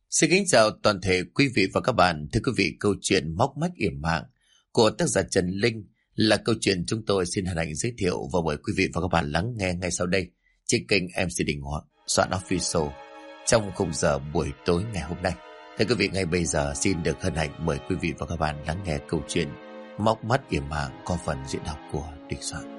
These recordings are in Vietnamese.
Xin kính chào toàn thể quý vị và các bạn. Thưa quý vị, câu chuyện Móc Mách Yểm Mạng của tác giả Trần Linh là câu chuyện chúng tôi xin hân hạnh giới thiệu và mời quý vị và các bạn lắng nghe ngay sau đây trên kênh MC Đình Soạn Official trong khung giờ buổi tối ngày hôm nay. Thưa quý vị, ngay bây giờ xin được hân hạnh mời quý vị và các bạn lắng nghe câu chuyện Móc Mắt Yểm Mạng có phần diễn đọc của Đình Soạn.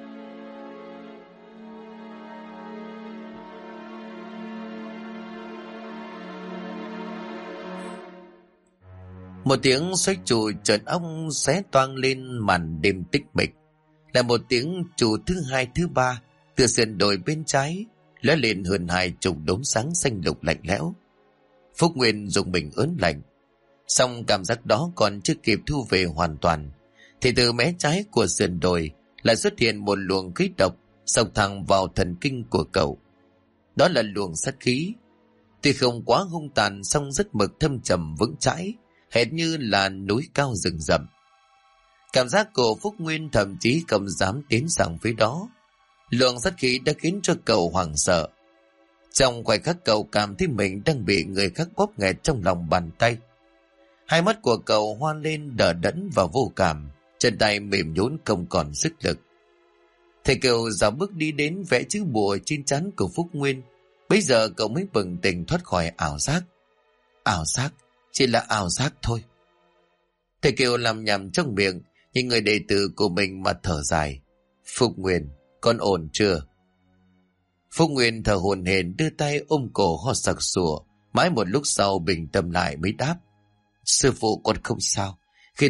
Một tiếng xoáy chù trợn ong xé toang lên màn đêm tĩnh mịch, là một tiếng chù thứ hai thứ ba từ sườn đồi bên trái lóe lên hơn 20 đốm sáng xanh lục lạnh lẽo. Phúc Nguyên dùng mình ớn lạnh, song cảm giác đó còn chưa kịp thu về hoàn toàn thì từ mé trái của sườn đồi lại xuất hiện một luồng khí độc xông thẳng vào thần kinh của cậu. Đó là luồng sát khí, tuy không quá hung tàn song rất mực thâm trầm vững chãi, hệt như là núi cao rừng rậm. Cảm giác của Phúc Nguyên thậm chí không dám tiến sang phía đó. Lượng sát khí đã khiến cho cậu hoảng sợ. Trong khoảnh khắc cậu cảm thấy mình đang bị người khác bóp nghẹt trong lòng bàn tay. Hai mắt của cậu hoa lên đờ đẫn và vô cảm, chân tay mềm nhũn không còn sức lực. Thầy Kiều dạo bước đi đến vẽ chữ bùa trên trán của Phúc Nguyên. Bây giờ cậu mới bừng tỉnh thoát khỏi ảo giác. Ảo giác? Chỉ là ảo giác thôi. Thầy Kiều làm nhầm trong miệng, nhưng người đệ tử của mình mà thở dài. Phúc Nguyên, con ổn chưa? Phúc Nguyên thở hổn hển đưa tay ôm cổ ho sặc sụa, mãi một lúc sau bình tâm lại mới đáp. Sư phụ, con không sao. Khi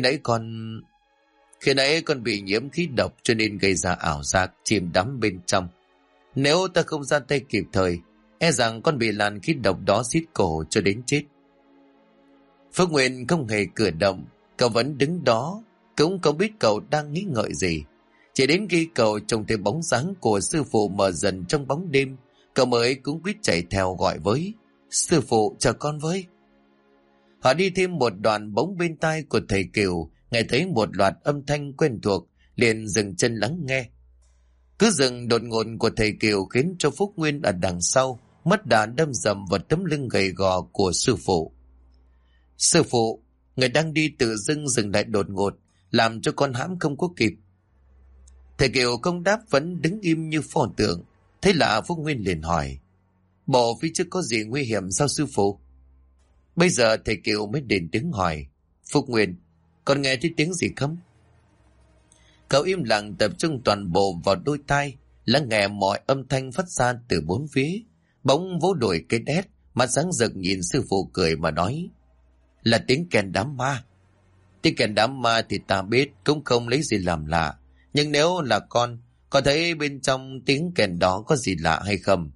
nãy con bị nhiễm khí độc cho nên gây ra ảo giác, chìm đắm bên trong. Nếu ta không ra tay kịp thời, e rằng con bị làn khí độc đó xít cổ cho đến chết. Phúc Nguyên không hề cử động, cậu vẫn đứng đó, cũng không biết cậu đang nghĩ ngợi gì. Chỉ đến khi cậu trông thấy bóng dáng của sư phụ mờ dần trong bóng đêm, cậu mới cũng quyết chạy theo gọi với. Sư phụ, chờ con với. Họ đi thêm một đoạn, bỗng bên tai của thầy Kiều nghe thấy một loạt âm thanh quen thuộc, liền dừng chân lắng nghe. Cứ dừng đột ngột của thầy Kiều khiến cho Phúc Nguyên ở đằng sau mất đà đâm dầm vào tấm lưng gầy gò của sư phụ. Sư phụ, người đang đi tự dưng dừng lại đột ngột, làm cho con hãm không có kịp. Thầy Kiều không đáp, vẫn đứng im như pho tượng. Thế là Phúc Nguyên liền hỏi, bộ phía trước có gì nguy hiểm sao sư phụ? Bây giờ thầy Kiều mới đến tiếng hỏi, Phúc Nguyên, con nghe thấy tiếng gì không? Cậu im lặng tập trung toàn bộ vào đôi tai, lắng nghe mọi âm thanh phát ra từ bốn phía. Bỗng vỗ đuổi cây đét, mắt sáng rực nhìn sư phụ cười mà nói, là tiếng kèn đám ma. Tiếng kèn đám ma thì ta biết, cũng không lấy gì làm lạ. Nhưng nếu là con thấy bên trong tiếng kèn đó có gì lạ hay không?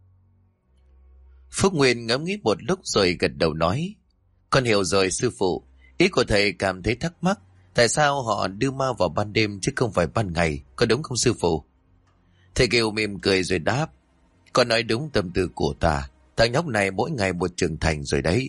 Phúc Nguyên ngẫm nghĩ một lúc rồi gật đầu nói, con hiểu rồi sư phụ. Ý của thầy cảm thấy thắc mắc, tại sao họ đưa ma vào ban đêm chứ không phải ban ngày, có đúng không sư phụ? Thầy Kiều mỉm cười rồi đáp, con nói đúng tâm tư của ta. Thằng nhóc này mỗi ngày một trưởng thành rồi đấy.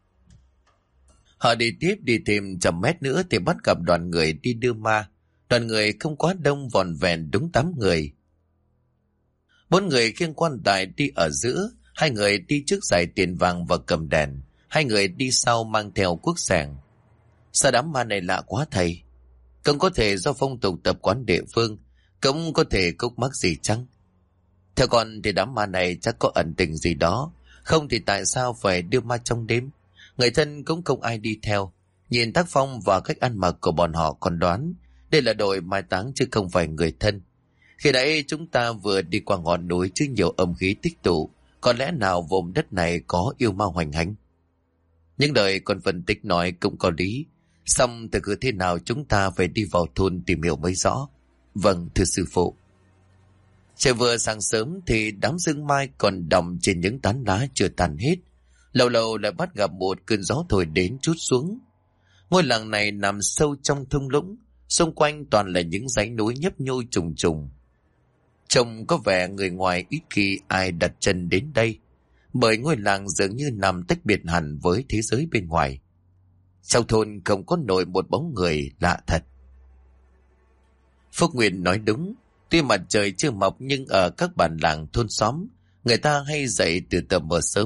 Họ đi tiếp, đi thêm trăm mét nữa thì bắt gặp đoàn người đi đưa ma. Đoàn người không quá đông, vòn vẹn đúng 8 người. 4 người khiêng quan tài đi ở giữa, 2 người đi trước giải tiền vàng và cầm đèn, 2 người đi sau mang theo cuốc sẻng. Sao đám ma này lạ quá thầy? Cũng có thể do phong tục tập quán địa phương, cũng có thể cốc mắc gì chăng? Theo con thì đám ma này chắc có ẩn tình gì đó, không thì tại sao phải đưa ma trong đêm? Người thân cũng không ai đi theo. Nhìn tác phong và cách ăn mặc của bọn họ còn đoán đây là đội mai táng chứ không phải người thân. Khi nãy chúng ta vừa đi qua ngọn núi chứ nhiều âm khí tích tụ, có lẽ nào vùng đất này có yêu ma hoành hành? Những lời con phân tích nói cũng có lý, xong từ cứ thế nào chúng ta phải đi vào thôn tìm hiểu mới rõ. Vâng, thưa sư phụ. Trời vừa sáng sớm thì đám sương mai còn đọng trên những tán lá chưa tàn hết. Lâu lâu lại bắt gặp một cơn gió thổi đến trút xuống. Ngôi làng này nằm sâu trong thung lũng, xung quanh toàn là những dãy núi nhấp nhô trùng trùng. Trông có vẻ người ngoài ít khi ai đặt chân đến đây, bởi ngôi làng dường như nằm tách biệt hẳn với thế giới bên ngoài. Trong thôn không có nổi một bóng người, lạ thật. Phúc Nguyên nói đúng, tuy mặt trời chưa mọc nhưng ở các bản làng thôn xóm, người ta hay dậy từ tờ mờ sớm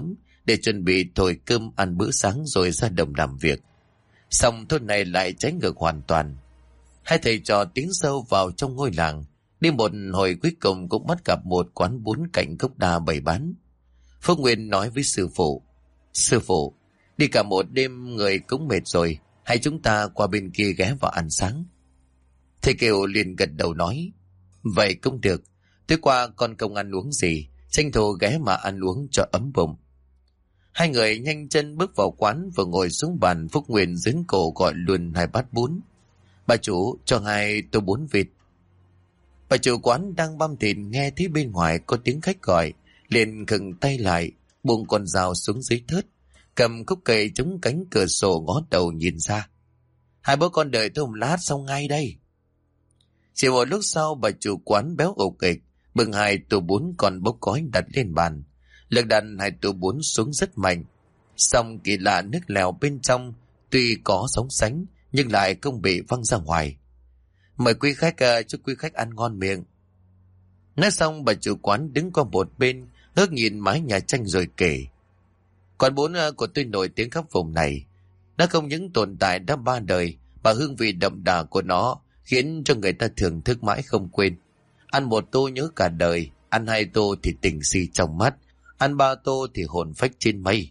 để chuẩn bị thổi cơm ăn bữa sáng rồi ra đồng làm việc. Xong thôn này lại trái ngược hoàn toàn. Hai thầy trò tiến sâu vào trong ngôi làng. Đi một hồi cuối cùng cũng bắt gặp một quán bún cạnh gốc đa bày bán. Phúc Nguyên nói với sư phụ: Sư phụ, đi cả một đêm người cũng mệt rồi, hay chúng ta qua bên kia ghé vào ăn sáng. Thầy Kiều liền gật đầu nói: Vậy cũng được, tối qua con không ăn uống gì, tranh thủ ghé mà ăn uống cho ấm bụng. Hai người nhanh chân bước vào quán, vừa ngồi xuống bàn Phúc Nguyên dính cổ gọi luôn 2 bát bún. Bà chủ cho 2 tô bún vịt. Bà chủ quán đang băm thịt nghe thấy bên ngoài có tiếng khách gọi, liền khựng tay lại, buông con dao xuống dưới thớt, cầm khúc cây chống cánh cửa sổ ngó đầu nhìn ra. Hai bố con đợi tôi một lát xong ngay đây. Chỉ một lúc sau, bà chủ quán béo ổ kịch bưng 2 tô bún còn bốc khói đặt lên bàn, lực đặt 2 tô bún xuống rất mạnh. Xong kỳ lạ, nước lèo bên trong tuy có sóng sánh nhưng lại không bị văng ra ngoài. Mời quý khách, chúc quý khách ăn ngon miệng. Nói xong, bà chủ quán đứng qua một bên, ngước nhìn mái nhà tranh rồi kể: Quán bún của tôi nổi tiếng khắp vùng này. Nó không những tồn tại đã 3 đời, mà hương vị đậm đà của nó khiến cho người ta thưởng thức mãi không quên. Ăn 1 tô nhớ cả đời, ăn 2 tô thì tình si trong mắt, ăn 3 tô thì hồn phách trên mây.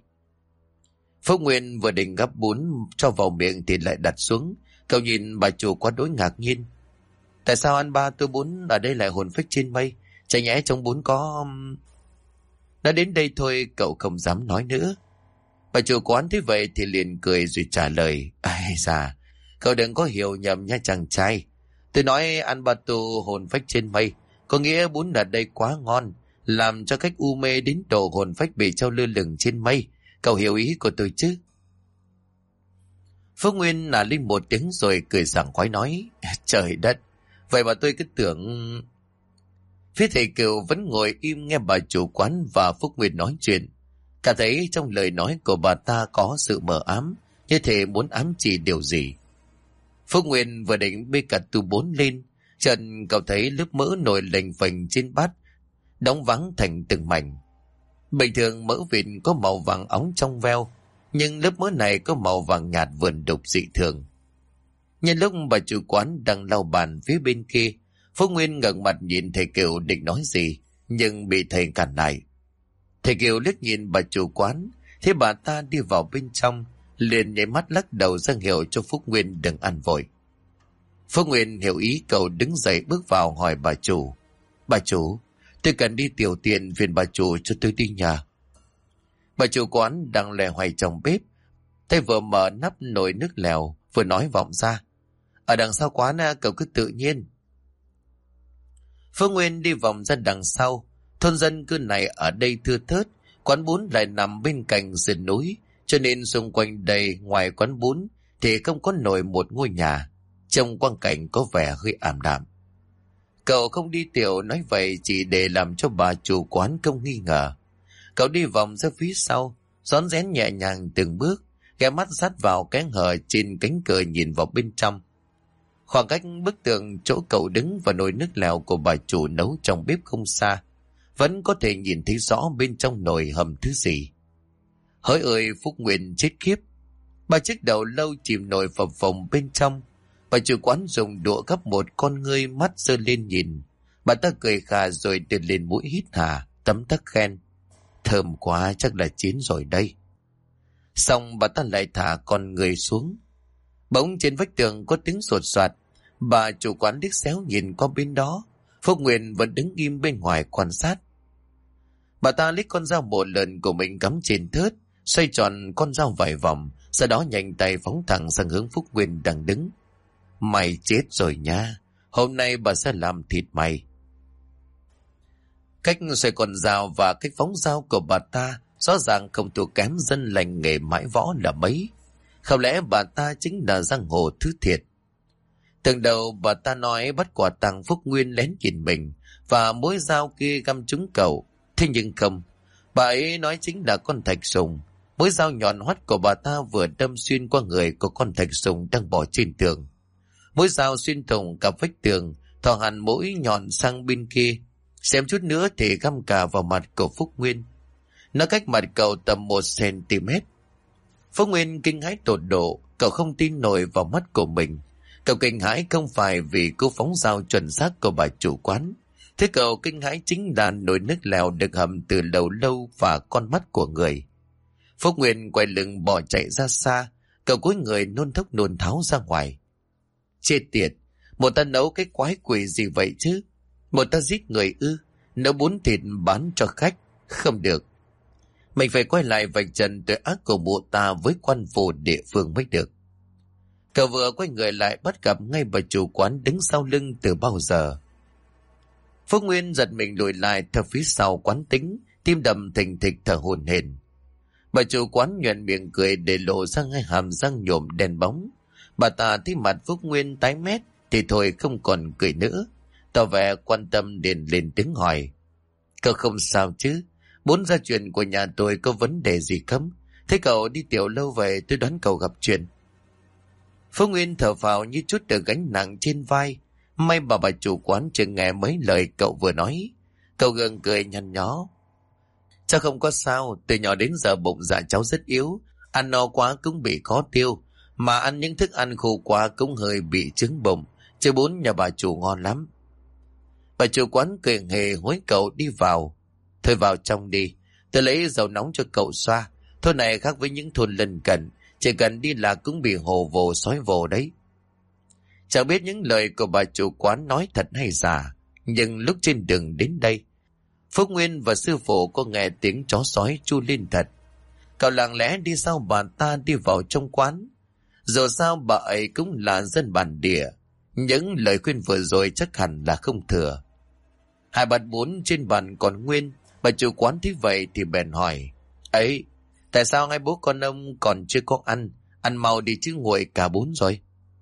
Phúc Nguyên vừa định gắp bún cho vào miệng thì lại đặt xuống. Cậu nhìn bà chủ quá đối ngạc nhiên. Tại sao ăn 3 tô bún ở đây lại hồn phách trên mây? Chả nhẽ trong bún có... Đã đến đây thôi cậu không dám nói nữa. Bà chủ quán thấy vậy thì liền cười rồi trả lời: Ai da, cậu đừng có hiểu nhầm nha chàng trai. Tôi nói ăn 3 tô hồn phách trên mây, có nghĩa bún ở đây quá ngon, làm cho khách u mê đến độ hồn phách bị treo lơ lửng trên mây. Cậu hiểu ý của tôi chứ? Phúc Nguyên nả lên một tiếng rồi cười sảng khoái nói: Trời đất, vậy mà tôi cứ tưởng... Phía thầy Kiều vẫn ngồi im nghe bà chủ quán và Phúc Nguyên nói chuyện. Cả thấy trong lời nói của bà ta có sự mờ ám, như thể muốn ám chỉ điều gì. Phúc Nguyên vừa định bê cả tô bún lên, chợt cậu thấy lớp mỡ nổi lềnh phềnh trên bát, đóng vắng thành từng mảnh. Bình thường mỡ vịt có màu vàng óng trong veo, nhưng lớp mỡ này có màu vàng nhạt vườn đục dị thường. Nhân lúc bà chủ quán đang lau bàn phía bên kia, Phúc Nguyên ngẩng mặt nhìn thầy Kiều định nói gì, nhưng bị thầy cản lại. Thầy Kiều liếc nhìn bà chủ quán, thấy bà ta đi vào bên trong, liền nháy mắt lắc đầu ra hiệu cho Phúc Nguyên đừng ăn vội. Phúc Nguyên hiểu ý, cậu đứng dậy bước vào hỏi bà chủ: Bà chủ, tôi cần đi tiểu tiện, phiền bà chủ cho tôi đi nhà. Bà chủ quán đang lè hoài trong bếp, tay vừa mở nắp nồi nước lèo vừa nói vọng ra: Ở đằng sau quán cậu cứ tự nhiên. Phúc Nguyên đi vòng ra đằng sau. Thôn dân cư này ở đây thưa thớt, quán bún lại nằm bên cạnh sườn núi, cho nên xung quanh đây ngoài quán bún thì không có nổi một ngôi nhà, trông quang cảnh có vẻ hơi ảm đạm. Cậu không đi tiểu nói vậy chỉ để làm cho bà chủ quán không nghi ngờ. Cậu đi vòng ra phía sau, rón rén nhẹ nhàng từng bước, ghé mắt sát vào cái hở trên cánh cửa nhìn vào bên trong. Khoảng cách bức tường chỗ cậu đứng và nồi nước lèo của bà chủ nấu trong bếp không xa, vẫn có thể nhìn thấy rõ bên trong nồi hầm thứ gì. Hỡi ơi, Phúc Nguyên chết khiếp. Bà chiếc đầu lâu chìm nổi phập phồng bên trong. Bà chủ quán dùng đũa gắp một con ngươi, mắt giơ lên nhìn. Bà ta cười khà rồi đưa lên mũi hít hà, tấm tắc khen: Thơm quá, chắc là chín rồi đây. Xong bà ta lại thả con người xuống. Bỗng trên vách tường có tiếng sột soạt. Bà chủ quán liếc xéo nhìn qua bên đó. Phúc Nguyên vẫn đứng im bên ngoài quan sát. Bà ta lấy con dao bổ lần của mình cắm trên thớt, xoay tròn con dao vài vòng, sau đó nhanh tay phóng thẳng sang hướng Phúc Nguyên đang đứng. Mày chết rồi nha, hôm nay bà sẽ làm thịt mày. Cách xoay con dao và cách phóng dao của bà ta rõ ràng không thua kém dân lành nghề mãi võ là mấy. Không lẽ bà ta chính là giang hồ thứ thiệt? Từng đầu bà ta nói bắt quả tang Phúc Nguyên lén nhìn mình và mối dao kia găm trúng cậu. Thế nhưng không, bà ấy nói chính là con thạch sùng. Mối dao nhọn hoắt của bà ta vừa đâm xuyên qua người của con thạch sùng đang bỏ trên tường. Mối dao xuyên thủng cả vách tường, thò hẳn mũi nhọn sang bên kia, xem chút nữa thì găm cả vào mặt của Phúc Nguyên. Nó cách mặt cậu tầm 1 cm. Phúc Nguyên kinh hãi tột độ, cậu không tin nổi vào mắt của mình. Cậu kinh hãi không phải vì cú phóng dao chuẩn xác của bà chủ quán. Thế cậu kinh hãi chính là nồi nước lèo được hầm từ lâu lâu và con mắt của người. Phúc Nguyên quay lưng bỏ chạy ra xa, cậu cúi người nôn thốc nôn tháo ra ngoài. Chết tiệt, một ta nấu cái quái quỷ gì vậy chứ? Một ta giết người ư? Nấu bún thịt bán cho khách? Không được. Mình phải quay lại vạch trần tội ác của mụ ta với quan phủ địa phương mới được. Cậu vừa quay người lại bắt gặp ngay bà chủ quán đứng sau lưng từ bao giờ. Phúc Nguyên giật mình lùi lại theo phía sau quán tính, tim đập thình thịch thở hổn hển. Bà chủ quán nhoẻn miệng cười để lộ ra hai hàm răng nhổm đen bóng. Bà ta thấy mặt Phúc Nguyên tái mét thì thôi không còn cười nữa, tỏ vẻ quan tâm liền lên tiếng hỏi. Cậu không sao chứ? Bốn gia truyền của nhà tôi có vấn đề gì không? Thế cậu đi tiểu lâu về, tôi đoán cậu gặp chuyện. Phúc Nguyên thở phào như chút được gánh nặng trên vai. May mà bà chủ quán chưa nghe mấy lời cậu vừa nói. Cậu gượng cười nhăn nhó. Cháu không có sao, từ nhỏ đến giờ bụng dạ cháu rất yếu. Ăn no quá cũng bị khó tiêu, mà ăn những thức ăn khô quá cũng hơi bị chứng bụng. Chứ bún nhà bà chủ ngon lắm. Bà chủ quán cười hề hối cậu đi vào. Thôi vào trong đi, tôi lấy dầu nóng cho cậu xoa. Thôn này khác với những thôn lân cận, chỉ cần đi là cũng bị hồ vồ sói vồ đấy. Chẳng biết những lời của bà chủ quán nói thật hay giả, nhưng lúc trên đường đến đây, Phúc Nguyên và sư phụ có nghe tiếng chó sói chu lên thật. Cậu lặng lẽ đi sau bà ta đi vào trong quán. Dù sao bà ấy cũng là dân bản địa, những lời khuyên vừa rồi chắc hẳn là không thừa. Hai bát bún trên bàn còn nguyên. Bà chủ quán thấy vậy thì bèn hỏi. Ấy, tại sao hai bố con ông còn chưa có ăn? Ăn mau đi chứ nguội cả bún rồi.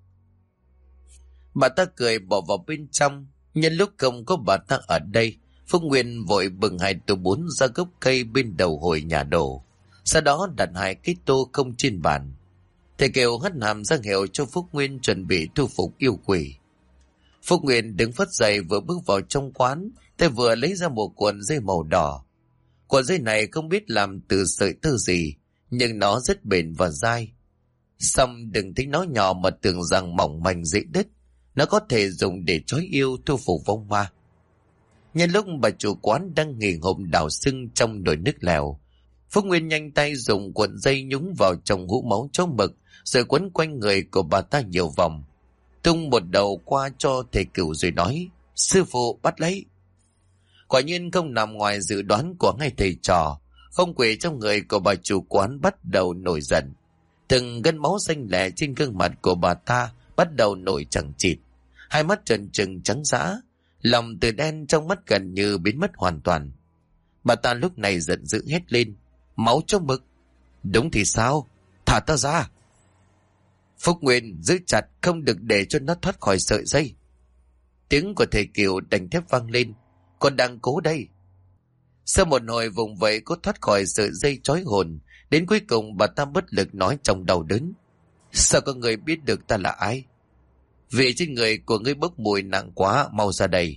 Bà ta cười bỏ vào bên trong. Nhân lúc không có bà ta ở đây, Phúc Nguyên vội bừng hai tô bún ra gốc cây bên đầu hồi nhà đổ. Sau đó đặt hai cái tô không trên bàn. Thầy Kiều hất hàm ra hiệu cho Phúc Nguyên chuẩn bị thu phục yêu quỷ. Phúc Nguyên đứng phất dậy vừa bước vào trong quán, tay vừa lấy ra một cuộn dây màu đỏ. Cuộn dây này không biết làm từ sợi tơ gì, nhưng nó rất bền và dai. Xong đừng thấy nó nhỏ mà tưởng rằng mỏng manh dễ đứt. Nó có thể dùng để trói yêu thu phục vong ma. Nhân lúc bà chủ quán đang nghỉ hộp đào sưng trong nồi nước lèo, Phúc Nguyên nhanh tay dùng cuộn dây nhúng vào trong hũ máu chó mực, rồi quấn quanh người của bà ta nhiều vòng. Tung một đầu qua cho thầy Cửu rồi nói, sư phụ bắt lấy. Quả nhiên không nằm ngoài dự đoán của hai thầy trò. Phong quỷ trong người của bà chủ quán bắt đầu nổi giận. Từng gân máu xanh lẻ trên gương mặt của bà ta bắt đầu nổi chằng chịt. Hai mắt trần trừng trắng dã, lòng từ đen trong mắt gần như biến mất hoàn toàn. Bà ta lúc này giận dữ hét lên, máu cho mực. Đúng thì sao? Thả ta ra. Phúc Nguyên giữ chặt không được để cho nó thoát khỏi sợi dây. Tiếng của thầy Kiều đành thép vang lên, con đang cố đây. Sau một hồi vùng vẫy cố thoát khỏi sợi dây trói hồn, đến cuối cùng bà ta bất lực nói trong đau đớn, sao có người biết được ta là ai? Vì trên người của ngươi bốc mùi nặng quá, mau ra đây.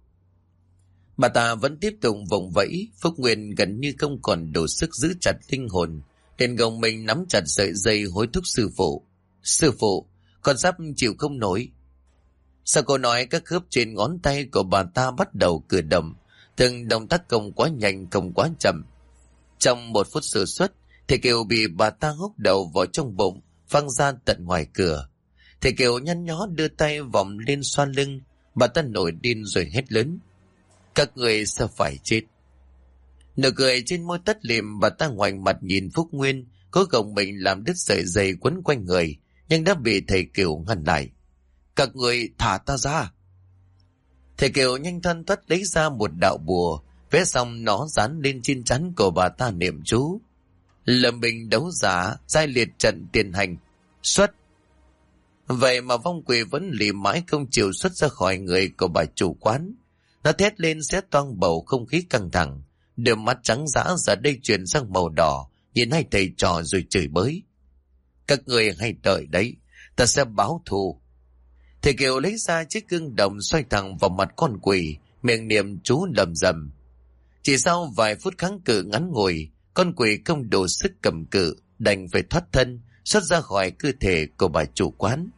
Bà ta vẫn tiếp tục vùng vẫy. Phúc Nguyên gần như không còn đủ sức giữ chặt linh hồn, liền gồng mình nắm chặt sợi dây hối thúc sư phụ. Sư phụ, con sắp chịu không nổi. Sau câu nói, các khớp trên ngón tay của bà ta bắt đầu cử động, từng động tác không quá nhanh không quá chậm. Trong 1 phút sơ suất, thầy Kiều bị bà ta húc đầu vào trong bụng, văng ra tận ngoài cửa. Thầy Kiều nhăn nhó đưa tay vòng lên xoa lưng. Bà ta nổi điên rồi hét lớn, các người sao phải chết? Nụ cười trên môi tắt lịm, bà ta ngoảnh mặt nhìn Phúc Nguyên, cố gồng mình làm đứt sợi dây quấn quanh người, nhưng đã bị thầy Kiều ngăn lại. Các người thả ta ra. Thầy Kiều nhanh thân thoát lấy ra một đạo bùa, vẽ xong nó dán lên trên trán của bà ta niệm chú. Lâm bình đấu giả, giai liệt trận tiền hành, xuất. Vậy mà vong quỷ vẫn lì mãi không chịu xuất ra khỏi người của bà chủ quán. Nó thét lên xé toang bầu không khí căng thẳng, đôi mắt trắng dã giờ đây chuyển sang màu đỏ, nhìn hai thầy trò rồi chửi bới. Các người hay đợi đấy, ta sẽ báo thù. Thầy Kiều lấy ra chiếc gương đồng xoay thẳng vào mặt con quỷ, miệng niệm chú lầm rầm. Chỉ sau vài phút kháng cự ngắn ngủi, Con quỷ không đủ sức cầm cự, đành phải thoát thân, xuất ra khỏi cơ thể của bà chủ quán.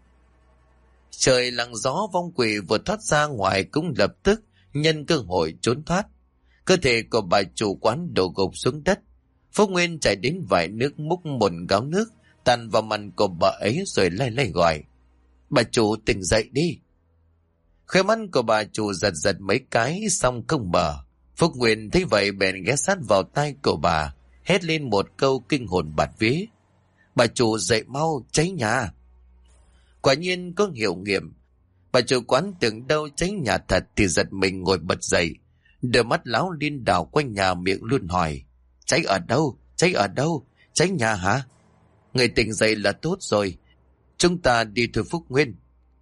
Trời lặng gió, vong quỷ vừa thoát ra ngoài cũng lập tức nhân cơ hội trốn thoát. Cơ thể của bà chủ quán đổ gục xuống đất. Phúc Nguyên chạy đến vải nước múc một gáo nước, tàn vào mặt của bà ấy rồi lay lay gọi. Bà chủ tỉnh dậy đi. Khóe mắt của bà chủ giật giật mấy cái xong không mở. Phúc Nguyên thấy vậy bèn ghé sát vào tai của bà, hét lên một câu kinh hồn bạt vía. Bà chủ dậy mau, cháy nhà. Quả nhiên có hiệu nghiệm. Bà chủ quán tưởng đâu cháy nhà thật thì giật mình ngồi bật dậy. Đôi mắt láo liên đảo quanh nhà, miệng luôn hỏi. Cháy ở đâu? Cháy ở đâu? Cháy nhà hả? Người tỉnh dậy là tốt rồi. Chúng ta đi thôi Phúc Nguyên.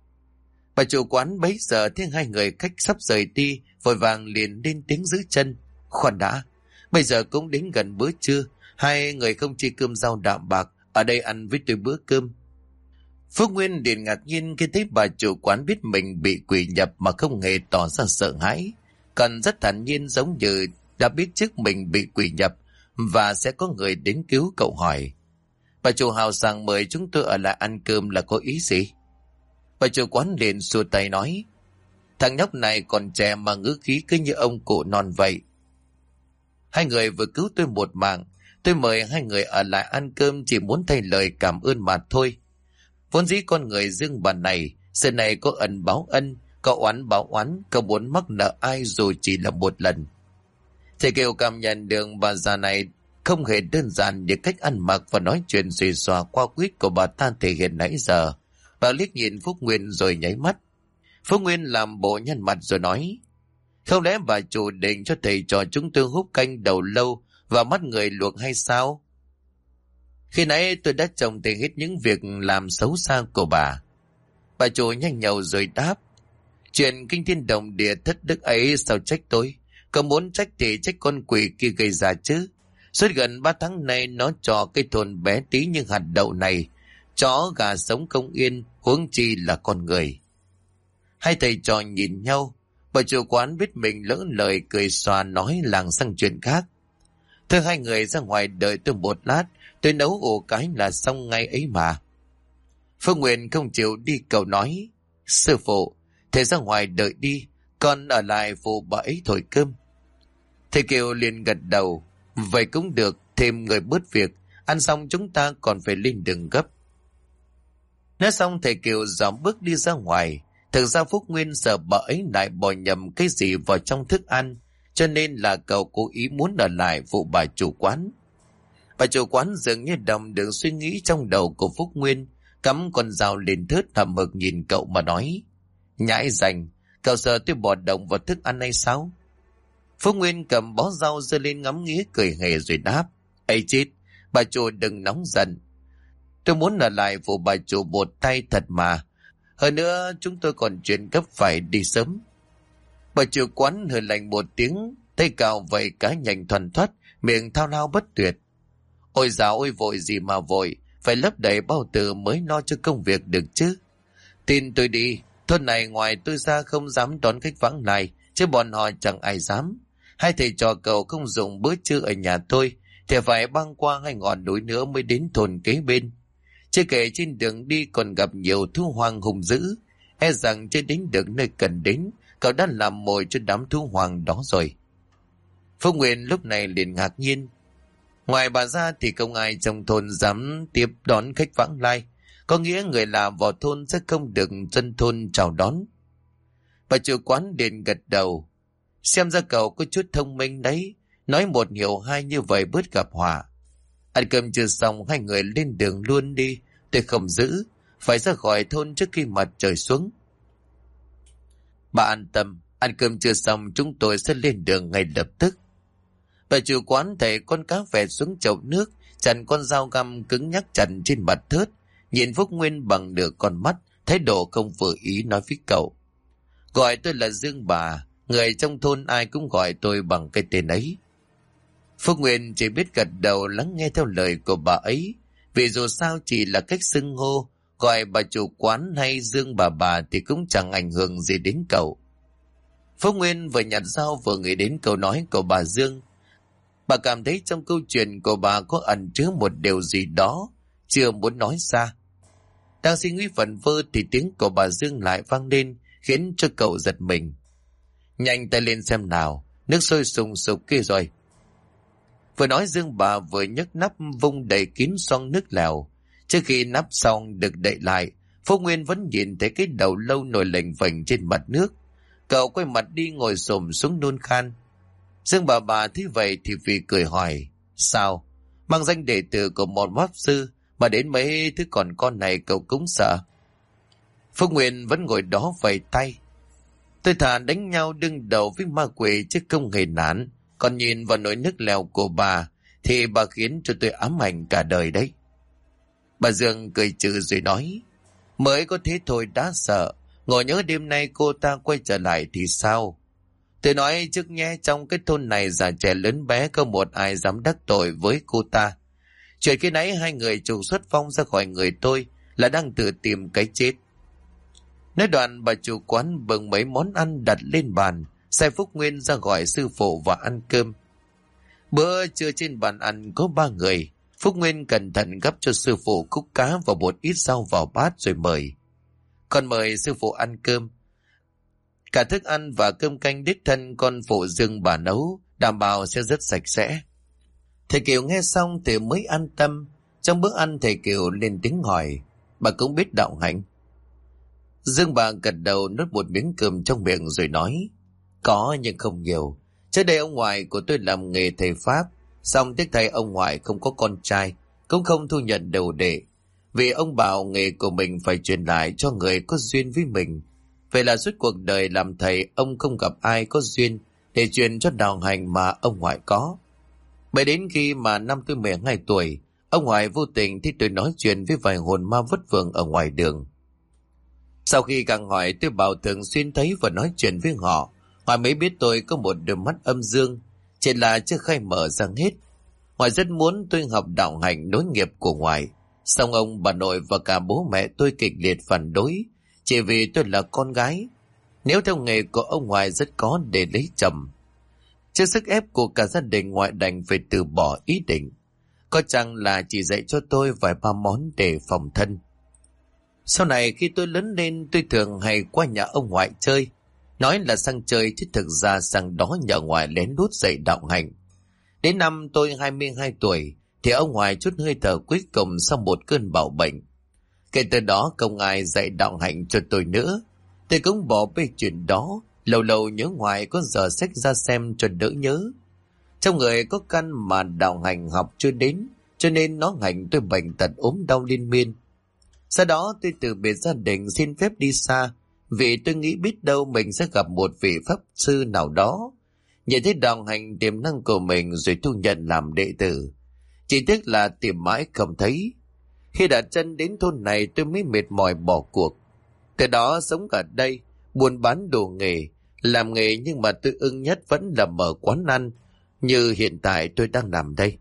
Bà chủ quán bấy giờ thấy hai người khách sắp rời đi, vội vàng liền lên tiếng giữ chân. Khoan đã, bây giờ cũng đến gần bữa trưa, hai người không chỉ cơm rau đạm bạc, ở đây ăn với tôi bữa cơm. Phúc Nguyên liền ngạc nhiên khi thấy bà chủ quán biết mình bị quỷ nhập mà không hề tỏ ra sợ hãi, còn rất thản nhiên giống như đã biết trước mình bị quỷ nhập và sẽ có người đến cứu cậu. Hỏi, bà chủ hào sảng mời chúng tôi ở lại ăn cơm là có ý gì? Bà chủ quán liền xua tay nói, thằng nhóc này còn trẻ mà ngữ khí cứ như ông cụ non vậy. Hai người vừa cứu tôi một mạng, tôi mời hai người ở lại ăn cơm chỉ muốn thay lời cảm ơn mà thôi. Vốn dĩ con người dương bà này, giờ này có ân báo ân, có oán báo oán, có muốn mắc nợ ai dù chỉ là một lần. Thầy Kiều cảm nhận được bà già này không hề đơn giản như cách ăn mặc và nói chuyện xuề xòa qua quýt của bà ta thể hiện nãy giờ. Bà liếc nhìn Phúc Nguyên rồi nháy mắt. Phúc Nguyên làm bộ nhăn mặt rồi nói, không lẽ bà chủ định cho thầy trò chúng tôi húp canh đầu lâu và mắt người luộc hay sao? Khi nãy tôi đã trông thấy hết những việc làm xấu xa của bà. Bà chủ nhanh nhậu rồi đáp, chuyện kinh thiên động địa thất đức ấy sao trách tôi? Có muốn trách thì trách con quỷ kia gây ra chứ. Suốt gần 3 tháng nay nó cho cái thôn bé tí như hạt đậu này, chó gà sống không yên, huống chi là con người. Hai thầy trò nhìn nhau, bà chủ quán biết mình lỡ lời cười xòa nói làng sang chuyện khác. Thôi hai người ra ngoài đợi tôi một lát, tôi nấu ổ cái là xong ngay ấy mà. Phương Nguyên không chịu đi, cậu nói, sư phụ, thầy ra ngoài đợi đi, con ở lại phụ bà ấy thổi cơm. Thầy Kiều liền gật đầu, vậy cũng được, thêm người bớt việc, ăn xong chúng ta còn phải lên đường gấp. Nói xong thầy Kiều dõm bước đi ra ngoài. Thực ra Phúc Nguyên sợ bà ấy lại bỏ nhầm cái gì vào trong thức ăn, cho nên là cậu cố ý muốn ở lại phụ bà chủ quán. Bà chủ quán dường như đồng được suy nghĩ trong đầu của Phúc Nguyên, cắm con dao lên thớt hậm hực nhìn cậu mà nói, nhãi rành, cậu sợ tôi bỏ đồng vào thức ăn hay sao? Phúc Nguyên cầm bó rau giơ lên ngắm nghía cười hề rồi đáp, ấy chết, bà chủ đừng nóng giận. Tôi muốn ở lại phụ bà chủ một tay thật mà. Hơn nữa chúng tôi còn chuyện gấp phải đi sớm. Bà chủ quán hừ lạnh một tiếng, tay cào vậy cá nhanh thoăn thoắt, miệng thao thao bất tuyệt. Ôi dào ôi, vội gì mà vội, phải lấp đầy bao tử mới lo cho công việc được chứ. Tin tôi đi, thôn này ngoài tôi ra không dám đón khách vãng lai, chứ bọn họ chẳng ai dám. Hai thầy trò cậu không dùng bữa trưa ở nhà tôi, thì phải băng qua 2 ngọn núi nữa mới đến thôn kế bên. Chưa kể trên đường đi còn gặp nhiều thú hoang hung dữ, e rằng chưa đến được nơi cần đến, cậu đã làm mồi cho đám thú hoang đó rồi. Phúc Nguyên lúc này liền ngạc nhiên. Ngoài bà ra thì không ai trong thôn dám tiếp đón khách vãng lai, có nghĩa người lạ vào thôn sẽ không được dân thôn chào đón. Bà chủ quán liền gật đầu, xem ra cậu có chút thông minh đấy, nói một hiểu hai như vậy bớt gặp họa. Ăn cơm chưa xong hai người lên đường luôn đi, tôi không giữ, phải ra khỏi thôn trước khi mặt trời xuống. Bà an tâm, ăn cơm chưa xong chúng tôi sẽ lên đường ngay lập tức. Bà chủ quán thầy con cá vẹt xuống chậu nước, chặn con dao găm cứng nhắc chặn trên mặt thớt, nhìn Phúc Nguyên bằng nửa con mắt, thái độ không vừa ý nói với cậu. Gọi tôi là Dương bà, người trong thôn ai cũng gọi tôi bằng cái tên ấy. Phúc Nguyên chỉ biết gật đầu lắng nghe theo lời của bà ấy, vì dù sao chỉ là cách xưng hô, gọi bà chủ quán hay Dương bà thì cũng chẳng ảnh hưởng gì đến cậu. Phúc Nguyên vừa nhặt dao vừa nghĩ đến câu nói của bà Dương. Bà cảm thấy trong câu chuyện của bà có ẩn chứa một điều gì đó chưa muốn nói ra. Đang suy nghĩ vẩn vơ thì tiếng của bà Dương lại vang lên, khiến cho cậu giật mình. Nhanh tay lên xem nào, nước sôi sùng sục kia rồi. Vừa nói Dương bà vừa nhấc nắp vung đầy kín xoong nước lèo. Trước khi nắp xong được đậy lại, Phúc Nguyên vẫn nhìn thấy cái đầu lâu nổi lềnh vềnh trên mặt nước. Cậu quay mặt đi ngồi xổm xuống nôn khan. Dương bà thấy vậy thì vì cười hỏi, sao? Mang danh đệ tử của một pháp sư mà đến mấy thứ còn con này cậu cũng sợ? Phúc Nguyên vẫn ngồi đó vẫy tay. Tôi thà đánh nhau đương đầu với ma quỷ chứ không hề nản. Còn nhìn vào nồi nước lèo của bà thì bà khiến cho tôi ám ảnh cả đời đấy. Bà Dương cười trừ rồi nói, mới có thế thôi đã sợ, ngồi nhớ đêm nay cô ta quay trở lại thì sao? Tôi nói trước nhé, trong cái thôn này già trẻ lớn bé có một ai dám đắc tội với cô ta. Chuyện khi nãy hai người trục xuất Phong ra khỏi người tôi là đang tự tìm cái chết. Nói đoạn bà chủ quán bưng mấy món ăn đặt lên bàn, sai Phúc Nguyên ra gọi sư phụ và ăn cơm. Bữa trưa trên bàn ăn có 3 người. Phúc Nguyên cẩn thận gắp cho sư phụ khúc cá và một ít rau vào bát rồi mời. Còn mời sư phụ ăn cơm. Cả thức ăn và cơm canh đích thân con phụ Dương bà nấu, đảm bảo sẽ rất sạch sẽ. Thầy Kiều nghe xong thì mới an tâm. Trong bữa ăn thầy Kiều lên tiếng hỏi, bà cũng biết đạo hạnh? Dương bà gật đầu nuốt một miếng cơm trong miệng rồi nói, có nhưng không nhiều. Trước đây ông ngoại của tôi làm nghề thầy Pháp, xong tiếc thay ông ngoại không có con trai, cũng không thu nhận đầu đệ. Vì ông bảo nghề của mình phải truyền lại cho người có duyên với mình. Vậy là suốt cuộc đời làm thầy ông không gặp ai có duyên để truyền cho đạo hành mà ông ngoại có. Bởi đến khi mà năm tôi 12 tuổi, ông ngoại vô tình thì tôi nói chuyện với vài hồn ma vất vưởng ở ngoài đường. Sau khi càng hỏi tôi bảo thường xuyên thấy và nói chuyện với họ, họ mới biết tôi có một đôi mắt âm dương, chỉ là chưa khai mở ra hết. Ngoại rất muốn tôi học đạo hành nối nghiệp của ngoại, song ông bà nội và cả bố mẹ tôi kịch liệt phản đối, chỉ vì tôi là con gái. Nếu theo nghề của ông ngoại rất có để lấy chồng. Trước sức ép của cả gia đình, ngoại đành phải từ bỏ ý định. Có chăng là chỉ dạy cho tôi vài ba món để phòng thân. Sau này khi tôi lớn lên, tôi thường hay qua nhà ông ngoại chơi. Nói là sang chơi chứ thực ra sang đó nhờ ngoại lén lút dạy đạo hành. Đến năm tôi 22 tuổi thì ông ngoại chút hơi thở cuối cùng sau một cơn bạo bệnh. Kể từ đó không ai dạy đạo hành cho tôi nữa. Tôi cũng bỏ bê chuyện đó, lâu lâu nhớ ngoại có giờ sách ra xem cho đỡ nhớ. Trong người có căn mà đạo hành học chưa đến, cho nên nó hành tôi bệnh tật ốm đau liên miên. Sau đó tôi từ biệt gia đình xin phép đi xa, vì tôi nghĩ biết đâu mình sẽ gặp một vị pháp sư nào đó, nhìn thấy đạo hành tiềm năng của mình rồi thu nhận làm đệ tử. Chỉ tiếc là tìm mãi không thấy. Khi đặt chân đến thôn này tôi mới mệt mỏi bỏ cuộc. Từ đó sống ở đây, buôn bán đồ nghề, làm nghề nhưng mà tôi ưng nhất vẫn là mở quán ăn, như hiện tại tôi đang làm đây.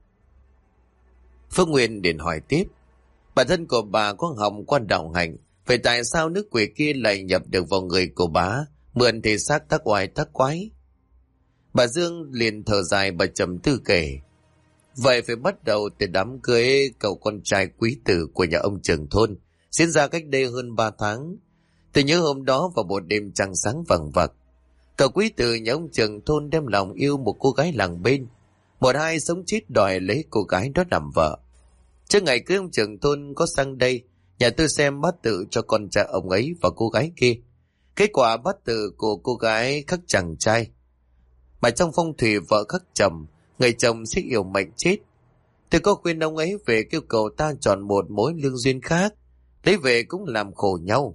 Phước Nguyên liền hỏi tiếp, bản thân của bà có học qua đạo hành, vậy tại sao nước quỷ kia lại nhập được vào người của bà, mượn thể xác tác oai tác quái? Bà Dương liền thở dài, bà trầm tư kể, vậy phải bắt đầu từ đám cưới cậu con trai quý tử của nhà ông trưởng thôn, diễn ra cách đây hơn 3 tháng. Tôi nhớ hôm đó vào một đêm trăng sáng vằng vặc, cậu quý tử nhà ông trưởng thôn đem lòng yêu một cô gái làng bên, một hai sống chết đòi lấy cô gái đó làm vợ. Trước ngày cưới ông trưởng thôn có sang đây, nhà tôi xem bát tự cho con trai ông ấy và cô gái kia. Kết quả bát tự của cô gái khắc chàng trai, mà trong phong thủy vợ khắc chồng, người chồng sẽ yêu mệnh chết. Tôi có khuyên ông ấy về kêu cầu ta chọn một mối lương duyên khác, lấy về cũng làm khổ nhau.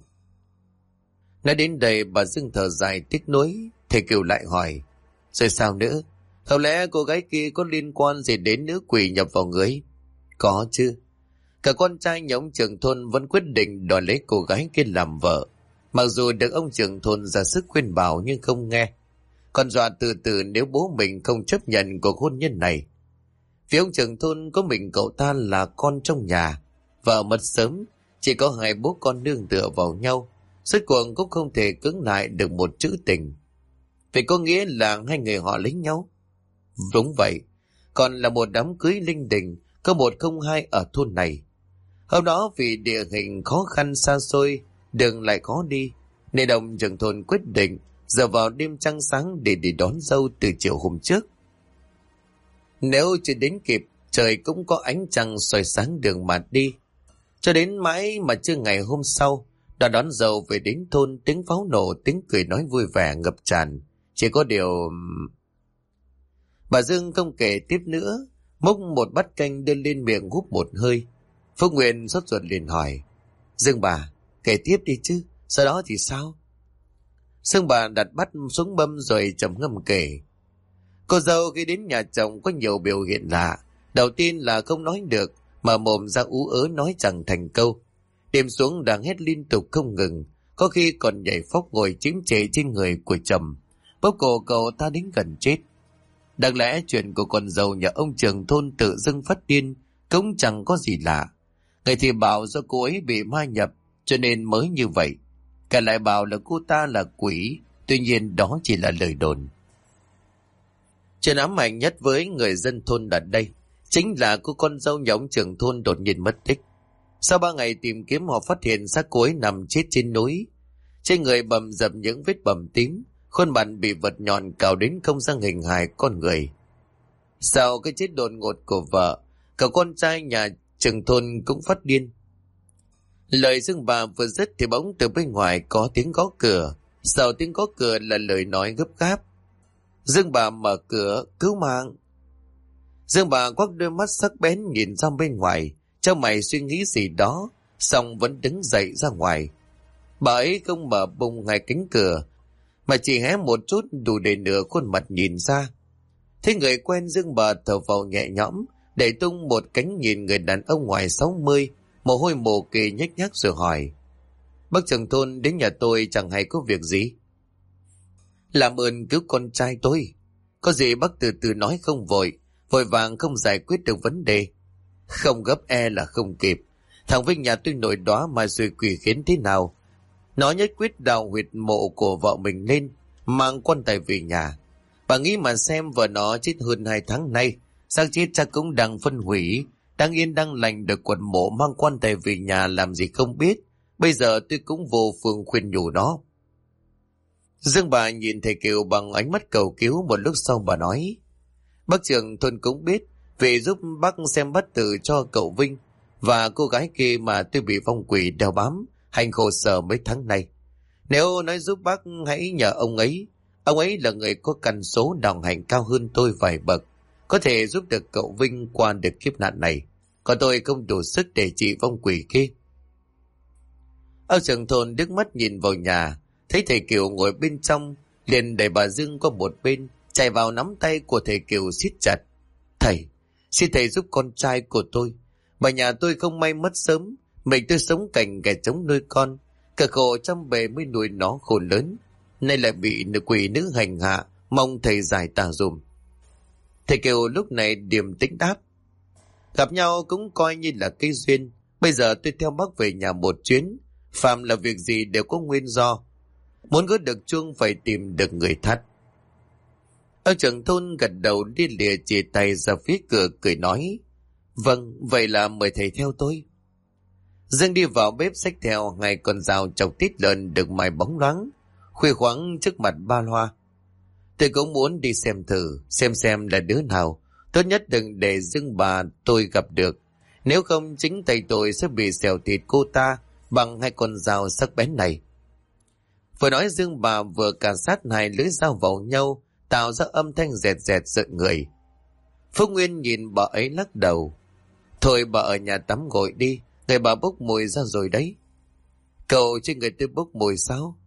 Nói đến đây bà Dương thở dài tiếc nuối. Thầy Kiều lại hỏi, rồi sao nữa? Không lẽ cô gái kia có liên quan gì đến nữ quỷ nhập vào người? Có chứ. Cả con trai nhà ông trưởng thôn vẫn quyết định đòi lấy cô gái kia làm vợ. Mặc dù được ông trưởng thôn ra sức khuyên bảo nhưng không nghe. Còn dọa từ từ nếu bố mình không chấp nhận cuộc hôn nhân này. Vì ông trưởng thôn có mình cậu ta là con trong nhà, vợ mất sớm, chỉ có hai bố con nương tựa vào nhau, suốt cuộc cũng không thể cưỡng lại được một chữ tình. Vậy có nghĩa là hai người họ lấy nhau? Đúng vậy. còn là một đám cưới linh đình, có một không hai ở thôn này. Hôm đó vì địa hình khó khăn xa xôi, đường lại khó đi, nên ông trưởng thôn quyết định giờ vào đêm trăng sáng để đi đón dâu từ chiều hôm trước. Nếu chưa đến kịp, trời cũng có ánh trăng soi sáng đường mà đi. Cho đến mãi mà trưa ngày hôm sau, đã đón dâu về đến thôn, tiếng pháo nổ, tiếng cười nói vui vẻ ngập tràn. Chỉ có điều... Bà Dương không kể tiếp nữa, múc một bát canh đưa lên miệng húp một hơi. Phúc Nguyên sốt ruột liền hỏi: Dương bà, kể tiếp đi chứ, sau đó thì sao? Dương bà đặt bát xuống mâm rồi trầm ngâm kể. Cô dâu khi đến nhà chồng có nhiều biểu hiện lạ. Đầu tiên là không nói được, mà mồm ra ú ớ nói chẳng thành câu. Đêm xuống đang hét liên tục không ngừng, có khi còn nhảy phóc ngồi chiếm trệ trên người của chồng, bóp cổ cậu ta đến gần chết. Đáng lẽ chuyện của con dâu nhà ông trưởng thôn tự dưng phát điên cũng chẳng có gì lạ. Người thì bảo do cô ấy bị ma nhập cho nên mới như vậy, cả lại bảo là cô ta là quỷ. Tuy nhiên đó chỉ là lời đồn. Chuyện ám ảnh nhất với người dân thôn ở đây chính là cô con dâu nhà ông trưởng thôn đột nhiên mất tích. Sau 3 ngày tìm kiếm, họ phát hiện xác cô ấy nằm chết trên núi, trên người bầm dập những vết bầm tím, khuôn mặt bị vật nhọn cào đến không ra hình hài con người. Sau cái chết đột ngột của vợ, cả con trai nhà trưởng thôn cũng phát điên. Lời Dương bà vừa dứt thì bỗng từ bên ngoài có tiếng gõ cửa. Sau tiếng gõ cửa là lời nói gấp gáp: Dương bà mở cửa, cứu mạng. Dương bà quắc đôi mắt sắc bén nhìn ra bên ngoài, trong mày suy nghĩ gì đó, xong vẫn đứng dậy ra ngoài. Bà ấy không mở bung ngay cánh cửa, mà chỉ hé một chút đủ để nửa khuôn mặt nhìn ra. Thấy người quen, Dương bà thở phào nhẹ nhõm, đẩy tung một cánh nhìn người đàn ông ngoài 60, mồ hôi mồ kê nhếch nhác rồi hỏi: Bác trưởng thôn đến nhà tôi chẳng hay có việc gì? Làm ơn cứu con trai tôi. Có gì bác từ từ nói, không vội, vội vàng không giải quyết được vấn đề. Không gấp e là không kịp. Thằng Vinh nhà tôi nổi đóa mà rồi quỷ khiến thế nào. Nó nhất quyết đào huyệt mộ của vợ mình lên, mang quan tài về nhà. Bà nghĩ mà xem, vợ nó chết hơn 2 tháng nay, xác chết chắc cũng đang phân hủy, đang yên đang lành được quần mộ mang quan tài về nhà làm gì không biết. Bây giờ tôi cũng vô phương khuyên nhủ nó. Dương bà nhìn thầy Kiều bằng ánh mắt cầu cứu, một lúc sau bà nói: Bác trưởng thôn cũng biết, vì giúp bác xem bất tử cho cậu Vinh và cô gái kia mà tôi bị phong quỷ đeo bám, hành khổ sở mấy tháng nay. Nếu nói giúp bác, hãy nhờ ông ấy. Ông ấy là người có căn số đạo hạnh cao hơn tôi vài bậc, có thể giúp được cậu Vinh qua được kiếp nạn này. Còn tôi không đủ sức để trị phong quỷ kia. Ông trưởng thôn nước mắt nhìn vào nhà, thấy thầy Kiều ngồi bên trong, liền đẩy bà Dương qua một bên, chạy vào nắm tay của thầy Kiều siết chặt. Thầy, xin thầy giúp con trai của tôi. Bà nhà tôi không may mất sớm, mình tôi sống cảnh kẻ chống nuôi con, cả khổ trong bề mới nuôi nó khổ lớn, nay lại bị quỷ nữ hành hạ, mong thầy giải tà dùm. Thầy Kiều lúc này điềm tĩnh đáp: Gặp nhau cũng coi như là cây duyên. Bây giờ tôi theo bác về nhà một chuyến, phàm là việc gì đều có nguyên do. Muốn gỡ được chuông phải tìm được người thắt. Ông trưởng thôn gật đầu đi lìa chỉ tay ra phía cửa cười nói: Vâng, vậy là mời thầy theo tôi. Dương đi vào bếp xách theo 2 con dao chọc tít lợn được mài bóng loáng, khuya khoáng trước mặt ba loa. Tôi cũng muốn đi xem thử, xem là đứa nào. Tốt nhất đừng để Dương bà tôi gặp được, nếu không chính tay tôi sẽ bị xẻo thịt cô ta bằng 2 con dao sắc bén này. Vừa nói Dương bà vừa cà sát 2 lưỡi dao vào nhau, tạo ra âm thanh rẹt rẹt rợn người. Phúc Nguyên nhìn bà ấy lắc đầu: Thôi bà ở nhà tắm gội đi, người bà bốc mùi ra rồi đấy. Cậu trên người tôi bốc mùi sao?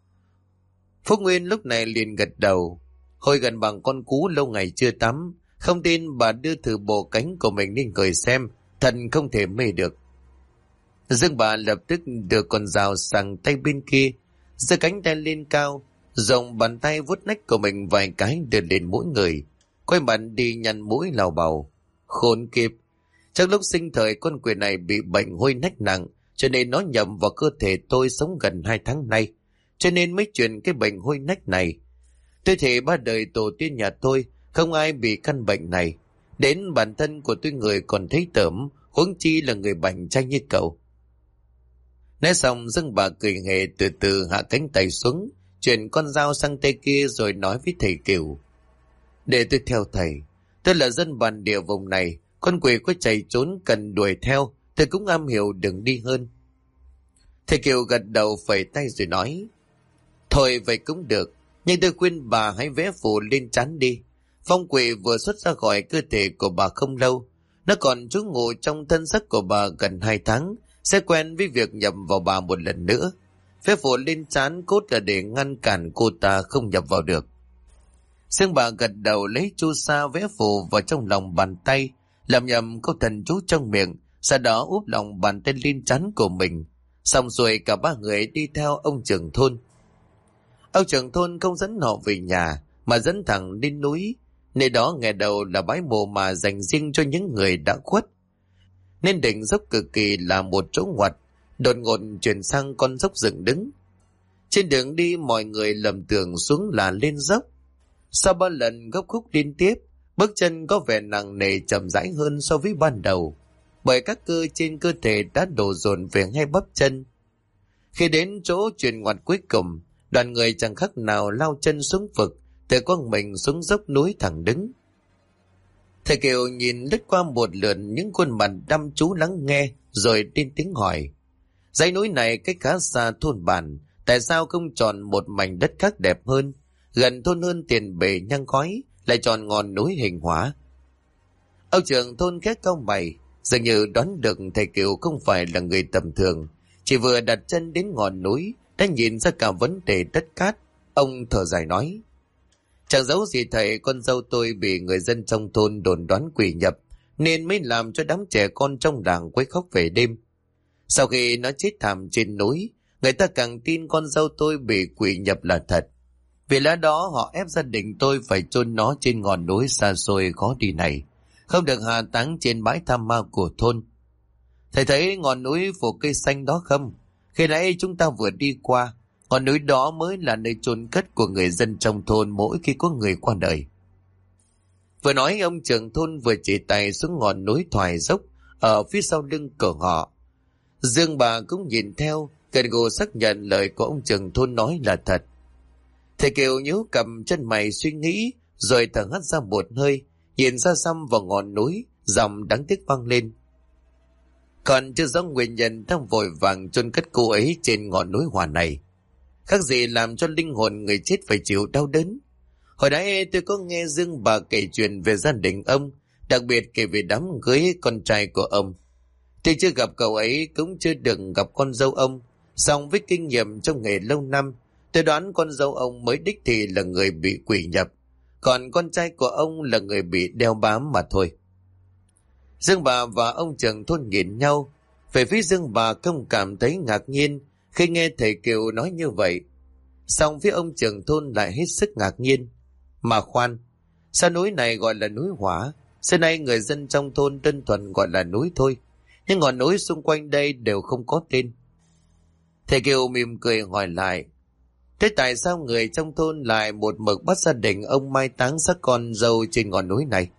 Phúc Nguyên lúc này liền gật đầu. Hồi gần bằng con cú lâu ngày chưa tắm, không tin bà đưa thử bộ cánh của mình lên người xem, thật không thể mê được. Dương bà lập tức đưa con dao sang tay bên kia, giơ cánh tay lên cao, dùng bàn tay vuốt nách của mình vài cái đưa lên mũi người, quay mặt đi nhăn mũi lào bào. Khốn kiếp! Trong lúc sinh thời con quỷ này bị bệnh hôi nách nặng, cho nên nó nhầm vào cơ thể tôi sống gần 2 tháng nay, cho nên mới truyền cái bệnh hôi nách này. Tôi thể 3 đời tổ tiên nhà tôi không ai bị căn bệnh này, Đến bản thân của tôi người còn thấy tởm, huống chi là người bảnh trai như cậu. Nói xong Dương bà cười hề từ từ hạ cánh tay xuống, chuyển con dao sang tay kia rồi nói với thầy Kiều. Để tôi theo thầy, tôi là dân bản địa vùng này, con quỷ có chạy trốn cần đuổi theo, tôi cũng am hiểu đường đi hơn. Thầy Kiều gật đầu phẩy tay rồi nói. Thôi vậy cũng được, nhưng tôi khuyên bà hãy vẽ phù lên trán đi. Phong quỷ vừa xuất ra khỏi cơ thể của bà không lâu, nó còn trú ngụ trong thân xác của bà gần 2 tháng, sẽ quen với việc nhập vào bà một lần nữa. Vẽ phù lên trán cốt là để ngăn cản cô ta không nhập vào được. Sương bà gật đầu lấy chu sa vẽ phù vào trong lòng bàn tay, làm nhầm câu thần chú trong miệng, sau đó úp lòng bàn tay lên trán của mình. Xong rồi cả ba người đi theo ông trưởng thôn. Ông trưởng thôn không dẫn họ về nhà mà dẫn thẳng lên núi. Nơi đó ngày đầu là bãi mồ mà dành riêng cho những người đã khuất. Nên đỉnh dốc cực kỳ là một chỗ ngoặt, đột ngột chuyển sang con dốc dựng đứng. Trên đường đi mọi người lầm tưởng xuống là lên dốc. Sau 3 lần gấp khúc liên tiếp, bước chân có vẻ nặng nề chậm rãi hơn so với ban đầu, bởi các cơ trên cơ thể đã đổ dồn về ngay bắp chân. Khi đến chỗ chuyển ngoặt cuối cùng, đoàn người chẳng khác nào lao chân xuống vực, tự quăng mình xuống dốc núi thẳng đứng. Thầy Kiều nhìn lướt qua một lượt những khuôn mặt đăm chú lắng nghe, rồi lên tiếng hỏi. Dãy núi này cách khá xa thôn bản, tại sao không chọn một mảnh đất khác đẹp hơn, gần thôn hơn Tiền Bể Nhang Khói, lại chọn ngọn núi Hình Hóa? Ông trưởng thôn khét cau mày, dường như đoán được thầy Kiều không phải là người tầm thường, chỉ vừa đặt chân đến ngọn núi đã nhìn ra cả vấn đề đất cát. Ông thở dài nói. Chẳng giấu gì thầy, con dâu tôi bị người dân trong thôn đồn đoán quỷ nhập, nên mới làm cho đám trẻ con trong làng quấy khóc về đêm. Sau khi nó chết thảm trên núi, người ta càng tin con dâu tôi bị quỷ nhập là thật. Vì lẽ đó họ ép gia đình tôi phải chôn nó trên ngọn núi xa xôi khó đi này, không được hạ táng trên bãi tham ma của thôn. Thầy thấy ngọn núi phủ cây xanh đó không? Khi nãy chúng ta vừa đi qua, ngọn núi đó mới là nơi chôn cất của người dân trong thôn mỗi khi có người qua đời. Vừa nói ông trưởng thôn vừa chỉ tay xuống ngọn núi thoải dốc ở phía sau lưng của họ. Dương bà cũng nhìn theo, gật gù xác nhận lời của ông trưởng thôn nói là thật. Thầy Kiều nhíu cầm chân mày suy nghĩ, rồi thở hắt ra một hơi, nhìn ra xăm vào ngọn núi, giọng đáng tiếc vang lên. Còn chưa rõ nguyên nhân đang vội vàng chôn cất cô ấy trên ngọn núi hỏa này, khác gì làm cho linh hồn người chết phải chịu đau đớn. Hồi nãy tôi có nghe Dương bà kể chuyện về gia đình ông, đặc biệt kể về đám cưới con trai của ông. Tôi chưa gặp cậu ấy, cũng chưa được gặp con dâu ông, song với kinh nghiệm trong nghề lâu năm, tôi đoán con dâu ông mới đích thị là người bị quỷ nhập, còn con trai của ông là người bị đeo bám mà thôi. Dương bà và ông trưởng thôn nhìn nhau. Về phía Dương bà không cảm thấy ngạc nhiên khi nghe thầy Kiều nói như vậy, song phía ông trưởng thôn lại hết sức ngạc nhiên. Mà khoan, sao núi này gọi là núi Hỏa? Xưa nay người dân trong thôn đơn thuần gọi là núi thôi, nhưng ngọn núi xung quanh đây đều không có tên. Thầy Kiều mỉm cười hỏi lại, thế tại sao người trong thôn lại một mực bắt gia đình ông mai táng xác con dâu trên ngọn núi này?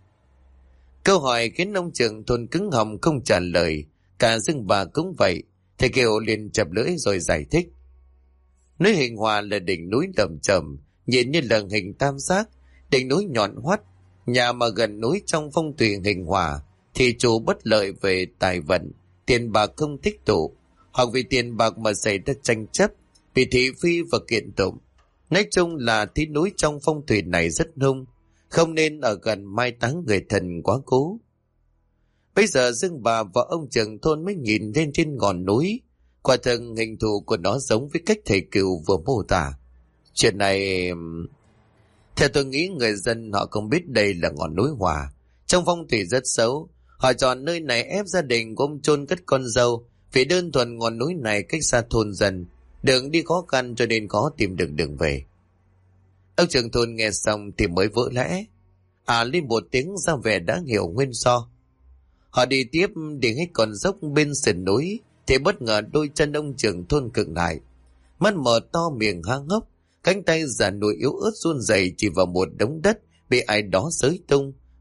Câu hỏi khiến ông trưởng thôn cứng họng không trả lời, cả Dương bà cũng vậy. Thầy Kiều liền chập lưỡi rồi giải thích. Núi Hình Hòa là đỉnh núi lởm chởm, nhìn như là hình tam giác, đỉnh núi nhọn hoắt. Nhà mà gần núi trong phong thủy hình hòa thì chủ bất lợi về tài vận, tiền bạc không tích tụ, hoặc vì tiền bạc mà xảy ra tranh chấp, vì thị phi và kiện tụng. Nói chung là tí núi trong phong thủy này rất hung, không nên ở gần mai táng người thần quá cố. Bây giờ Dương bà và ông trưởng thôn mới nhìn lên trên ngọn núi. Quả thực hình thù của nó giống với cách thầy Cửu vừa mô tả. Chuyện này, theo tôi nghĩ người dân họ không biết đây là ngọn núi Hòa. Trong phong thủy rất xấu, họ chọn nơi này ép gia đình của ông chôn cất con dâu, vì đơn thuần ngọn núi này cách xa thôn dân, đường đi khó khăn cho nên khó tìm được đường về. Ông trưởng thôn nghe xong thì mới vỡ lẽ, lên một tiếng ra vẻ đã hiểu nguyên do. Họ đi tiếp đến hết con dốc bên sườn núi thì bất ngờ đôi chân ông trưởng thôn cứng lại, mắt mở to miệng há hốc, cánh tay già nua yếu ớt run rẩy chỉ vào một đống đất bị ai đó xới tung,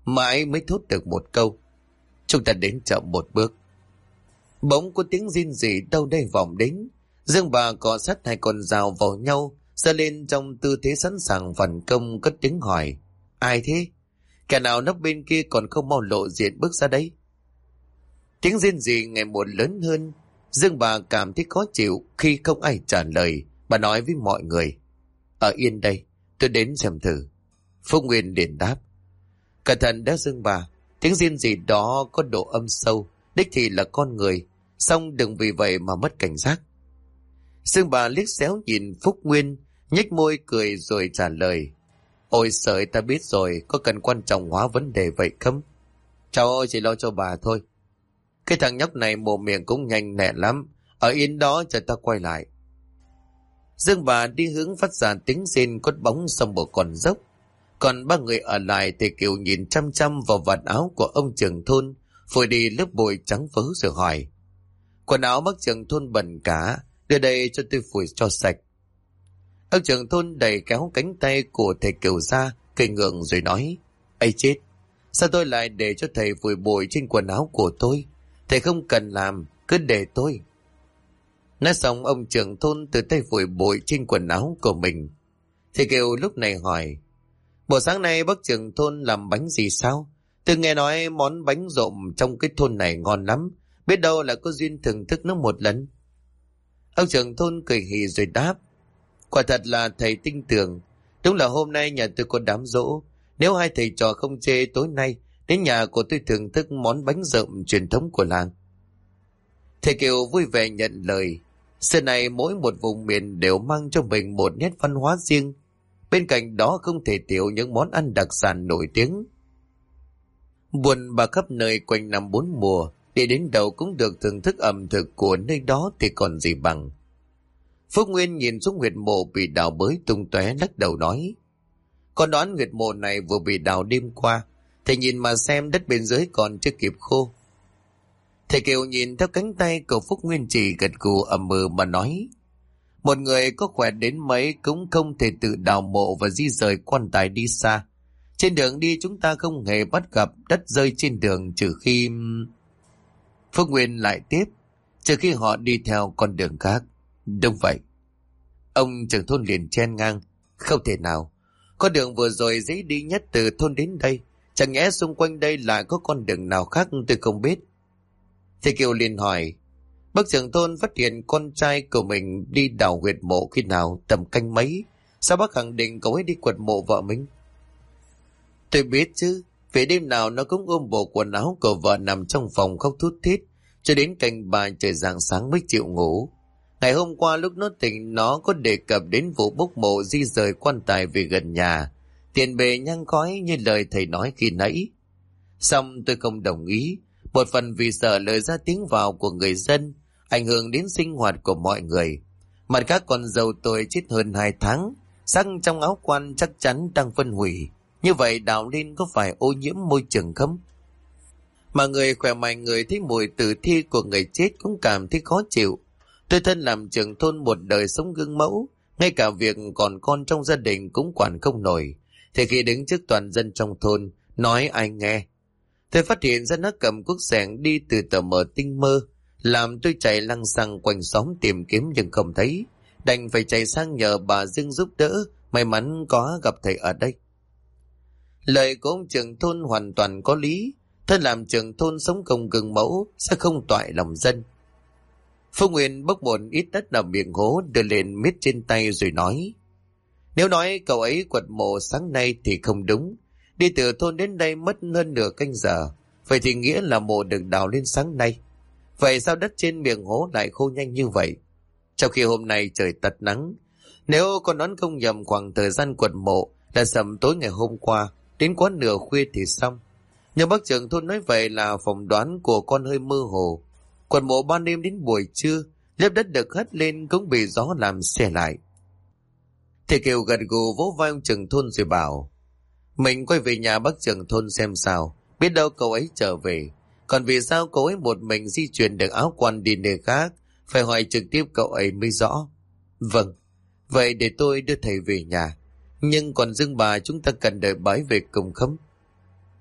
mãi mới thốt được một câu: chúng ta đến chậm một bước. Bỗng có tiếng rên rỉ đâu đây vọng đến. Dương bà cọ sát hai con dao vào nhau, giơ lên trong tư thế sẵn sàng phản công, cất tiếng hỏi: ai thế? Kẻ nào nấp bên kia còn không mau lộ diện bước ra đây? Tiếng rên rỉ ngày một lớn hơn. Dương bà cảm thấy khó chịu khi không ai trả lời. Bà nói với mọi người: ở yên đây, tôi đến xem thử. Phúc Nguyên liền đáp: cẩn thận đó Dương bà, tiếng rên rỉ đó có độ âm sâu, đích thị là con người, song đừng vì vậy mà mất cảnh giác. Dương bà liếc xéo nhìn Phúc Nguyên, nhếch môi cười rồi trả lời: ôi sợi, ta biết rồi, có cần quan trọng hóa vấn đề vậy không? Cháu ơi, chỉ lo cho bà thôi. Cái thằng nhóc này mồm miệng cũng nhanh nhẹn lắm, ở yên đó chờ ta quay lại. Dương bà đi hướng phát ra tiếng rên cốt bóng xong một con dốc. Còn ba người ở lại thì Kiều nhìn chăm chăm vào vạt áo của ông trưởng thôn, phủi đi lớp bụi trắng phớ rồi hỏi: quần áo bác trưởng thôn bẩn cả, đưa đây cho tôi phủi cho sạch. Ông trưởng thôn đẩy kéo cánh tay của thầy Kiều ra, cười ngượng rồi nói: ây chết, sao tôi lại để cho thầy phủi bụi trên quần áo của tôi? Thầy không cần làm, cứ để tôi. Nói xong ông trưởng thôn từ tay phủi bụi trên quần áo của mình. Thầy Kiều lúc này hỏi: buổi sáng nay bác trưởng thôn làm bánh gì sao? Tôi nghe nói món bánh rộm trong cái thôn này ngon lắm, biết đâu là có duyên thưởng thức nó một lần. Ông trưởng thôn cười hì rồi đáp: quả thật là thầy tin tưởng. Đúng là hôm nay nhà tôi có đám giỗ. Nếu hai thầy trò không chê, tối nay đến nhà của tôi thưởng thức món bánh rộm truyền thống của làng. Thầy Kiều vui vẻ nhận lời. Xưa này mỗi một vùng miền đều mang cho mình một nét văn hóa riêng. Bên cạnh đó không thể thiếu những món ăn đặc sản nổi tiếng. Buôn bà khắp nơi quanh năm bốn mùa, đi đến đâu cũng được thưởng thức ẩm thực của nơi đó thì còn gì bằng. Phúc Nguyên nhìn xuống huyệt mộ bị đào bới tung tóe, lắc đầu nói: con đoán huyệt mộ này vừa bị đào đêm qua, thầy nhìn mà xem đất bên dưới còn chưa kịp khô. Thầy Kiều nhìn theo cánh tay của Phúc Nguyên chỉ gật gù ậm ừ mà nói: một người có khỏe đến mấy cũng không thể tự đào mộ và di rời quan tài đi xa. Trên đường đi chúng ta không hề bắt gặp đất rơi trên đường, trừ khi... Phúc Nguyên lại tiếp: trừ khi họ đi theo con đường khác. Đúng vậy. Ông trưởng thôn liền chen ngang: không thể nào, con đường vừa rồi dễ đi nhất từ thôn đến đây, chẳng nhẽ xung quanh đây lại có con đường nào khác tôi không biết. Thầy Kiều liền hỏi: bác trưởng thôn phát hiện con trai của mình đi đào huyệt mộ khi nào, tầm canh mấy? Sao bác khẳng định cậu ấy đi quật mộ vợ mình? Tôi biết chứ, vì đêm nào nó cũng ôm bộ quần áo của vợ nằm trong phòng khóc thút thít, cho đến canh 3 trời rạng sáng mới chịu ngủ. Ngày hôm qua lúc nó tỉnh, nó có đề cập đến vụ bốc mộ di rời quan tài về gần nhà, tiền bề nhang khói như lời thầy nói khi nãy. Xong tôi không đồng ý, một phần vì sợ lời ra tiếng vào của người dân ảnh hưởng đến sinh hoạt của mọi người. Mặt khác con dâu tôi chết hơn 2 tháng, xác trong áo quan chắc chắn đang phân hủy. Như vậy đào lên có phải ô nhiễm môi trường không? Mà người khỏe mạnh, người thấy mùi tử thi của người chết cũng cảm thấy khó chịu. Tôi thân làm trưởng thôn một đời sống gương mẫu, ngay cả việc còn con trong gia đình cũng quản không nổi. Thì khi đứng trước toàn dân trong thôn, nói ai nghe. Tôi phát hiện ra nó cầm cuốc xẻng đi từ tờ mờ tinh mơ, làm tôi chạy lăng xăng quanh xóm tìm kiếm nhưng không thấy. Đành phải chạy sang nhờ bà Dương giúp đỡ, may mắn có gặp thầy ở đây. Lời của ông trưởng thôn hoàn toàn có lý. Thân làm trưởng thôn sống công gương mẫu sẽ không toại lòng dân. Phúc Nguyên bốc một ít đất ở miệng hố đưa lên miết trên tay rồi nói: nếu nói cậu ấy quật mộ sáng nay thì không đúng. Đi từ thôn đến đây mất hơn nửa canh giờ, vậy thì nghĩa là mộ được đào lên sáng nay. Vậy sao đất trên miệng hố lại khô nhanh như vậy, trong khi hôm nay trời tật nắng? Nếu con đoán không nhầm, khoảng thời gian quật mộ là sầm tối ngày hôm qua, đến quá nửa khuya thì xong. Nhưng bác trưởng thôn nói vậy là phỏng đoán của con hơi mơ hồ. Quật mộ ban đêm đến buổi trưa, lớp đất được hất lên cũng bị gió làm xe lại. Thầy Kiều gật gù vỗ vai ông trưởng thôn rồi bảo: mình quay về nhà bác trưởng thôn xem sao, biết đâu cậu ấy trở về. Còn vì sao cậu ấy một mình di chuyển được áo quan đi nơi khác, phải hỏi trực tiếp cậu ấy mới rõ. Vâng, vậy để tôi đưa thầy về nhà. Nhưng còn Dương bà chúng ta cần đợi bà ấy về cùng không?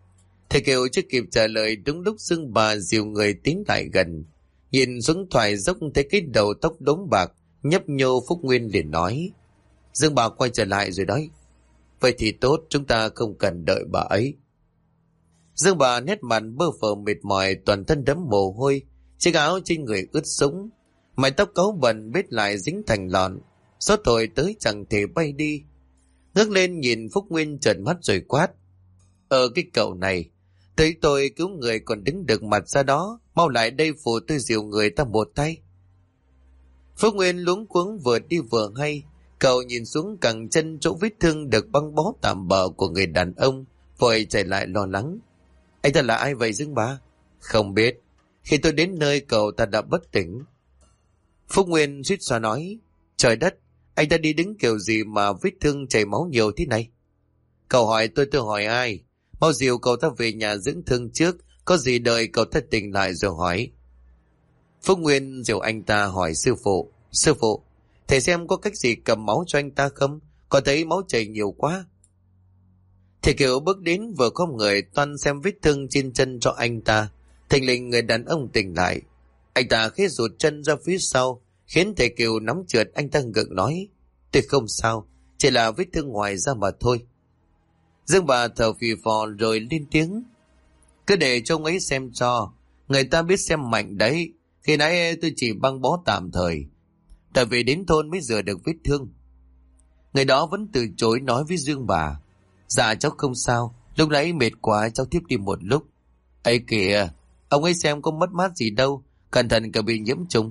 Thầy Kiều chưa kịp trả lời, đúng lúc Dương bà dìu người tiến lại gần. Nhìn xuống thoại dốc thấy cái đầu tóc đốm bạc nhấp nhô, Phúc Nguyên liền nói: Dương bà quay trở lại rồi đấy. Vậy thì tốt, chúng ta không cần đợi bà ấy. Dương bà nét mặt bơ phờ mệt mỏi, toàn thân đẫm mồ hôi, chiếc áo trên người ướt sũng, mái tóc cáu bẩn bết lại dính thành lọn, gió thổi tới chẳng thể bay đi. Ngước lên nhìn Phúc Nguyên trợn mắt rồi quát: Cái cậu này, thấy tôi cứu người còn đứng được mặt ra đó, mau lại đây phụ tôi dìu người ta một tay. Phúc Nguyên luống cuống vừa đi vừa hay, cậu nhìn xuống cẳng chân chỗ vết thương được băng bó tạm bợ của người đàn ông, vội chạy lại lo lắng: Anh ta là ai vậy Dương bà? Không biết, khi tôi đến nơi cậu ta đã bất tỉnh. Phúc Nguyên suýt xoa nói: Trời đất, anh ta đi đứng kiểu gì mà vết thương chảy máu nhiều thế này? Cậu hỏi tôi hỏi ai? Mau dìu cậu ta về nhà dưỡng thương trước, có gì đợi cậu ta tỉnh lại rồi hỏi. Phúc Nguyên dìu anh ta hỏi sư phụ: Sư phụ, thầy xem có cách gì cầm máu cho anh ta không? Có thấy máu chảy nhiều quá. Thầy Kiều bước đến vừa không người toan xem vết thương trên chân cho anh ta. Thình lình người đàn ông tỉnh lại. Anh ta khẽ rụt chân ra phía sau, khiến thầy Kiều nắm trượt. Anh ta gượng nói: Tôi không sao, chỉ là vết thương ngoài da mà thôi. Dương bà thở phì phò rồi lên tiếng: Cứ để cho ông ấy xem cho, người ta biết xem mạnh đấy. Khi nãy tôi chỉ băng bó tạm thời, tại vì đến thôn mới rửa được vết thương. Người đó vẫn từ chối nói với Dương bà: Dạ cháu không sao, lúc nãy mệt quá cháu thiếp đi một lúc. Ấy kìa, ông ấy xem có mất mát gì đâu, cẩn thận cả bị nhiễm trùng.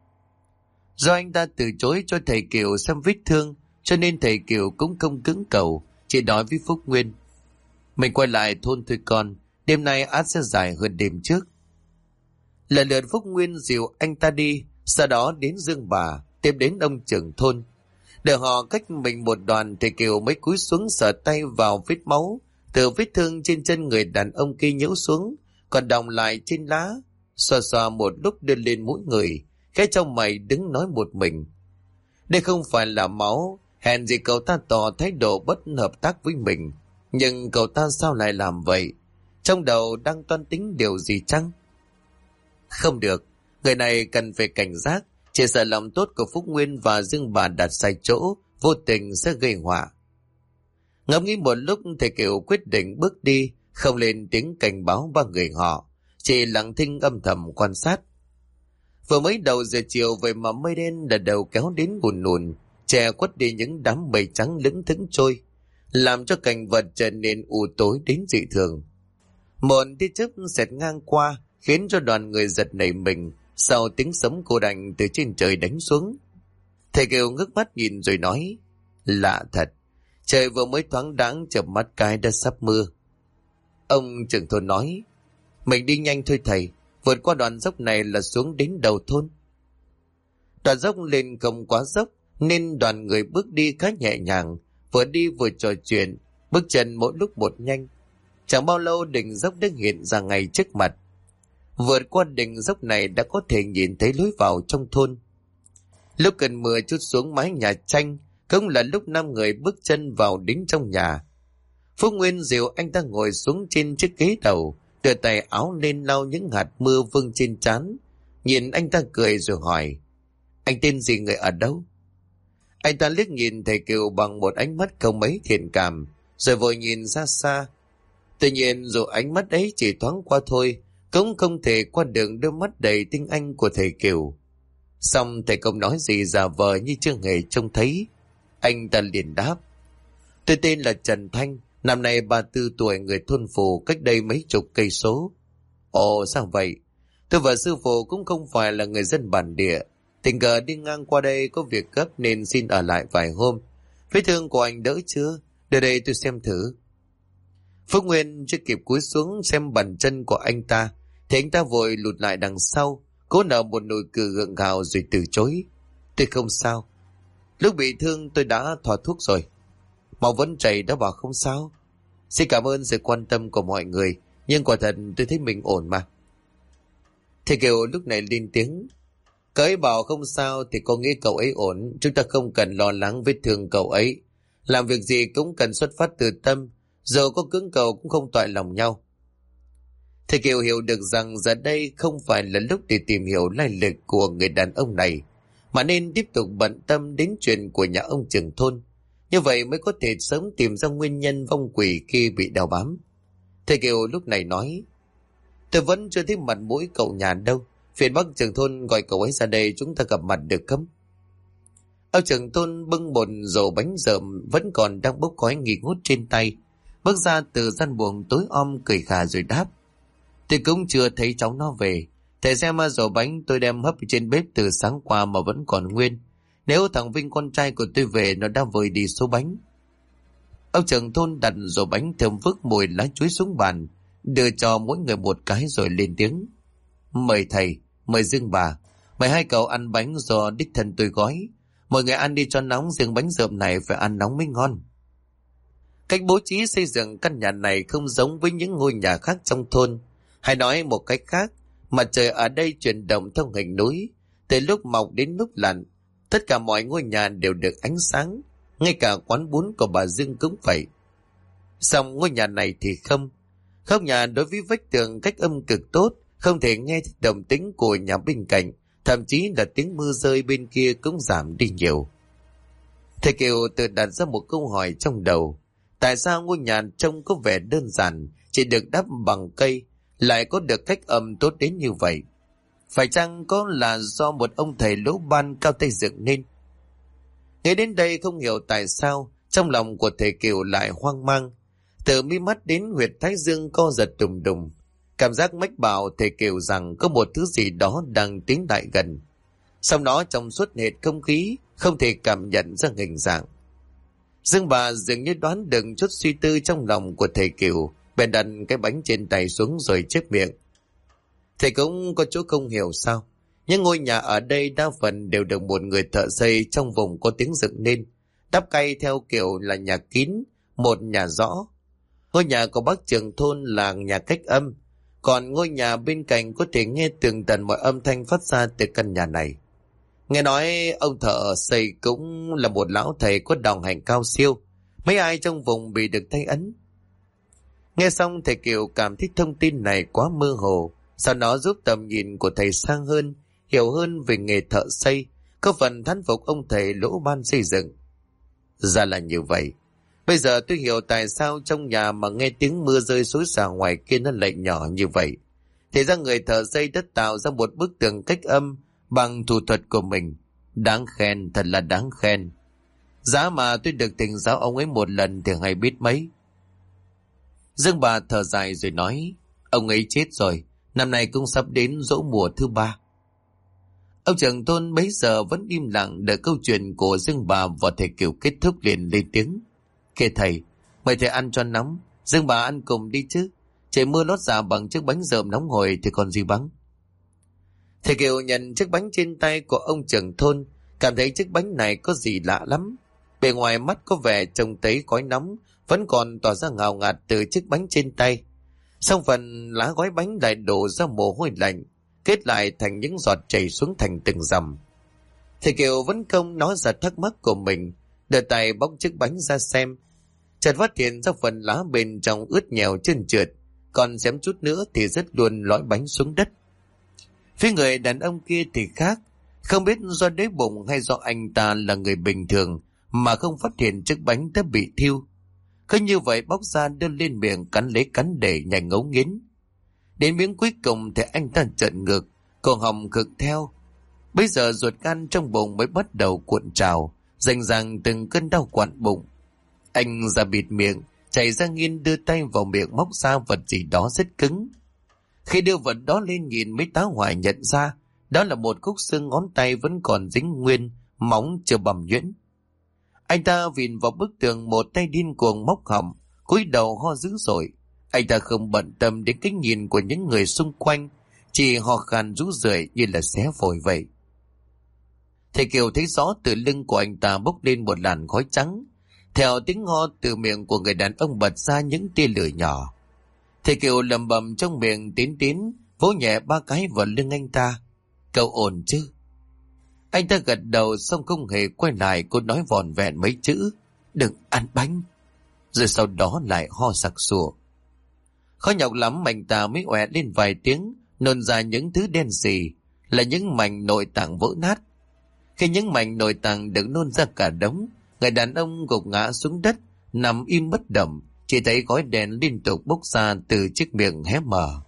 Do anh ta từ chối cho thầy Kiều xem vết thương, cho nên thầy Kiều cũng không cứng cầu, chỉ nói với Phúc Nguyên: Mình quay lại thôn thôi con, đêm nay át sẽ dài hơn đêm trước. Lần lượt Phúc Nguyên dìu anh ta đi, sau đó đến Dương bà, tiếp đến ông trưởng thôn. Để họ cách mình một đoàn, thầy Kiều mới cúi xuống sờ tay vào vết máu từ vết thương trên chân người đàn ông kia nhễu xuống, còn đọng lại trên lá. Xoa xoa một lúc đưa lên mũi người, cái trong mày đứng nói một mình: Đây không phải là máu, hèn gì cậu ta tỏ thái độ bất hợp tác với mình. Nhưng cậu ta sao lại làm vậy? Trong đầu đang toan tính điều gì chăng? Không được, người này cần phải cảnh giác, chỉ sợ lòng tốt của Phúc Nguyên và Dương bà đặt sai chỗ, vô tình sẽ gây họa. Ngẫm nghĩ một lúc, thầy Kiều quyết định bước đi, không lên tiếng cảnh báo ba người họ, chỉ lặng thinh âm thầm quan sát. Vừa mới đầu giờ chiều vậy mà mây đen đã đầu kéo đến buồn nùn, che khuất đi những đám mây trắng lững thững trôi, làm cho cảnh vật trở nên u tối đến dị thường. Một tia chớp xẹt ngang qua, khiến cho đoàn người giật nảy mình sau tiếng sấm cô đành từ trên trời đánh xuống. Thầy Kiều ngước mắt nhìn rồi nói: Lạ thật, trời vừa mới thoáng đãng, chợp mắt cái đã sắp mưa. Ông trưởng thôn nói: Mình đi nhanh thôi thầy, vượt qua đoạn dốc này là xuống đến đầu thôn. Đoạn dốc lên không quá dốc, nên đoàn người bước đi khá nhẹ nhàng, vừa đi vừa trò chuyện, bước chân mỗi lúc một nhanh. Chẳng bao lâu đỉnh dốc đã hiện ra ngay trước mặt. Vượt qua đỉnh dốc này đã có thể nhìn thấy lối vào trong thôn. Lúc cơn mưa trút xuống mái nhà tranh, cũng là lúc 5 người bước chân vào đến trong nhà. Phúc Nguyên dìu anh ta ngồi xuống trên chiếc ghế đầu, đưa tay áo lên lau những hạt mưa vương trên trán. Nhìn anh ta cười rồi hỏi: Anh tên gì, người ở đâu? Anh ta liếc nhìn thầy Kiều bằng một ánh mắt không mấy thiện cảm, rồi vội nhìn ra xa. Tuy nhiên dù ánh mắt ấy chỉ thoáng qua thôi, cũng không thể qua được đôi mắt đầy tinh anh của thầy Kiều. Xong thầy không nói gì, giả vờ như chưa hề trông thấy. Anh ta liền đáp: Tôi tên là Trần Thanh, năm nay 34 tuổi, người thôn Phù, cách đây mấy chục cây số. Ồ, sao vậy? Tôi và sư phụ cũng không phải là người dân bản địa, tình cờ đi ngang qua đây có việc gấp nên xin ở lại vài hôm. Vết thương của anh đỡ chưa? Đưa đây tôi xem thử. Phúc Nguyên chưa kịp cúi xuống xem bàn chân của anh ta thì anh ta vội lùi lại đằng sau, cố nở một nụ cười gượng gạo rồi từ chối: Tôi không sao, lúc bị thương tôi đã thoa thuốc rồi. Máu vẫn chảy đã bảo không sao. Xin cảm ơn sự quan tâm của mọi người, nhưng quả thật tôi thấy mình ổn mà. Thầy Kiều lúc này lên tiếng: Cậu ấy bảo không sao thì có nghĩa cậu ấy ổn, chúng ta không cần lo lắng vết thương cậu ấy. Làm việc gì cũng cần xuất phát từ tâm, giờ có cứng cầu cũng không toại lòng nhau. Thầy Kiều hiểu được rằng giờ đây không phải là lúc để tìm hiểu lai lịch của người đàn ông này, mà nên tiếp tục bận tâm đến chuyện của nhà ông trưởng thôn. Như vậy mới có thể sớm tìm ra nguyên nhân vong quỷ khi bị đeo bám. Thầy Kiều lúc này nói: tôi vẫn chưa thấy mặt mũi cậu nhà đâu. Phiền bác trưởng thôn gọi cậu ấy ra đây chúng ta gặp mặt được không? Ông trưởng thôn bưng một rổ bánh rợm vẫn còn đang bốc khói nghi ngút trên tay, bước ra từ gian buồng tối om cười khà rồi đáp: tôi cũng chưa thấy cháu nó về. Thầy xem rổ bánh tôi đem hấp trên bếp từ sáng qua mà vẫn còn nguyên. Nếu thằng Vinh con trai của tôi về nó đã vơi đi số bánh. Ông trưởng thôn đặt rổ bánh thơm phức mùi lá chuối xuống bàn, đưa cho mỗi người một cái rồi lên tiếng: mời thầy, mời Dương bà, mời hai cậu ăn bánh do đích thân tôi gói. Mọi người ăn đi cho nóng, riêng bánh rợm này phải ăn nóng mới ngon. Cách bố trí xây dựng căn nhà này không giống với những ngôi nhà khác trong thôn. Hay nói một cách khác, mặt trời ở đây chuyển động theo hình núi, từ lúc mọc đến lúc lặn. Tất cả mọi ngôi nhà đều được ánh sáng, ngay cả quán bún của bà Dương cũng vậy. Song ngôi nhà này thì không. Góc nhà đối với vách tường cách âm cực tốt, không thể nghe thấy động tĩnh của nhà bên cạnh, thậm chí là tiếng mưa rơi bên kia cũng giảm đi nhiều. Thầy Kiều tự đặt ra một câu hỏi trong đầu: tại sao ngôi nhà trông có vẻ đơn giản, chỉ được đắp bằng cây, lại có được cách âm tốt đến như vậy? Phải chăng có là do một ông thầy lỗ ban cao tay dựng nên? Nghe đến đây không hiểu tại sao trong lòng của thầy Kiều lại hoang mang, từ mi mắt đến huyệt thái dương co giật đùng đùng. Cảm giác mách bảo thầy Kiều rằng có một thứ gì đó đang tiến lại gần. Sau đó trong suốt hệt không khí, không thể cảm nhận ra hình dạng. Dương bà dường như đoán được chút suy tư trong lòng của thầy Kiều, bèn đặt cái bánh trên tay xuống rồi chép miệng: thầy cũng có chỗ không hiểu sao? Những ngôi nhà ở đây đa phần đều được một người thợ xây trong vùng có tiếng dựng nên, đắp cây theo kiểu là nhà kín, một nhà rõ. Ngôi nhà của bác trưởng thôn là nhà cách âm, còn ngôi nhà bên cạnh có thể nghe tường tận mọi âm thanh phát ra từ căn nhà này. Nghe nói ông thợ xây cũng là một lão thầy có đạo hành cao siêu, mấy ai trong vùng bị được thay ấn. Nghe xong thầy Kiều cảm thấy thông tin này quá mơ hồ, sau đó giúp tầm nhìn của thầy sang hơn, hiểu hơn về nghề thợ xây, có phần thán phục ông thầy lỗ ban xây dựng. Ra là như vậy. Bây giờ tôi hiểu tại sao trong nhà mà nghe tiếng mưa rơi xối xả ngoài kia nó lại nhỏ như vậy. Thì ra người thợ xây đã tạo ra một bức tường cách âm bằng thủ thuật của mình. Đáng khen, thật là đáng khen. Giá mà tôi được thỉnh giáo ông ấy một lần thì hay biết mấy. Dương bà thở dài rồi nói: ông ấy chết rồi, năm nay cũng sắp đến giỗ mùa thứ 3. Ông trưởng thôn bấy giờ vẫn im lặng đợi câu chuyện của Dương bà và thầy Kiều kết thúc liền lên tiếng: kìa thầy, mời thầy ăn cho nóng, Dương bà ăn cùng đi chứ. Trời mưa lót dạ bằng chiếc bánh rợm nóng hổi thì còn gì bằng. Thầy Kiều nhận chiếc bánh trên tay của ông trưởng thôn, cảm thấy chiếc bánh này có gì lạ lắm. Bề ngoài mắt có vẻ trông thấy khói nóng vẫn còn tỏa ra ngào ngạt từ chiếc bánh trên tay. Xong phần lá gói bánh lại đổ ra mồ hôi lạnh, kết lại thành những giọt chảy xuống thành từng dầm. Thầy Kiều vẫn không nói ra thắc mắc của mình, đưa tay bóc chiếc bánh ra xem. Chợt phát hiện ra phần lá bên trong ướt nhèo trơn trượt, còn xém chút nữa thì rớt luôn lõi bánh xuống đất. Phía người đàn ông kia thì khác, không biết do đế bụng hay do anh ta là người bình thường mà không phát hiện chiếc bánh đã bị thiêu. Cứ như vậy bóc ra đưa lên miệng cắn lấy cắn để nhai ngấu nghiến. Đến miếng cuối cùng thì anh ta trợn ngược, cổ họng khựng theo. Bây giờ ruột gan trong bụng mới bắt đầu cuộn trào, rành ràng từng cơn đau quặn bụng. Anh ra bịt miệng, chạy ra nghiêng đưa tay vào miệng móc ra vật gì đó rất cứng. Khi đưa vật đó lên nhìn mới tá hỏa nhận ra đó là một khúc xương ngón tay vẫn còn dính nguyên, móng chưa bầm nhuyễn. Anh ta vịn vào bức tường, một tay điên cuồng móc họng, cúi đầu ho dữ dội. Anh ta không bận tâm đến cái nhìn của những người xung quanh, chỉ ho khan rú rượi như là xé phổi vậy. Thầy Kiều thấy rõ từ lưng của anh ta bốc lên một làn khói trắng. Theo tiếng ho từ miệng của người đàn ông bật ra những tia lửa nhỏ. Thầy Kiều lầm bầm trong miệng, tiến vỗ nhẹ 3 cái vào lưng anh ta. Cậu ổn chứ? Anh ta gật đầu xong không hề quay lại, cô nói vòn vẹn mấy chữ: đừng ăn bánh. Rồi sau đó lại ho sặc sụa. Khó nhọc lắm anh ta mới ọe lên vài tiếng, nôn ra những thứ đen sì, là những mảnh nội tạng vỡ nát. Khi những mảnh nội tạng được nôn ra cả đống, người đàn ông gục ngã xuống đất, nằm im bất động, chỉ thấy khói đen liên tục bốc ra từ chiếc miệng hé mở.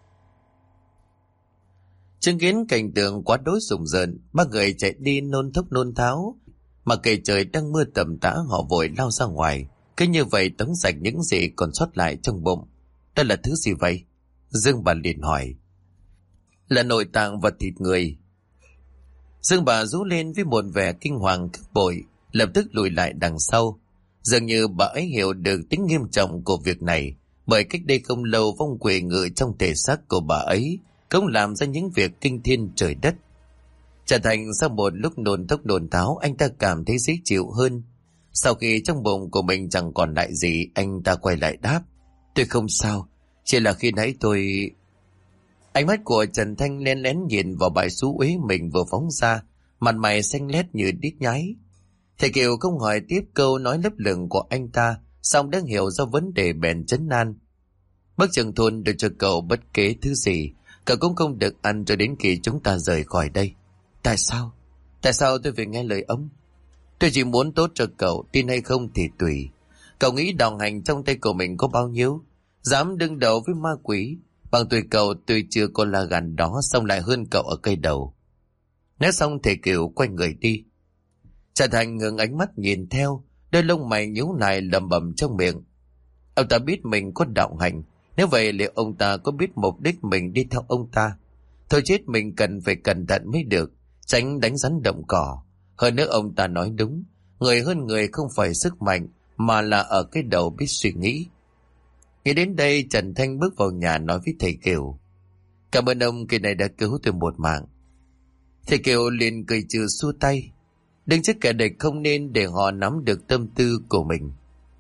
Chứng kiến cảnh tượng quá đối rùng rợn, ba người chạy đi nôn thốc nôn tháo, mà kể trời đang mưa tầm tã họ vội lao ra ngoài, cứ như vậy tống sạch những gì còn sót lại trong bụng. Đó là thứ gì vậy? Dương bà liền hỏi. Là nội tạng và thịt người. Dương bà rú lên với một vẻ kinh hoàng cực bội, lập tức lùi lại đằng sau. Dường như bà ấy hiểu được tính nghiêm trọng của việc này, bởi cách đây không lâu vong quỷ ngự trong thể xác của bà ấy cũng làm ra những việc kinh thiên trời đất. Trở thành sau một lúc nôn thốc nôn tháo, anh ta cảm thấy dễ chịu hơn. Sau khi trong bụng của mình chẳng còn lại gì, anh ta quay lại đáp. Tôi không sao, chỉ là khi nãy tôi... Ánh mắt của Trần Thanh lén lén nhìn vào bãi xú uế mình vừa phóng ra, mặt mày xanh lét như đít nhái. Thầy Kiều không hỏi tiếp câu nói lấp lửng của anh ta, song đang hiểu ra vấn đề bèn trấn an. Bác trưởng thôn đưa cho cậu bất kế thứ gì, cậu cũng không được ăn cho đến khi chúng ta rời khỏi đây. Tại sao? Tại sao tôi phải nghe lời ông? Tôi chỉ muốn tốt cho cậu, tin hay không thì tùy. Cậu nghĩ đồng hành trong tay của mình có bao nhiêu? Dám đương đầu với ma quỷ. Bằng tuổi cậu tôi chưa có la gan đó, xong lại hơn cậu ở cây đầu. Nói xong thầy Kiều quay người đi. Trần Thành ngừng ánh mắt nhìn theo, đôi lông mày nhíu lại lẩm bẩm trong miệng. Ông ta biết mình có đạo hành, nếu vậy liệu ông ta có biết mục đích mình đi theo ông ta? Thôi chết, mình cần phải cẩn thận mới được, tránh đánh rắn động cỏ. Hơn nữa ông ta nói đúng, người hơn người không phải sức mạnh, mà là ở cái đầu biết suy nghĩ. Nghĩ đến đây, Trần Thanh bước vào nhà nói với thầy Kiều. Cảm ơn ông, kỳ này đã cứu tôi một mạng. Thầy Kiều liền cười trừ xua tay. Đứng trước kẻ địch không nên để họ nắm được tâm tư của mình.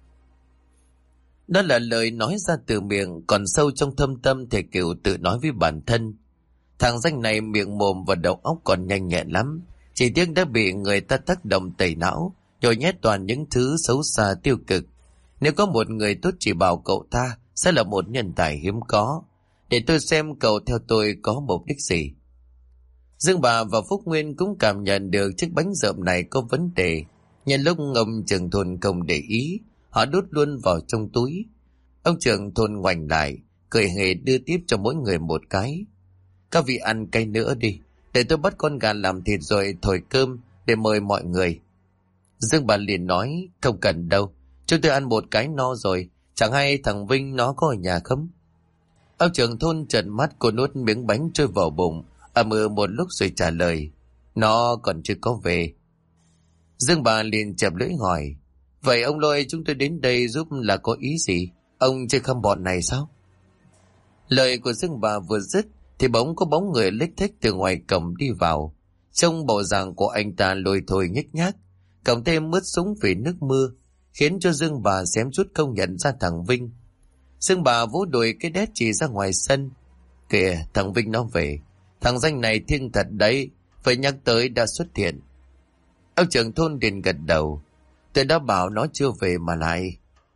Đó là lời nói ra từ miệng, còn sâu trong thâm tâm thầy Kiều tự nói với bản thân. Thằng danh này miệng mồm và đầu óc còn nhanh nhẹn lắm, chỉ tiếc đã bị người ta tác động tẩy não, nhồi nhét toàn những thứ xấu xa tiêu cực. Nếu có một người tốt chỉ bảo cậu ta sẽ là một nhân tài hiếm có. Để tôi xem cậu theo tôi có mục đích gì. Dương bà và Phúc Nguyên cũng cảm nhận được chiếc bánh rợm này có vấn đề. Nhân lúc ông trưởng thôn không để ý, họ đút luôn vào trong túi. Ông trưởng thôn ngoảnh lại, cười hề đưa tiếp cho mỗi người một cái. Các vị ăn cái nữa đi, để tôi bắt con gà làm thịt rồi thổi cơm để mời mọi người. Dương bà liền nói, không cần đâu, chúng tôi ăn một cái no rồi, chẳng hay thằng Vinh nó có ở nhà không? Ông trưởng thôn trợn mắt, cô nuốt miếng bánh trôi vào bụng, ậm ừ một lúc rồi trả lời, nó còn chưa có về. Dương bà liền chẹp lưỡi hỏi, vậy ông lôi chúng tôi đến đây giúp là có ý gì? Ông chơi khăm bọn này sao? Lời của Dương bà vừa dứt thì bỗng có bóng người lếch thếch từ ngoài cổng đi vào. Trông bộ dạng của anh ta lôi thôi nhếch nhác, cộng thêm mướt súng vì nước mưa, khiến cho Dương bà xém chút không nhận ra thằng Vinh. Dương bà vỗ đùi cái đét chỉ ra ngoài sân. Kìa, thằng Vinh nó về. Thằng danh này thiêng thật đấy, phải nhắc tới đã xuất hiện. Ông trưởng thôn liền gật đầu. Tôi đã bảo nó chưa về mà lại.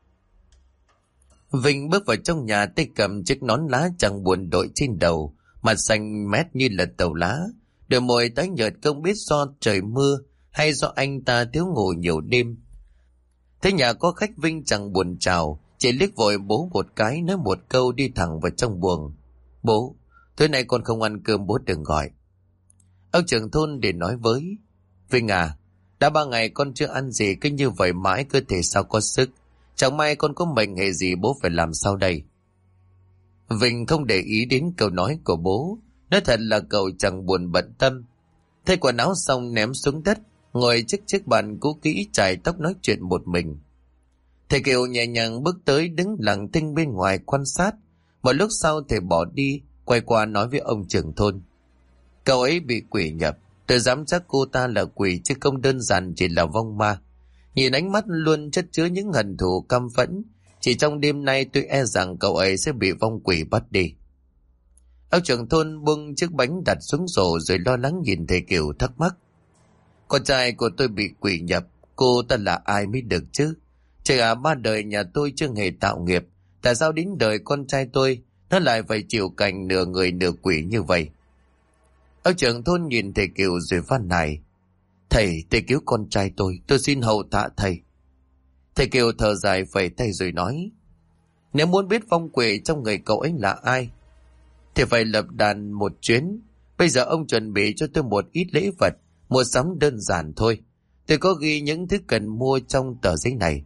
Vinh bước vào trong nhà, tay cầm chiếc nón lá chẳng buồn đội trên đầu, mặt xanh mét như là tàu lá, đôi môi tái nhợt không biết do trời mưa hay do anh ta thiếu ngủ nhiều đêm. Thế nhà có khách, Vinh chẳng buồn chào, chỉ liếc vội bố một cái, nói một câu đi thẳng vào trong buồng. Bố, tối nay con không ăn cơm, bố đừng gọi. Ông trưởng thôn để nói với Vinh à, đã 3 ngày con chưa ăn gì, cứ như vậy mãi cơ thể sao có sức, chẳng may con có mệnh hệ gì bố phải làm sao đây? Vinh không để ý đến câu nói của bố, nói thật là cậu chẳng buồn bận tâm. Thay quần áo xong ném xuống đất, ngồi trước chiếc bàn cũ kỹ chải tóc nói chuyện một mình. Thầy Kiều nhẹ nhàng bước tới đứng lặng thinh bên ngoài quan sát. Một lúc sau thầy bỏ đi, quay qua nói với ông trưởng thôn. Cậu ấy bị quỷ nhập, tôi dám chắc cô ta là quỷ chứ không đơn giản chỉ là vong ma. Nhìn ánh mắt luôn chất chứa những hận thù căm phẫn, chỉ trong đêm nay tôi e rằng cậu ấy sẽ bị vong quỷ bắt đi. Ông trưởng thôn buông chiếc bánh đặt xuống rổ rồi lo lắng nhìn thầy Kiều thắc mắc. Con trai của tôi bị quỷ nhập, cô ta là ai mới được chứ? Trời ạ, 3 đời nhà tôi chưa hề tạo nghiệp, tại sao đến đời con trai tôi nó lại phải chịu cảnh nửa người nửa quỷ như vậy. Ông trưởng thôn nhìn thầy Kiều rồi van nài: thầy cứu con trai tôi xin hậu tạ thầy. Thầy Kiều thở dài phẩy tay rồi nói: nếu muốn biết vong quỷ trong người cậu ấy là ai thì phải lập đàn một chuyến. Bây giờ ông chuẩn bị cho tôi một ít lễ vật, mua sắm đơn giản thôi. Tôi có ghi những thứ cần mua trong tờ giấy này.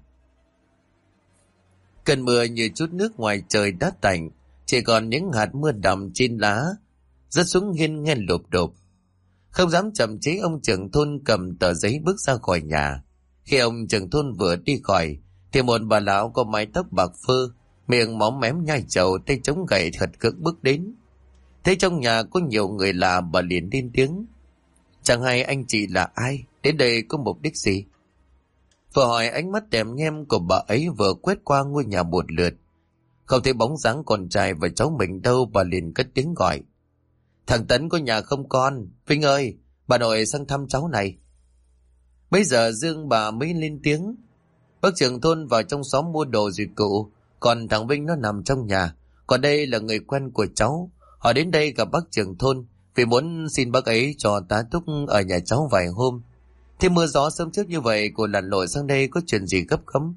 Cơn mưa như chút nước ngoài trời đã tạnh, chỉ còn những hạt mưa đậm trên lá rớt xuống hiên nghe lụp đụp. Không dám chậm chế, ông trưởng thôn cầm tờ giấy bước ra khỏi nhà. Khi ông trưởng thôn vừa đi khỏi thì một bà lão có mái tóc bạc phơ, miệng móm mém nhai trầu, tay chống gậy thật cực bước đến. Thấy trong nhà có nhiều người lạ, bà liền lên tiếng: chẳng hay anh chị là ai, đến đây có mục đích gì? Vừa hỏi, ánh mắt tèm nhem của bà ấy vừa quét qua ngôi nhà một lượt. Không thấy bóng dáng con trai và cháu mình đâu, bà liền cất tiếng gọi: thằng Tấn có nhà không con? Vinh ơi, bà nội sang thăm cháu này. Bây giờ Dương bà mới lên tiếng: bác trưởng thôn vào trong xóm mua đồ rồi cụ, còn thằng Vinh nó nằm trong nhà. Còn đây là người quen của cháu, họ đến đây gặp bác trưởng thôn vì muốn xin bác ấy cho tá túc ở nhà cháu vài hôm. Thế mưa gió sớm trước như vậy, cô lặn lội sang đây có chuyện gì gấp không?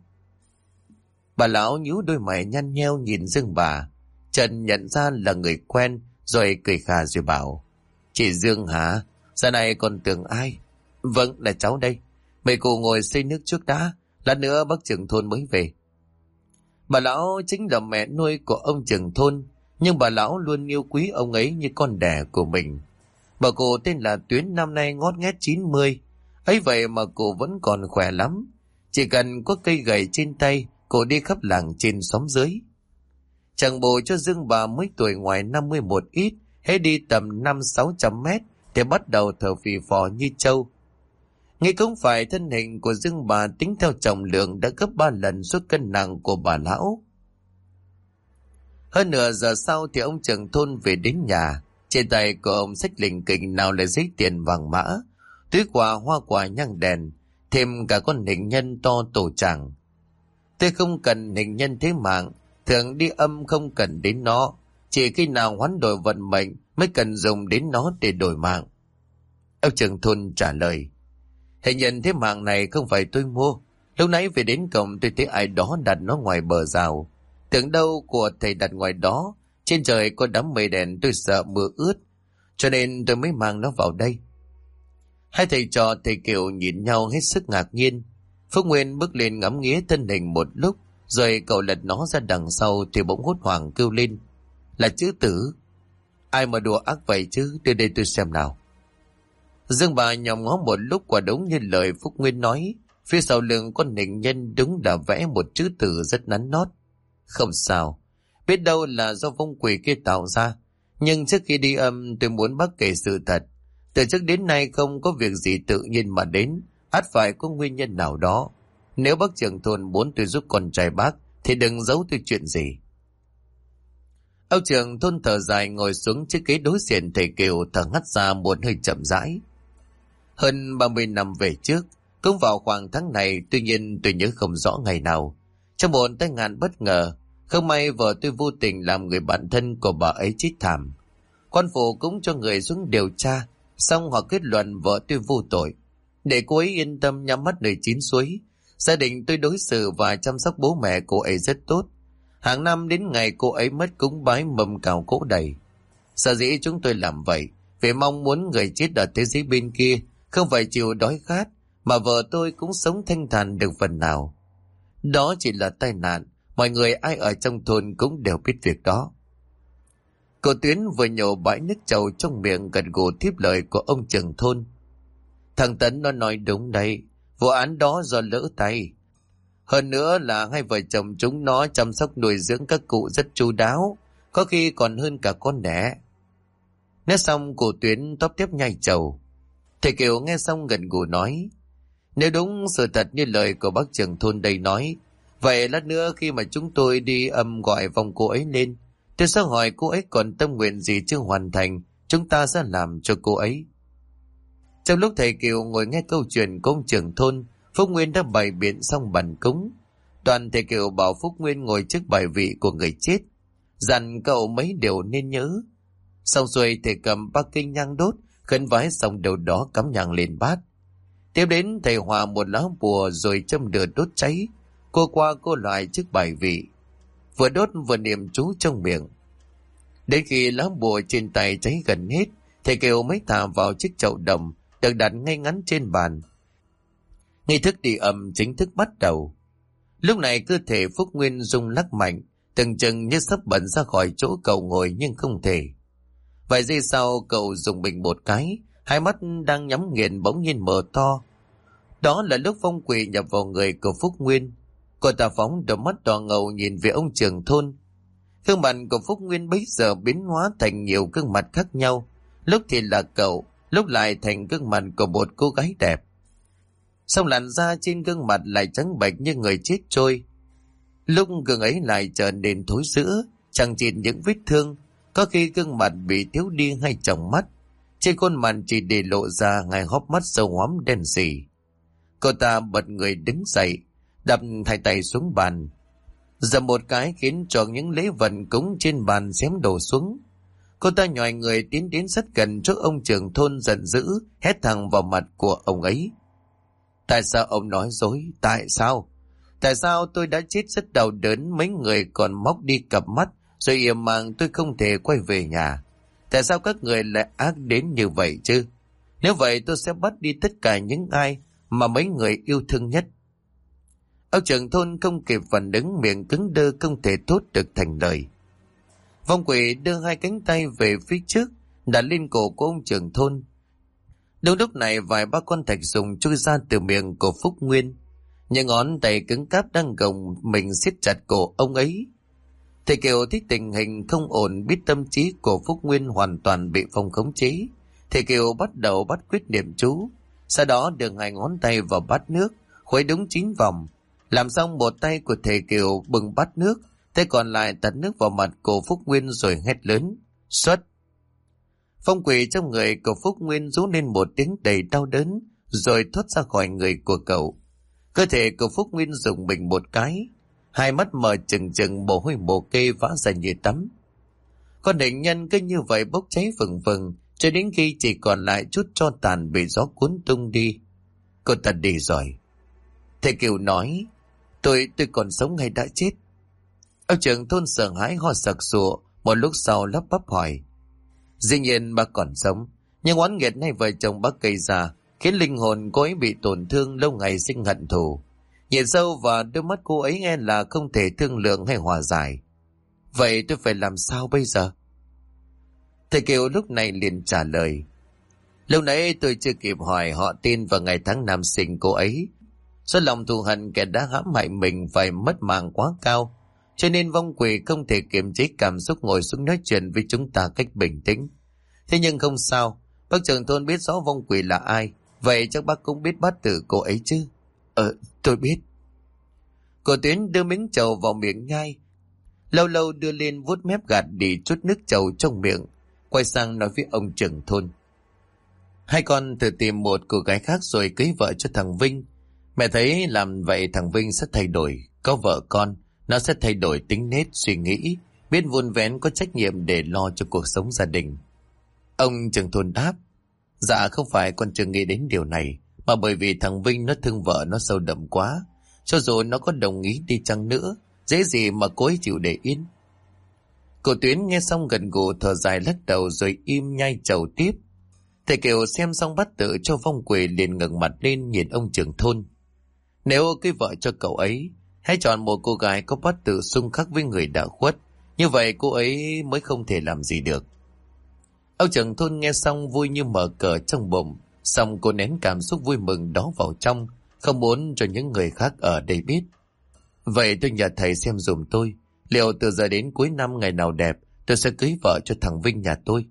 Bà lão nhíu đôi mày nhăn nheo nhìn Dương bà, Trần nhận ra là người quen rồi cười khà rồi bảo: chị Dương hả? Giờ này còn tưởng ai? Vâng, là cháu đây. Mời cô ngồi xơi nước trước đã, lát nữa bác trưởng thôn mới về. Bà lão chính là mẹ nuôi của ông trưởng thôn, nhưng bà lão luôn yêu quý ông ấy như con đẻ của mình. Bà cụ tên là Tuyến, năm nay ngót nghét 90. Ấy vậy mà cụ vẫn còn khỏe lắm. Chỉ cần có cây gậy trên tay, cụ đi khắp làng trên xóm dưới. Chẳng bồ cho Dương bà mới tuổi ngoài 50 một ít, hễ đi tầm 500-600 mét thì bắt đầu thở phì phò như trâu. Nghĩ cũng phải, thân hình của Dương bà tính theo trọng lượng đã gấp 3 lần số cân nặng của bà lão. Hơn nửa giờ sau thì ông trưởng thôn về đến nhà. Trên tay của ông xách lình kình, nào là giấy tiền vàng mã, túi quà, hoa quả, nhang đèn, thêm cả con hình nhân to tổ tràng. Tôi không cần hình nhân thế mạng, thường đi âm không cần đến nó, chỉ khi nào hoán đổi vận mệnh mới cần dùng đến nó để đổi mạng. Ông trưởng thôn trả lời: hình nhân thế mạng này không phải tôi mua. Lúc nãy về đến cổng tôi thấy ai đó đặt nó ngoài bờ rào. Tưởng đâu của thầy đặt ngoài đó. Trên trời có đám mây đèn, tôi sợ mưa ướt, cho nên tôi mới mang nó vào đây. Hai thầy trò thầy Kiều nhìn nhau hết sức ngạc nhiên. Phúc Nguyên bước lên ngắm nghía thân hình một lúc, rồi cậu lật nó ra đằng sau thì bỗng hốt hoảng kêu lên: là chữ tử. Ai mà đùa ác vậy chứ, đưa đây tôi xem nào. Dương bà nhòm ngó một lúc, quả đúng như lời Phúc Nguyên nói, phía sau lưng con hình nhân đúng là vẽ một chữ tử rất nắn nót. Không sao, biết đâu là do vong quỷ kia tạo ra. Nhưng trước khi đi âm, tôi muốn bác kể sự thật. Từ trước đến nay không có việc gì tự nhiên mà đến, ắt phải có nguyên nhân nào đó. Nếu bác trưởng thôn muốn tôi giúp con trai bác thì đừng giấu tôi chuyện gì. Ông trưởng thôn thở dài ngồi xuống chiếc ghế đối diện thầy Kiều, thở hắt ra một hơi chậm rãi. Hơn 30 năm về trước, cũng vào khoảng tháng này, tuy nhiên tôi nhớ không rõ ngày nào, trong một tai nạn bất ngờ, không may vợ tôi vô tình làm người bạn thân của bà ấy chết thảm. Quan phủ cũng cho người xuống điều tra, xong họ kết luận vợ tôi vô tội. Để cô ấy yên tâm nhắm mắt nơi chín suối, gia đình tôi đối xử và chăm sóc bố mẹ cô ấy rất tốt. Hàng năm đến ngày cô ấy mất cúng bái mâm cào cỗ đầy. Sở dĩ chúng tôi làm vậy vì mong muốn người chết ở thế giới bên kia không phải chịu đói khát, mà vợ tôi cũng sống thanh thản được phần nào. Đó chỉ là tai nạn, mọi người ai ở trong thôn cũng đều biết việc đó. Cô Tuyến vừa nhổ bãi nước trầu trong miệng, gật gù tiếp lời của ông trưởng thôn. Thằng Tấn nó nói đúng đấy, vụ án đó do lỡ tay. Hơn nữa là hai vợ chồng chúng nó chăm sóc nuôi dưỡng các cụ rất chu đáo, có khi còn hơn cả con đẻ. Nói xong cô Tuyến tóp tiếp nhai trầu. Thầy Kiều nghe xong gật gù nói: nếu đúng sự thật như lời của bác trưởng thôn đây nói, vậy lát nữa khi mà chúng tôi đi âm gọi vòng cô ấy lên, tôi sẽ hỏi cô ấy còn tâm nguyện gì chưa hoàn thành, chúng ta sẽ làm cho cô ấy. Trong lúc thầy Kiều ngồi nghe câu chuyện của ông trưởng thôn, Phúc Nguyên đã bày biện xong bàn cúng. Toàn thầy Kiều bảo Phúc Nguyên ngồi trước bài vị của người chết. dặn cậu mấy điều nên nhớ. Xong rồi thầy cầm 3 cây nhang đốt, khấn vái xong đầu đó cắm nhang lên bát. Tiếp đến thầy hòa một lá bùa rồi châm lửa đốt cháy, cô qua cô lại trước bài vị, vừa đốt vừa niệm chú trong miệng. Đến khi lá bùa trên tay cháy gần hết, thầy kêu mới thả vào chiếc chậu đồng được đặt ngay ngắn trên bàn. Nghi thức đi âm chính thức bắt đầu. Lúc này cơ thể Phúc Nguyên rung lắc mạnh, từng chừng như sắp bật ra khỏi chỗ cậu ngồi nhưng không thể. Vài giây sau cậu dùng mình một cái, hai mắt đang nhắm nghiền bỗng nhiên mở to. Đó là lúc phong quỷ nhập vào người của Phúc Nguyên. Cô ta phóng đôi mắt đỏ ngầu nhìn về ông trưởng thôn. Gương mặt của Phúc Nguyên bấy giờ biến hóa thành nhiều gương mặt khác nhau. Lúc thì là cậu, lúc lại thành gương mặt của một cô gái đẹp. Xong làn da trên gương mặt lại trắng bệch như người chết trôi. Lúc gương ấy lại trở nên thối rữa, chẳng chỉ những vết thương, có khi gương mặt bị thiếu đi hay tròng mắt. Trên khuôn mặt chỉ để lộ ra ngay hốc mắt sâu hoắm đen sì. Cô ta bật người đứng dậy, đập hai tay xuống bàn. Dầm một cái khiến cho những lễ vật cúng trên bàn xém đổ xuống. Cô ta nhòi người tiến đến rất gần trước ông trưởng thôn giận dữ, hét thẳng vào mặt của ông ấy. Tại sao ông nói dối? Tại sao? Tại sao tôi đã chết rất đau đớn, mấy người còn móc đi cặp mắt, rồi yểm mạng tôi không thể quay về nhà. Tại sao các người lại ác đến như vậy chứ? Nếu vậy tôi sẽ bắt đi tất cả những ai mà mấy người yêu thương nhất. Ông trưởng thôn không kịp phản ứng, miệng cứng đơ không thể thốt được thành lời. Vong quỷ đưa hai cánh tay về phía trước, đặt lên cổ của ông trưởng thôn. Đúng lúc này vài ba con thạch sùng chui ra từ miệng của Phúc Nguyên. Những ngón tay cứng cáp đang gồng mình siết chặt cổ ông ấy. Thầy Kiều thấy tình hình không ổn, biết tâm trí của Phúc Nguyên hoàn toàn bị Phong khống chế. Thầy Kiều bắt đầu bắt quyết niệm chú, sau đó đưa hai ngón tay vào bát nước, khuấy đúng 9 vòng. Làm xong một tay của thầy Kiều bưng bát nước, tay còn lại tạt nước vào mặt của Phúc Nguyên rồi hét lớn, xuất. Phong quỷ trong người của Phúc Nguyên rú lên một tiếng đầy đau đớn, rồi thoát ra khỏi người của cậu. Cơ thể của Phúc Nguyên rùng mình một cái, hai mắt mở trừng trừng, mồ hôi mồ kê vã ra như tắm. Con định nhân cứ như vậy bốc cháy phừng phừng, cho đến khi chỉ còn lại chút tro tàn bị gió cuốn tung đi. Cô ta đi rồi. Thầy Kiều nói, tôi còn sống hay đã chết? Ông trưởng thôn sợ hãi ho sặc sụa, một lúc sau lắp bắp hỏi. Dĩ nhiên bác còn sống, nhưng oán nghiệt này vợ chồng bác gây ra khiến linh hồn cô ấy bị tổn thương, lâu ngày sinh hận thù. Nhìn sâu vào đôi mắt cô ấy nghe là không thể thương lượng hay hòa giải. Vậy tôi phải làm sao bây giờ? Thầy Kiều lúc này liền trả lời. Lúc nãy tôi chưa kịp hỏi họ tên và ngày tháng năm sinh cô ấy. Do lòng thù hận kẻ đã hãm hại mình phải mất mạng quá cao, cho nên vong quỷ không thể kiềm chế cảm xúc ngồi xuống nói chuyện với chúng ta cách bình tĩnh. Thế nhưng không sao, bác trưởng thôn biết rõ vong quỷ là ai, vậy chắc bác cũng biết bát tự cô ấy chứ? Tôi biết. Cô Tuyến đưa miếng trầu vào miệng nhai, lâu lâu đưa lên vuốt mép gạt đi chút nước trầu trong miệng, quay sang nói với ông trưởng thôn. Hai con thử tìm một cô gái khác rồi cưới vợ cho thằng Vinh. Mẹ thấy làm vậy thằng Vinh sẽ thay đổi, có vợ con, nó sẽ thay đổi tính nết, suy nghĩ, biết vun vén, có trách nhiệm để lo cho cuộc sống gia đình. Ông trưởng thôn đáp, dạ không phải con chưa nghĩ đến điều này, mà bởi vì thằng Vinh nó thương vợ nó sâu đậm quá. Cho dù nó có đồng ý đi chăng nữa, dễ gì mà cô ấy chịu để yên. Cô Tuyến nghe xong gần gù thở dài lắc đầu rồi im nhai trầu tiếp. Thầy Kiều xem xong bát tự cho vong quỷ liền ngẩng mặt lên nhìn ông trưởng thôn. Nếu cưới vợ cho cậu ấy, hãy chọn một cô gái có bát tự xung khắc với người đã khuất, như vậy cô ấy mới không thể làm gì được. Ông trưởng thôn nghe xong vui như mở cờ trong bụng, xong cô nén cảm xúc vui mừng đó vào trong, không muốn cho những người khác ở đây biết. Vậy tôi nhờ thầy xem dùm tôi, liệu từ giờ đến cuối năm ngày nào đẹp tôi sẽ cưới vợ cho thằng Vinh nhà tôi.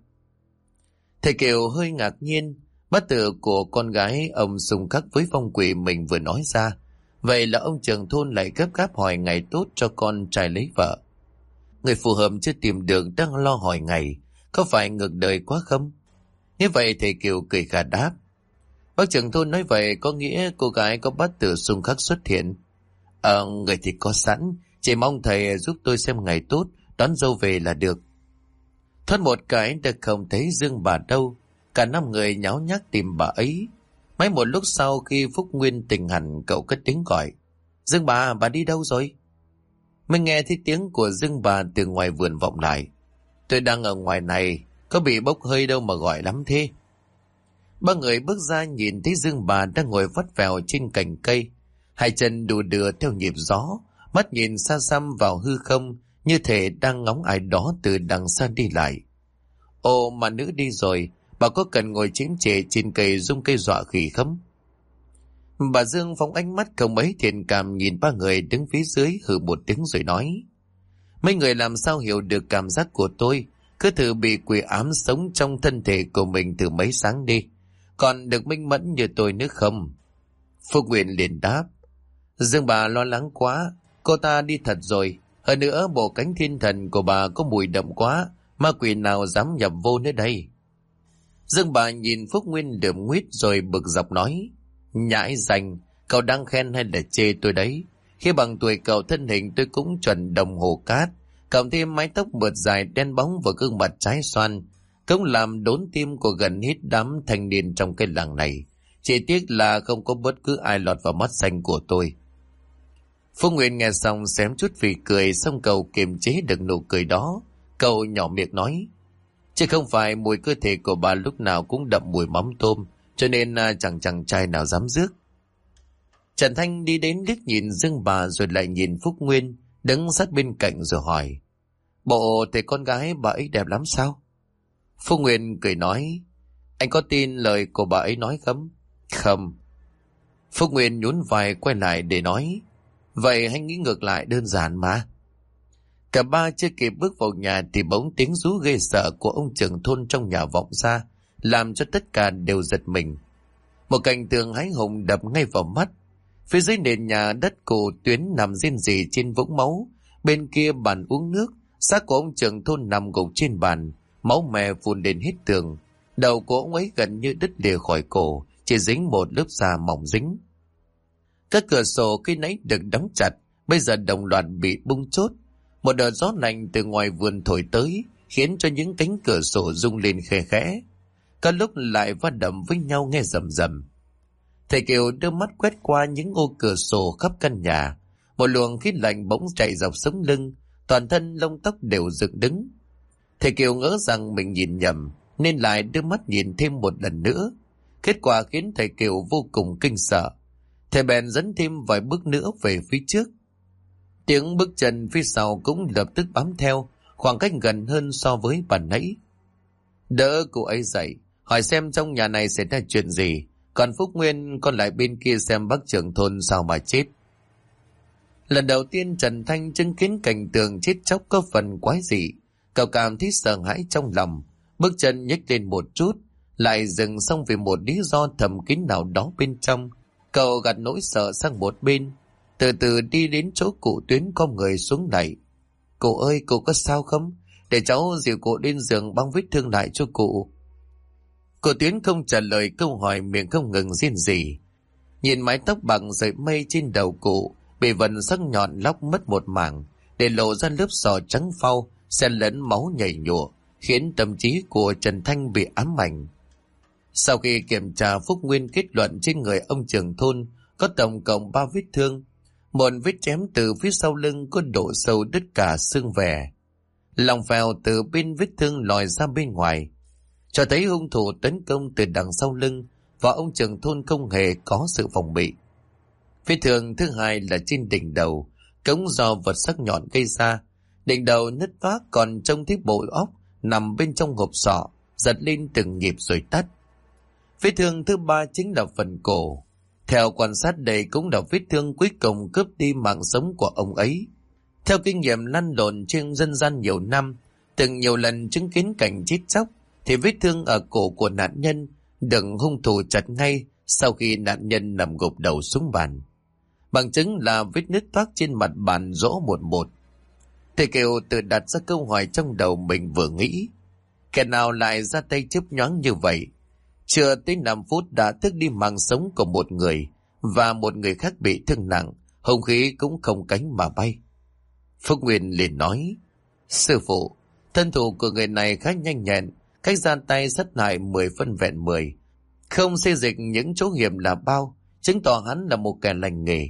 Thầy Kiều hơi ngạc nhiên, bát tự của con gái ông xung khắc với vong quỷ mình vừa nói ra. Vậy là ông trưởng thôn lại gấp gáp hỏi ngày tốt cho con trai lấy vợ. Người phù hợp chưa tìm được đang lo hỏi ngày, có phải ngược đời quá không? Như vậy thầy Kiều cười khà đáp. Bác trưởng thôn nói vậy có nghĩa cô gái có bát tự xung khắc xuất hiện. Người thì có sẵn, chỉ mong thầy giúp tôi xem ngày tốt đón dâu về là được. Thoát một cái đã không thấy Dương bà đâu. Cả 5 người nháo nhác tìm bà ấy. Mấy một lúc sau khi Phúc Nguyên tỉnh hẳn, cậu cất tiếng gọi: Dương bà đi đâu rồi? Mình nghe thấy tiếng của Dương bà từ ngoài vườn vọng lại: Tôi đang ở ngoài này, có bị bốc hơi đâu mà gọi lắm thế. Ba người bước ra nhìn thấy Dương bà đang ngồi vắt vẻo trên cành cây, hai chân đù đưa theo nhịp gió, mắt nhìn xa xăm vào hư không, như thể đang ngóng ai đó từ đằng xa đi lại. Ồ, mà nữ đi rồi, bà có cần ngồi chém chệ trên cây rung cây dọa khỉ không? Bà Dương phóng ánh mắt không mấy thiện cảm nhìn ba người đứng phía dưới, hừ một tiếng rồi nói: Mấy người làm sao hiểu được cảm giác của tôi, cứ thử bị quỷ ám sống trong thân thể của mình từ mấy sáng đi, còn được minh mẫn như tôi nữa không? Phúc Nguyên liền đáp: Dương bà lo lắng quá, cô ta đi thật rồi. Hơn nữa bộ cánh thiên thần của bà có mùi đậm quá, ma quỷ nào dám nhập vô nữa đây. Dương bà nhìn Phúc Nguyên lườm nguyết rồi bực dọc nói: Nhãi danh, cậu đang khen hay là chê tôi đấy? Khi bằng tuổi cậu, thân hình tôi cũng chuẩn đồng hồ cát, cộng thêm mái tóc mượt dài đen bóng và gương mặt trái xoan, cũng làm đốn tim của gần hết đám thanh niên trong cái làng này. Chỉ tiếc là không có bất cứ ai lọt vào mắt xanh của tôi. Phúc Nguyên nghe xong xém chút vì cười, xong cậu kiềm chế được nụ cười đó. Cậu nhỏ miệng nói: Chứ không phải mùi cơ thể của bà lúc nào cũng đậm mùi mắm tôm, cho nên chẳng chàng trai nào dám rước. Trần Thanh đi đến liếc nhìn Dương bà rồi lại nhìn Phúc Nguyên đứng sát bên cạnh rồi hỏi: Bộ thế con gái bà ấy đẹp lắm sao? Phúc Nguyên cười nói: Anh có tin lời của bà ấy nói không? Không. Phúc Nguyên nhún vai quay lại để nói: Vậy hãy nghĩ ngược lại đơn giản mà. Cả ba chưa kịp bước vào nhà thì bỗng tiếng rú ghê sợ của ông trưởng thôn trong nhà vọng ra, làm cho tất cả đều giật mình. Một cảnh tượng hãi hùng đập ngay vào mắt. Phía dưới nền nhà đất cổ Tuyến nằm rên rỉ trên vũng máu, bên kia bàn uống nước, xác của ông trưởng thôn nằm gục trên bàn, máu me phun đến hết tường. Đầu của ông ấy gần như đứt lìa khỏi cổ, chỉ dính một lớp da mỏng dính. Các cửa sổ khi nãy được đóng chặt, bây giờ đồng loạt bị bung chốt. Một đợt gió lạnh từ ngoài vườn thổi tới, khiến cho những cánh cửa sổ rung lên khe khẽ. Các lúc lại va đập với nhau nghe rầm rầm. Thầy Kiều đưa mắt quét qua những ô cửa sổ khắp căn nhà. Một luồng khí lạnh bỗng chạy dọc sống lưng, toàn thân lông tóc đều dựng đứng. Thầy Kiều ngỡ rằng mình nhìn nhầm, nên lại đưa mắt nhìn thêm một lần nữa. Kết quả khiến thầy Kiều vô cùng kinh sợ. Thầy bèn dẫn thêm vài bước nữa về phía trước. Tiếng bước chân phía sau cũng lập tức bám theo, khoảng cách gần hơn so với bàn nãy. Đỡ cô ấy dậy, hỏi xem trong nhà này xảy ra chuyện gì, còn Phúc Nguyên còn lại bên kia xem bác trưởng thôn sao mà chết. Lần đầu tiên Trần Thanh chứng kiến cảnh tượng chết chóc có phần quái dị, cậu cảm thấy sợ hãi trong lòng, bước chân nhếch lên một chút, lại dừng xong vì một lý do thầm kín nào đó bên trong. Cậu gạt nỗi sợ sang một bên, từ từ đi đến chỗ cụ Tuyến có người xuống lại. Cụ ơi, cụ có sao không? Để cháu dìu cụ lên giường băng vết thương lại cho cụ. Cụ Tuyến không trả lời câu hỏi, miệng không ngừng rên rỉ. Nhìn mái tóc bằng sợi mây trên đầu cụ bị vần sắc nhọn lóc mất một mảng, để lộ ra lớp sò trắng phau xen lẫn máu nhảy nhụa, khiến tâm trí của Trần Thanh bị ám ảnh. Sau khi kiểm tra, Phúc Nguyên kết luận trên người ông trưởng thôn có tổng cộng 3 vết thương. Một vết chém từ phía sau lưng có độ sâu đứt cả xương vẻ. Lòng phèo từ bên vết thương lòi ra bên ngoài, cho thấy hung thủ tấn công từ đằng sau lưng và ông trưởng thôn không hề có sự phòng bị. Vết thương thứ hai là trên đỉnh đầu, cũng do vật sắc nhọn gây ra. Đỉnh đầu nứt toác, còn trông thấy bộ óc nằm bên trong hộp sọ, giật lên từng nhịp rồi tắt. Vết thương thứ ba chính là phần cổ. Theo quan sát, đây cũng là vết thương cuối cùng cướp đi mạng sống của ông ấy. Theo kinh nghiệm lăn lộn trên dân gian nhiều năm, từng nhiều lần chứng kiến cảnh chết chóc, thì vết thương ở cổ của nạn nhân được hung thủ chặt ngay sau khi nạn nhân nằm gục đầu xuống bàn. Bằng chứng là vết nứt toác trên mặt bàn rõ một. Thầy Kiều tự đặt ra câu hỏi trong đầu mình vừa nghĩ. Kẻ nào lại ra tay chớp nhoáng như vậy? Chưa tới 5 phút đã tước đi mạng sống của một người, và một người khác bị thương nặng, hung khí cũng không cánh mà bay. Phúc Nguyên liền nói: Sư phụ, thân thủ của người này khá nhanh nhẹn, cách ra tay sát hại 10 phân vẹn 10. Không xê dịch những chỗ hiểm là bao, chứng tỏ hắn là một kẻ lành nghề.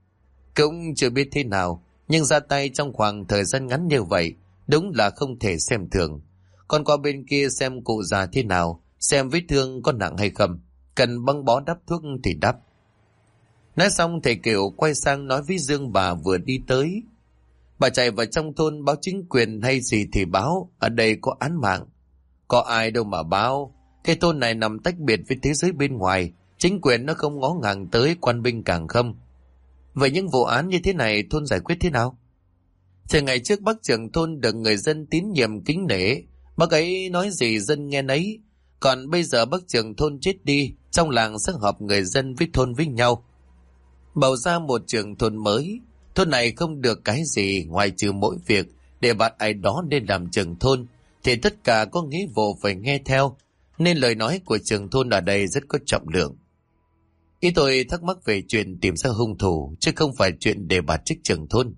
Cũng chưa biết thế nào, nhưng ra tay trong khoảng thời gian ngắn như vậy, đúng là không thể xem thường. Còn qua bên kia xem cụ già thế nào, xem vết thương có nặng hay không, cần băng bó đắp thuốc thì đắp. Nói xong thầy Kiều quay sang nói với Dương bà vừa đi tới. Bà chạy vào trong thôn báo chính quyền hay gì thì báo, ở đây có án mạng. Có ai đâu mà báo, cái thôn này nằm tách biệt với thế giới bên ngoài, chính quyền nó không ngó ngàng tới, quan binh càng không. Vậy những vụ án như thế này thôn giải quyết thế nào? Thì ngày trước bác trưởng thôn được người dân tín nhiệm kính nể, bác ấy nói gì dân nghe nấy. Còn bây giờ bác trưởng thôn chết đi, trong làng sẽ họp người dân với thôn với nhau, bầu ra một trưởng thôn mới. Thôn này không được cái gì ngoài trừ mỗi việc để bạn ai đó nên làm trưởng thôn, thì tất cả có nghĩa vụ phải nghe theo, nên lời nói của trưởng thôn ở đây rất có trọng lượng. Ý tôi thắc mắc về chuyện tìm ra hung thủ, chứ không phải chuyện để bà trích trưởng thôn.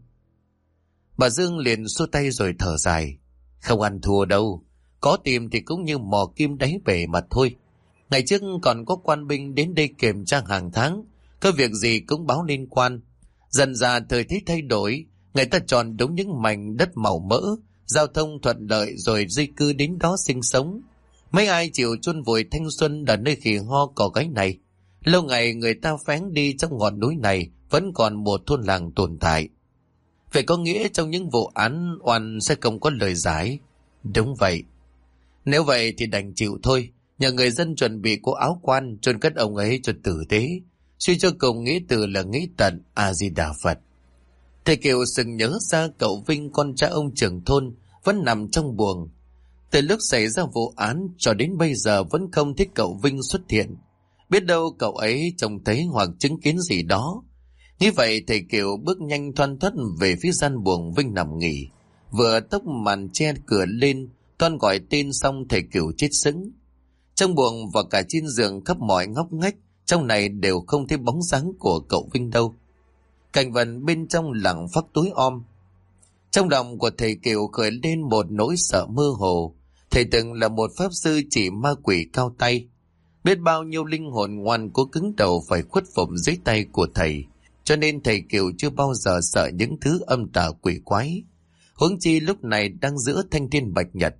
Bà Dương liền xua tay rồi thở dài. Không ăn thua đâu, có tìm thì cũng như mò kim đáy bể mà thôi. Ngày trước còn có quan binh đến đây kiểm tra hàng tháng, có việc gì cũng báo liên quan. Dần dà thời tiết thay đổi, người ta chọn đúng những mảnh đất màu mỡ, giao thông thuận lợi rồi di cư đến đó sinh sống. Mấy ai chịu chôn vùi thanh xuân ở nơi khỉ ho cỏ gáy này. Lâu ngày người ta phén đi trong ngọn núi này vẫn còn một thôn làng tồn tại. Vậy có nghĩa trong những vụ án oan sẽ không có lời giải. Đúng vậy. Nếu vậy thì đành chịu thôi. Nhờ người dân chuẩn bị cố áo quan, chôn cất ông ấy cho tử tế. Suy cho cùng nghĩ từ là nghĩ tận, A-di-đà Phật. Thầy Kiều sừng nhớ ra cậu Vinh, con trai ông trưởng thôn, vẫn nằm trong buồng. Từ lúc xảy ra vụ án cho đến bây giờ vẫn không thấy cậu Vinh xuất hiện. Biết đâu cậu ấy trông thấy hoặc chứng kiến gì đó. Như vậy thầy Kiều bước nhanh thoăn thoắt về phía gian buồng Vinh nằm nghỉ. Vừa tốc màn che cửa lên, toan gọi tên xong thầy Kiều chết sững. Trong buồng và cả trên giường khắp mọi ngóc ngách, trong này đều không thấy bóng dáng của cậu Vinh đâu. Cảnh vật bên trong lặng phắc tối om. Trong lòng của thầy Kiều khởi lên một nỗi sợ mơ hồ. Thầy từng là một pháp sư chỉ ma quỷ cao tay. Biết bao nhiêu linh hồn ngoan cố cứng đầu phải khuất phục dưới tay của thầy. Cho nên thầy Kiều chưa bao giờ sợ những thứ âm tà quỷ quái. Huống chi lúc này đang giữa thanh thiên bạch nhật.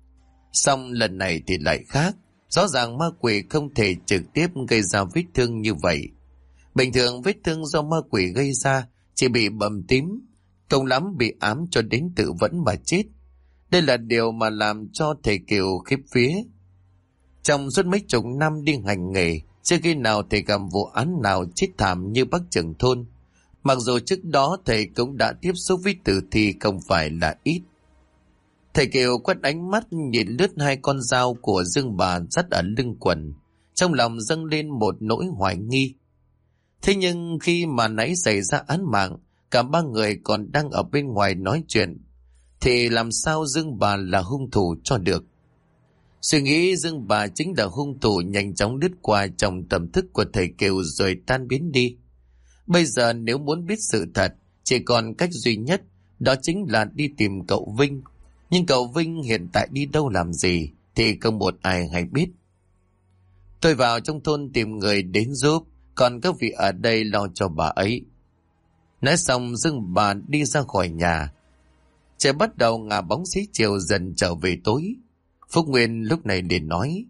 Xong lần này thì lại khác. Rõ ràng ma quỷ không thể trực tiếp gây ra vết thương như vậy. Bình thường vết thương do ma quỷ gây ra chỉ bị bầm tím, cùng lắm bị ám cho đến tự vẫn mà chết. Đây là điều mà làm cho thầy Kiều khiếp vía. Trong suốt mấy chục năm đi hành nghề, chưa khi nào thầy gặp vụ án nào chết thảm như bác trưởng thôn. Mặc dù trước đó thầy cũng đã tiếp xúc với tử thi không phải là ít. Thầy Kiều quét ánh mắt nhìn lướt hai con dao của Dương bà dắt ở lưng quần, trong lòng dâng lên một nỗi hoài nghi. Thế nhưng khi mà nãy xảy ra án mạng, cả ba người còn đang ở bên ngoài nói chuyện, thì làm sao Dương bà là hung thủ cho được? Suy nghĩ Dương bà chính là hung thủ nhanh chóng lướt qua trong tầm thức của thầy Kiều rồi tan biến đi. Bây giờ nếu muốn biết sự thật, chỉ còn cách duy nhất, đó chính là đi tìm cậu Vinh. Nhưng cậu Vinh hiện tại đi đâu làm gì thì không một ai hay biết. Tôi vào trong thôn tìm người đến giúp, còn các vị ở đây lo cho bà ấy. Nói xong Dương bà đi ra khỏi nhà. Trời bắt đầu ngả bóng xế chiều dần trở về tối. Phúc Nguyên lúc này liền nói: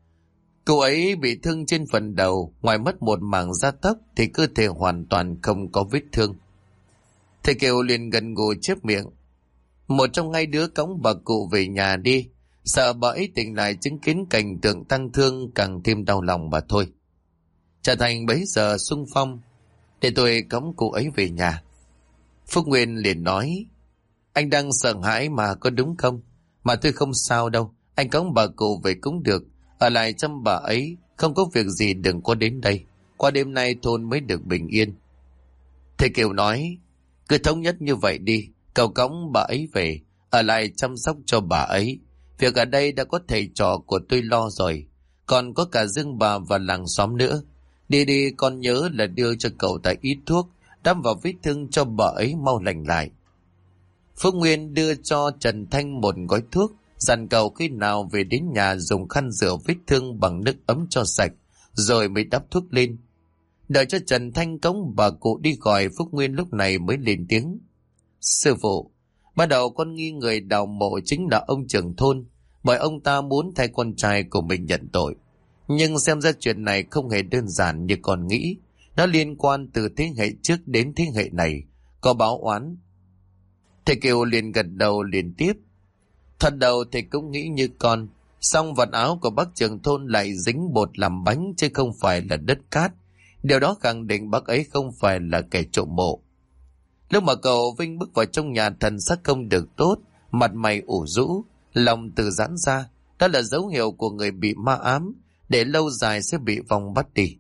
Cô ấy bị thương trên phần đầu, ngoài mất một mảng da tóc thì cơ thể hoàn toàn không có vết thương. Thầy Kiều liền gần gù chép miệng: Một trong hai đứa cõng bà cụ về nhà đi, sợ bà ấy tỉnh lại chứng kiến cảnh tượng tăng thương càng thêm đau lòng mà thôi. Trở thành bấy giờ xung phong, để tôi cõng cụ ấy về nhà. Phúc Nguyên liền nói: Anh đang sợ hãi mà có đúng không? Mà tôi không sao đâu, anh cõng bà cụ về cũng được, ở lại chăm bà ấy, không có việc gì đừng có đến đây, qua đêm nay thôn mới được bình yên. Thầy Kiều nói: Cứ thống nhất như vậy đi, cậu cõng bà ấy về, ở lại chăm sóc cho bà ấy. Việc ở đây đã có thầy trò của tôi lo rồi, còn có cả Dương bà và làng xóm nữa. Đi đi, con nhớ là đưa cho cậu ta ít thuốc, đắp vào vết thương cho bà ấy mau lành lại. Phúc Nguyên đưa cho Trần Thanh một gói thuốc, dặn cậu khi nào về đến nhà dùng khăn rửa vết thương bằng nước ấm cho sạch, rồi mới đắp thuốc lên. Đợi cho Trần Thanh cõng bà cụ đi gọi, Phúc Nguyên lúc này mới lên tiếng. Sư phụ, ban đầu con nghi người đào mộ chính là ông trưởng thôn, bởi ông ta muốn thay con trai của mình nhận tội. Nhưng xem ra chuyện này không hề đơn giản như con nghĩ. Nó liên quan từ thế hệ trước đến thế hệ này, có báo oán. Thầy Kiều liền gật đầu liên tiếp. Thật đầu thầy cũng nghĩ như con, song vật áo của bác trưởng thôn lại dính bột làm bánh chứ không phải là đất cát. Điều đó khẳng định bác ấy không phải là kẻ trộm mộ. Lúc mà cậu Vinh bước vào trong nhà, thần sắc không được tốt, mặt mày ủ rũ, lòng từ giãn ra. Đó là dấu hiệu của người bị ma ám, để lâu dài sẽ bị vong bắt đi.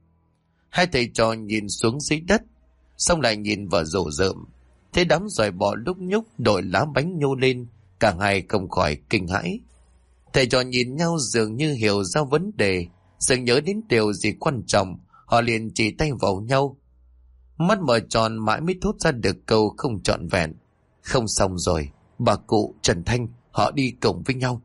Hai thầy trò nhìn xuống dưới đất, xong lại nhìn vào rổ rợm. Thế đám giòi bọ lúc nhúc đội lá bánh nhô lên, cả hai không khỏi kinh hãi. Thầy trò nhìn nhau dường như hiểu ra vấn đề, dường nhớ đến điều gì quan trọng, họ liền chỉ tay vào nhau. Mắt mở tròn mãi mới thốt ra được câu không trọn vẹn. Không xong rồi, bà cụ Trần Thanh họ đi cùng với nhau.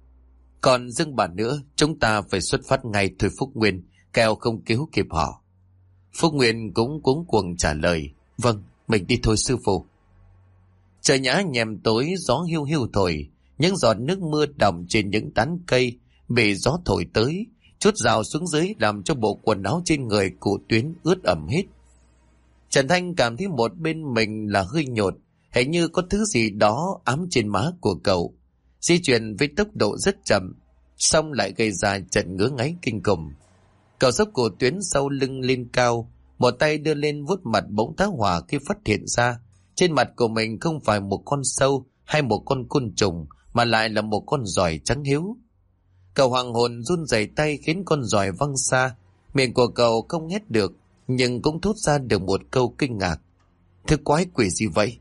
Còn dưng bà nữa, chúng ta phải xuất phát ngay thôi Phúc Nguyên, kẻo không cứu kịp họ. Phúc Nguyên cũng cuống cuồng trả lời. Vâng, mình đi thôi sư phụ. Trời nhá nhèm tối, gió hiu hiu thổi, những giọt nước mưa đọng trên những tán cây bị gió thổi tới, chút rào xuống dưới làm cho bộ quần áo trên người cụ Tuyến ướt ẩm hết. Trần Thanh cảm thấy một bên mình là hơi nhột, hình như có thứ gì đó ám trên má của cậu. Di chuyển với tốc độ rất chậm, xong lại gây ra trận ngứa ngáy kinh khủng. Cậu xốc cổ Tuyến sau lưng lên cao, một tay đưa lên vuốt mặt bỗng tá hỏa khi phát hiện ra trên mặt của mình không phải một con sâu hay một con côn trùng, mà lại là một con giòi trắng hiếu. Cậu hoàng hồn run rẩy tay khiến con giòi văng xa, miệng của cậu không hét được, nhưng cũng thốt ra được một câu kinh ngạc. Thứ quái quỷ gì vậy?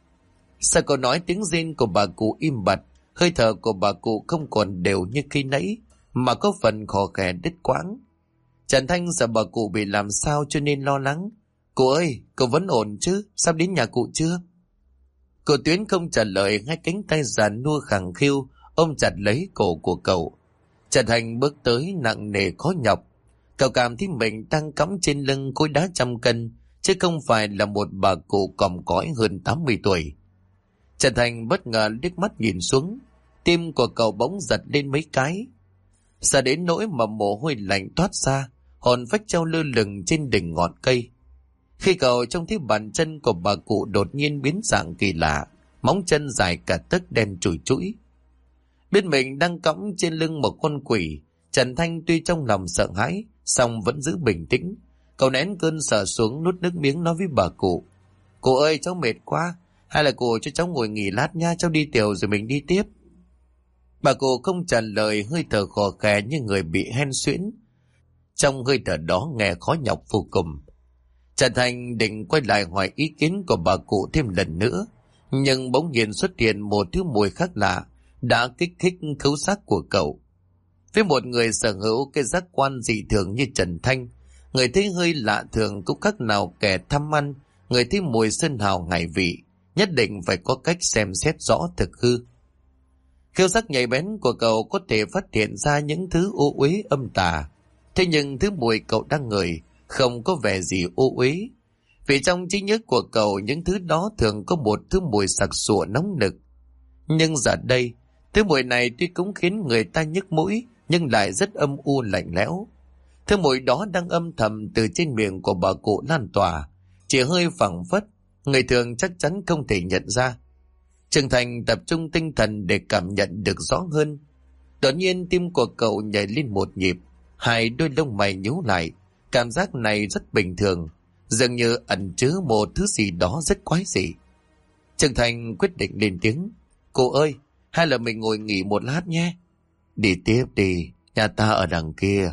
Sao cậu nói tiếng rên của bà cụ im bặt, hơi thở của bà cụ không còn đều như khi nãy, mà có phần khò khè đứt quãng. Trần Thanh sợ bà cụ bị làm sao cho nên lo lắng. Cụ ơi, cậu vẫn ổn chứ? Sắp đến nhà cụ chưa? Cô Tuyến không trả lời, hai cánh tay giàn nua khẳng khiu ôm chặt lấy cổ của cậu. Trần Thanh bước tới nặng nề khó nhọc. Cậu cảm thấy mình đang cõng trên lưng khối đá 100 cân, chứ không phải là một bà cụ còm cõi hơn 80 tuổi. Trần Thanh bất ngờ liếc mắt nhìn xuống, tim của cậu bỗng giật lên mấy cái. Sợ đến nỗi mà mồ hôi lạnh toát ra, hồn phách treo lơ lửng trên đỉnh ngọn cây. Khi cậu trông thấy bàn chân của bà cụ đột nhiên biến dạng kỳ lạ, móng chân dài cả tấc đen chùi chũi. Biết mình đang cõng trên lưng một con quỷ, Trần Thanh tuy trong lòng sợ hãi, song vẫn giữ bình tĩnh. Cậu nén cơn sợ xuống, nuốt nước miếng nói với bà cụ. Cụ ơi, cháu mệt quá, hay là cụ cho cháu ngồi nghỉ lát nha, cháu đi tiểu rồi mình đi tiếp. Bà cụ không trả lời, hơi thở khò khè như người bị hen suyễn. Trong hơi thở đó nghe khó nhọc vô cùng. Trần Thành định quay lại hỏi ý kiến của bà cụ thêm lần nữa, nhưng bỗng nhiên xuất hiện một thứ mùi khác lạ đã kích thích khứu giác của cậu. Với một người sở hữu cái giác quan dị thường như Trần Thanh, người thấy hơi lạ thường cũng khác nào kẻ tham ăn, người thấy mùi sơn hào ngải vị, nhất định phải có cách xem xét rõ thực hư. Khiếu giác nhạy bén của cậu có thể phát hiện ra những thứ ô uế âm tà, thế nhưng thứ mùi cậu đang ngửi không có vẻ gì ô uế, vì trong trí nhớ của cậu những thứ đó thường có một thứ mùi sặc sụa nóng nực. Nhưng giờ đây, thứ mùi này tuy cũng khiến người ta nhức mũi, nhưng lại rất âm u lạnh lẽo. Thứ mùi đó đang âm thầm từ trên miệng của bà cụ lan tỏa, chỉ hơi phảng phất, người thường chắc chắn không thể nhận ra. Trần Thành tập trung tinh thần để cảm nhận được rõ hơn. Đột nhiên tim của cậu nhảy lên một nhịp, hai đôi lông mày nhíu lại. Cảm giác này rất bình thường, dường như ẩn chứa một thứ gì đó rất quái dị. Trần Thành quyết định lên tiếng. Cô ơi, hay là mình ngồi nghỉ một lát nhé. Đi tiếp đi, nhà ta ở đằng kia.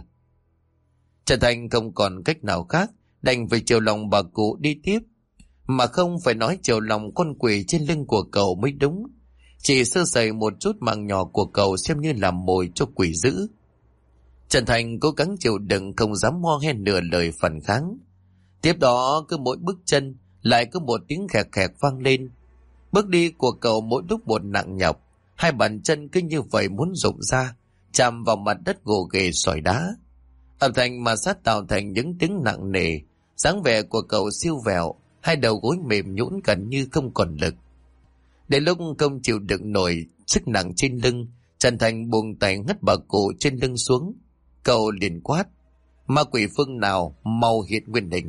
Trần Thành không còn cách nào khác, đành phải chiều lòng bà cụ đi tiếp. Mà không phải nói chiều lòng con quỷ trên lưng của cậu mới đúng. Chỉ sơ sẩy một chút mạng nhỏ của cậu xem như làm mồi cho quỷ dữ. Trần Thành cố gắng chịu đựng, không dám ho he nửa lời phản kháng. Tiếp đó cứ mỗi bước chân lại có một tiếng khẹt khẹt vang lên. Bước đi của cậu mỗi lúc một nặng nhọc, hai bàn chân cứ như vậy muốn rụng ra, chạm vào mặt đất gồ ghề sỏi đá. Âm thanh ma sát tạo thành những tiếng nặng nề, dáng vẻ của cậu siêu vẹo, hai đầu gối mềm nhũn gần như không còn lực. Đến lúc không chịu đựng nổi sức nặng trên lưng, Trần Thành buông tay ngất bà cụ trên lưng xuống. Cậu liền quát: "Ma quỷ phương nào mau hiện nguyên hình."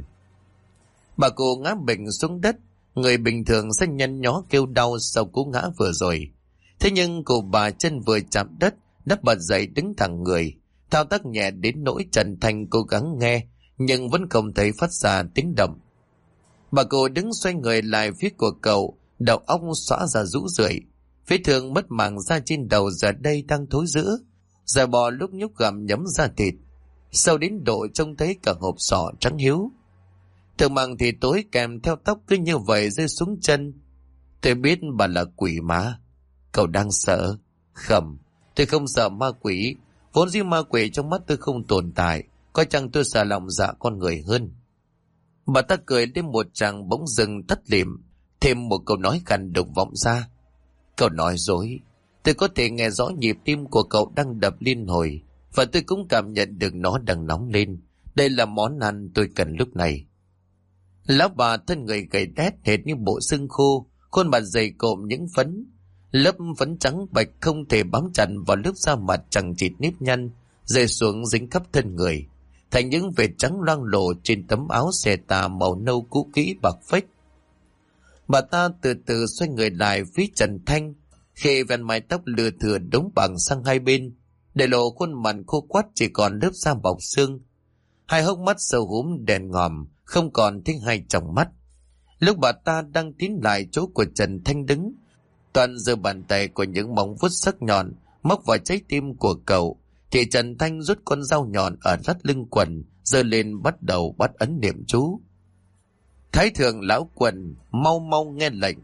Bà cụ ngã bệnh xuống đất, người bình thường sẽ nhăn nhó kêu đau sau cú ngã vừa rồi. Thế nhưng cụ bà chân vừa chạm đất đã bật dậy đứng thẳng người, thao tác nhẹ đến nỗi Trần Thành cố gắng nghe nhưng vẫn không thấy phát ra tiếng động. Bà cụ đứng xoay người lại phía của cậu, đầu óc xõa ra rũ rượi, vết thương mất màng da trên đầu giờ đây đang thối rữa, da bò lúc nhúc gặm nhấm da thịt, sâu đến độ trông thấy cả hộp sọ trắng hiếu. Thường màng thì tối kèm theo tóc cứ như vậy rơi xuống chân. "Tôi biết bà là quỷ mà." "Cậu đang sợ." "Không, tôi không sợ ma quỷ. Vốn dĩ ma quỷ trong mắt tôi không tồn tại, có chăng tôi sợ lòng dạ con người hơn." Bà ta cười đến một tràng bỗng dừng tắt lịm, thêm một câu nói khàn đục vọng ra: "Cậu nói dối. Tôi có thể nghe rõ nhịp tim của cậu đang đập liên hồi, và tôi cũng cảm nhận được nó đang nóng lên. Đây là món ăn tôi cần lúc này." Lão bà thân người gầy đét hệt như bộ xương khô, khuôn mặt dày cộm những phấn, lớp phấn trắng bạch không thể bám chặt vào lớp da mặt chẳng chịt nếp nhăn rơi xuống dính khắp thân người, thành những vệt trắng loang lổ trên tấm áo xẻ tà màu nâu cũ kỹ bạc phách. Bà ta từ từ xoay người lại phía Trần Thanh, khi ven mái tóc lưa thưa đống bằng sang hai bên, để lộ khuôn mặt khô quắt chỉ còn lớp da bọc xương. Hai hốc mắt sâu húm đèn ngòm, không còn thấy hai tròng mắt. Lúc bà ta đang tiến lại chỗ của Trần Thanh đứng, toàn giơ bàn tay của những móng vuốt sắc nhọn móc vào trái tim của cậu, thì Trần Thanh rút con dao nhọn ở thắt lưng quần giơ lên bắt đầu bắt ấn niệm chú: "Thái thượng lão quần, mau mau nghe lệnh."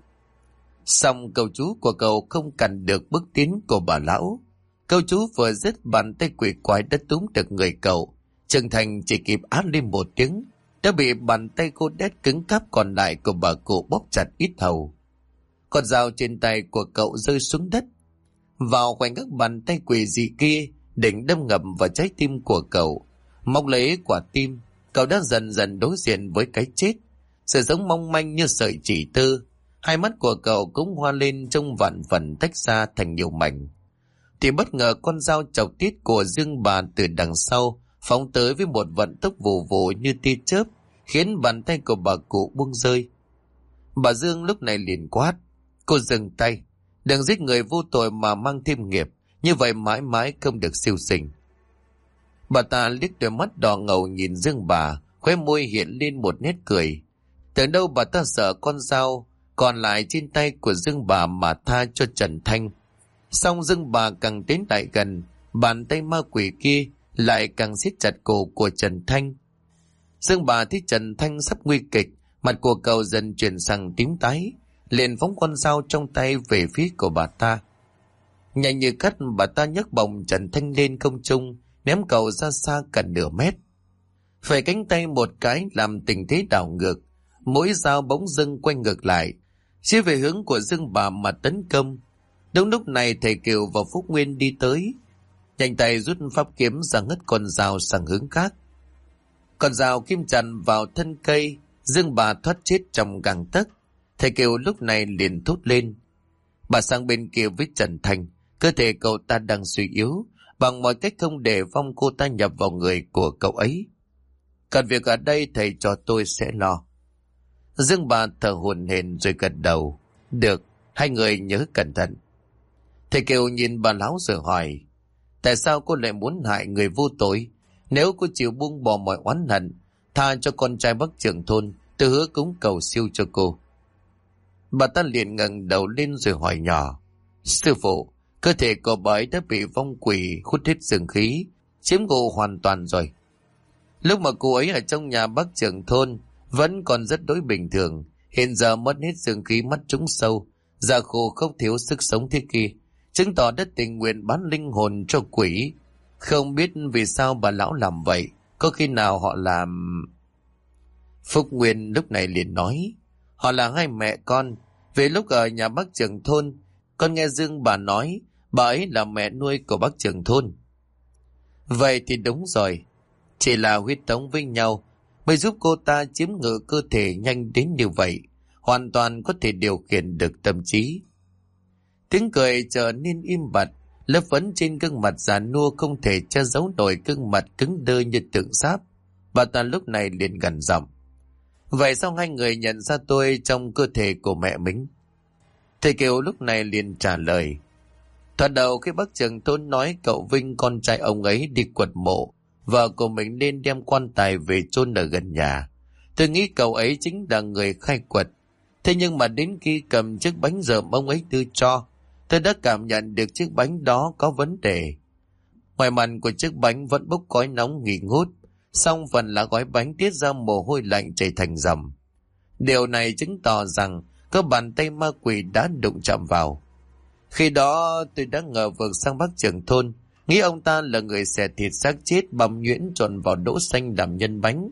Xong câu chú của cậu không cản được bước tiến của bà lão. Câu chú vừa dứt, bàn tay quỷ quái đã túm được người cậu. Trần Thành chỉ kịp át lên một tiếng, đã bị bàn tay cô đét cứng cáp còn lại của bà cụ bóp chặt ít hầu. Con dao trên tay của cậu rơi xuống đất. Vào khoảnh khắc bàn tay quỷ dị kia định đâm ngầm vào trái tim của cậu, móc lấy quả tim, cậu đã dần dần đối diện với cái chết. Sự sống mong manh như sợi chỉ tơ, hai mắt của cậu cũng hoa lên trông vạn phần tách ra thành nhiều mảnh. Thì bất ngờ con dao chọc tiết của Dương bà từ đằng sau phóng tới với một vận tốc vù vù như tia chớp, khiến bàn tay của bà cụ buông rơi. Bà Dương lúc này liền quát: "Cô dừng tay, đừng giết người vô tội mà mang thêm nghiệp, như vậy mãi mãi không được siêu sinh." Bà ta liếc đôi mắt đỏ ngầu nhìn Dương bà, khóe môi hiện lên một nét cười. Tưởng đâu bà ta sợ con dao còn lại trên tay của Dương bà mà tha cho Trần Thanh. Song Dương bà càng tiến lại gần, bàn tay ma quỷ kia lại càng siết chặt cổ của Trần Thanh. Dương bà thấy Trần Thanh sắp nguy kịch, mặt của cậu dần chuyển sang tím tái, liền phóng con dao trong tay về phía của bà ta. Nhanh như cắt, bà ta nhấc bổng Trần Thanh lên không trung, ném cậu ra xa cả nửa mét. Phải cánh tay một cái làm tình thế đảo ngược, mỗi dao bỗng dưng quay ngược lại, chia về hướng của Dương bà mà tấn công. Đúng lúc này thầy Kiều và Phúc Nguyên đi tới, nhanh tay rút pháp kiếm ra ngất con dao sang hướng khác. Con dao kim chặn vào thân cây, Dương bà thoát chết trong gang tấc. Thầy Kiều lúc này liền thốt lên: "Bà sang bên kia với Trần Thành, cơ thể cậu ta đang suy yếu, bằng mọi cách không để vong cô ta nhập vào người của cậu ấy. Còn việc ở đây thầy cho tôi sẽ lo." Dương bà thở hổn hển rồi gật đầu: "Được, hai người nhớ cẩn thận." Thầy Kiều nhìn bà lão rồi hỏi: "Tại sao cô lại muốn hại người vô tội? Nếu cô chịu buông bỏ mọi oán hận, tha cho con trai Bắc trưởng thôn, tôi hứa cúng cầu siêu cho cô." Bà ta liền ngẩng đầu lên rồi hỏi nhỏ: "Sư phụ, cơ thể của bà ấy đã bị vong quỷ hút hết dương khí, chiếm ngụ hoàn toàn rồi. Lúc mà cô ấy ở trong nhà Bắc trưởng thôn vẫn còn rất đối bình thường, hiện giờ mất hết dương khí, mắt trúng sâu, da khô không thiếu sức sống thế kia, chứng tỏ đất tình nguyện bán linh hồn cho quỷ. Không biết vì sao bà lão làm vậy, có khi nào họ làm..." Phúc Nguyên lúc này liền nói: "Họ là hai mẹ con, Về lúc ở nhà bác trưởng thôn, con nghe Dương bà nói bà ấy là mẹ nuôi của bác trưởng thôn. Vậy thì đúng rồi, chỉ là huyết thống với nhau mới giúp cô ta chiếm ngự cơ thể nhanh đến như vậy, hoàn toàn có thể điều khiển được tâm trí. Tiếng cười trở nên im bặt, lớp phấn trên gương mặt già nua không thể che giấu nổi gương mặt cứng đơ như tượng sáp. Bà ta lúc này liền gằn giọng: vậy sao hai người nhận ra tôi trong cơ thể của mẹ mình? Thầy Kiều lúc này liền trả lời: thoạt đầu khi bác trưởng thôn nói cậu Vinh con trai ông ấy đi quật mộ, vợ của mình nên đem quan tài về chôn ở gần nhà, tôi nghĩ cậu ấy chính là người khai quật. Thế nhưng mà đến khi cầm chiếc bánh dởm ông ấy đưa cho, tôi đã cảm nhận được chiếc bánh đó có vấn đề. Ngoài mặt của chiếc bánh vẫn bốc khói nóng nghi ngút, song phần lá gói bánh tiết ra mồ hôi lạnh chảy thành dòng. Điều này chứng tỏ rằng có bàn tay ma quỷ đã đụng chạm vào. Khi đó tôi đã ngờ vực sang bác trưởng thôn, nghĩ ông ta là người xẻ thịt xác chết băm nhuyễn trộn vào đỗ xanh làm nhân bánh.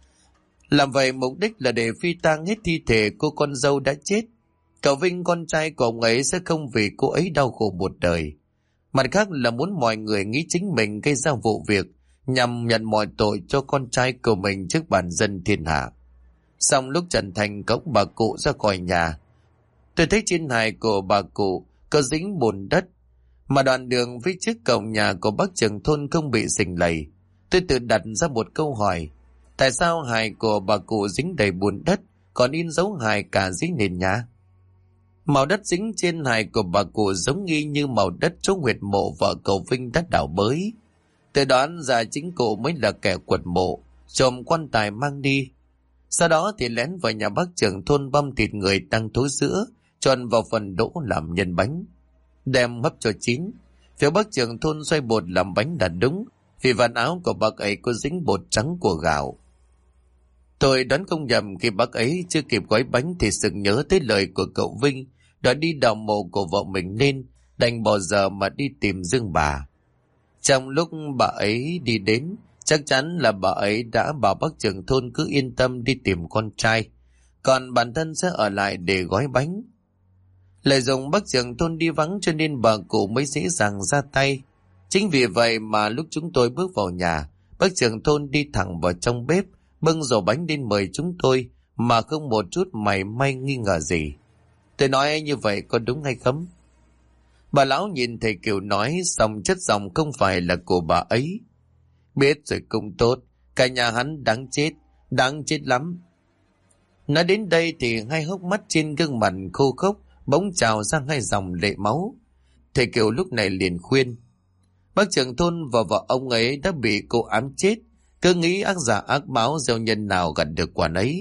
Làm vậy mục đích là để phi tang hết thi thể cô con dâu đã chết. Cậu Vinh con trai của ông ấy sẽ không vì cô ấy đau khổ một đời. Mặt khác là muốn mọi người nghĩ chính mình gây ra vụ việc nhằm nhận mọi tội cho con trai của mình trước bản dân thiên hạ. Xong lúc Trần Thành cõng bà cụ ra khỏi nhà, tôi thấy trên hài của bà cụ có dính bùn đất, mà đoạn đường phía trước cổng nhà của bác trưởng thôn không bị sình lầy. Tôi tự đặt ra một câu hỏi: tại sao hài của bà cụ dính đầy bùn đất, còn in dấu hài cả dưới nền nhà? Màu đất dính trên hài của bà cụ giống y như màu đất chỗ huyệt mộ vợ cậu Vinh đã đào bới. Tôi đoán ra chính cụ mới là kẻ quật mộ, trộm quan tài mang đi. Sau đó thì lén vào nhà bác trưởng thôn băm thịt người đang thối sữa, trộn vào phần đỗ làm nhân bánh, đem hấp cho chín. Phía bác trưởng thôn xoay bột làm bánh là đúng, vì vạt áo của bác ấy có dính bột trắng của gạo. Tôi đoán không nhầm, khi bác ấy chưa kịp gói bánh thì sực nhớ tới lời của cậu Vinh đã đi đào mộ của vợ mình, nên đành bỏ giờ mà đi tìm Dương bà. Trong lúc bà ấy đi đến, chắc chắn là bà ấy đã bảo bác trưởng thôn cứ yên tâm đi tìm con trai, còn bản thân sẽ ở lại để gói bánh. Lợi dụng bác trưởng thôn đi vắng cho nên bà cụ mới dễ dàng ra tay. Chính vì vậy mà lúc chúng tôi bước vào nhà, bác trưởng thôn đi thẳng vào trong bếp, bưng rổ bánh lên mời chúng tôi mà không một chút mảy may nghi ngờ gì. Tôi nói như vậy có đúng hay không? Bà lão nhìn thầy Kiều nói xong chất giọng không phải là của bà ấy: biết rồi cũng tốt, cả nhà hắn đáng chết lắm. Nói đến đây thì hai hốc mắt trên gương mặt khô khốc bỗng trào ra hai dòng lệ máu. Thầy Kiều lúc này liền khuyên: bác trưởng thôn và vợ ông ấy đã bị cô ám chết, cứ nghĩ ác giả ác báo, gieo nhân nào gặt được quả nấy.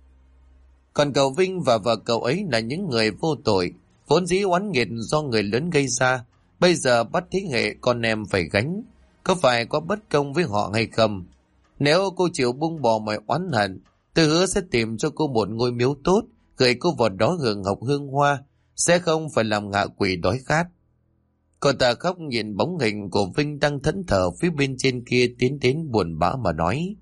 Còn cậu Vinh và vợ cậu ấy là những người vô tội, vốn dĩ oán nghiệt do người lớn gây ra, bây giờ bắt thế hệ con em phải gánh. Có phải có bất công với họ hay không? Nếu cô chịu buông bỏ mọi oán hận, tôi hứa sẽ tìm cho cô một ngôi miếu tốt, gửi cô vào đó hưởng học hương hoa, sẽ không phải làm ngạ quỷ đói khát. Cô ta khóc nhìn bóng hình của Vinh đang thẫn thờ phía bên trên kia tiến đến buồn bã mà nói: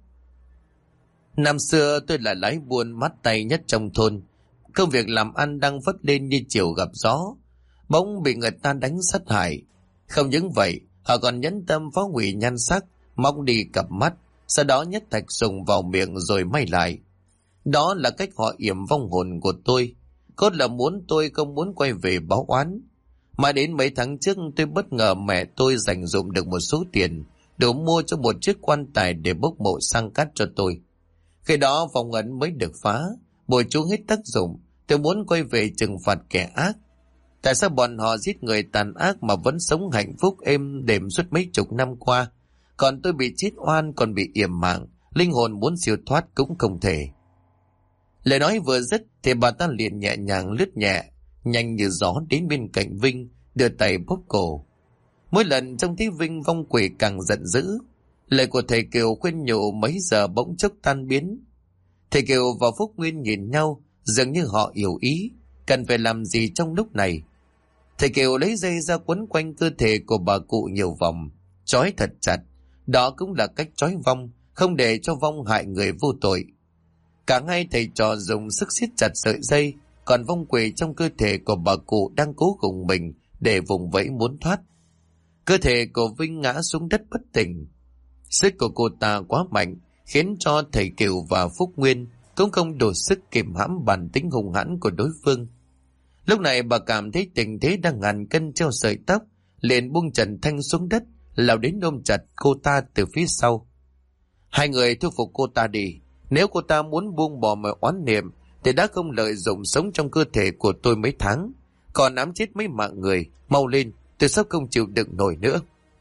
năm xưa tôi là lái buôn mát tay nhất trong thôn, công việc làm ăn đang vất lên như chiều gặp gió, bỗng bị người ta đánh sát hại. Không những vậy, họ còn nhẫn tâm phá hủy nhan sắc, móc đi cặp mắt, sau đó nhét thạch sùng vào miệng rồi may lại. Đó là cách họ yểm vong hồn của tôi, cốt là muốn tôi không muốn quay về báo oán. Mà đến mấy tháng trước tôi bất ngờ mẹ tôi dành dụm được một số tiền đủ mua cho một chiếc quan tài để bốc mộ sang cát cho tôi. Khi đó phong ấn mới được phá, bùa chú hết tác dụng, tôi muốn quay về trừng phạt kẻ ác. Tại sao bọn họ giết người tàn ác mà vẫn sống hạnh phúc êm đềm suốt mấy chục năm qua, còn tôi bị chết oan, còn bị yểm mạng, linh hồn muốn siêu thoát cũng không thể. Lời nói vừa dứt thì bà ta liền nhẹ nhàng lướt nhẹ, nhanh như gió đến bên cạnh Vinh, đưa tay bóp cổ. Mỗi lần trông thấy Vinh, vong quỷ càng giận dữ. Lời của thầy Kiều khuyên nhủ mấy giờ bỗng chốc tan biến. Thầy Kiều và Phúc Nguyên nhìn nhau, dường như họ hiểu ý cần phải làm gì trong lúc này. Thầy Kiều lấy dây ra quấn quanh cơ thể của bà cụ nhiều vòng, trói thật chặt. Đó cũng là cách trói vong, không để cho vong hại người vô tội. Cả hai thầy trò dùng sức siết chặt sợi dây, còn vong quỷ trong cơ thể của bà cụ đang cố gồng mình để vùng vẫy muốn thoát. Cơ thể của Vinh ngã xuống đất bất tỉnh. Sức của cô ta quá mạnh, khiến cho thầy Kiều và Phúc Nguyên cũng không đủ sức kiềm hãm bản tính hung hãn của đối phương. Lúc này bà cảm thấy tình thế đang ngàn cân treo sợi tóc, liền buông Trần Thanh xuống đất, lao đến ôm chặt cô ta từ phía sau. Hai người thuyết phục cô ta đi. Nếu cô ta muốn buông bỏ mọi oán niệm thì đã không lợi dụng sống trong cơ thể của tôi mấy tháng, còn ám chết mấy mạng người. Mau lên, tôi sắp không chịu đựng nổi nữa.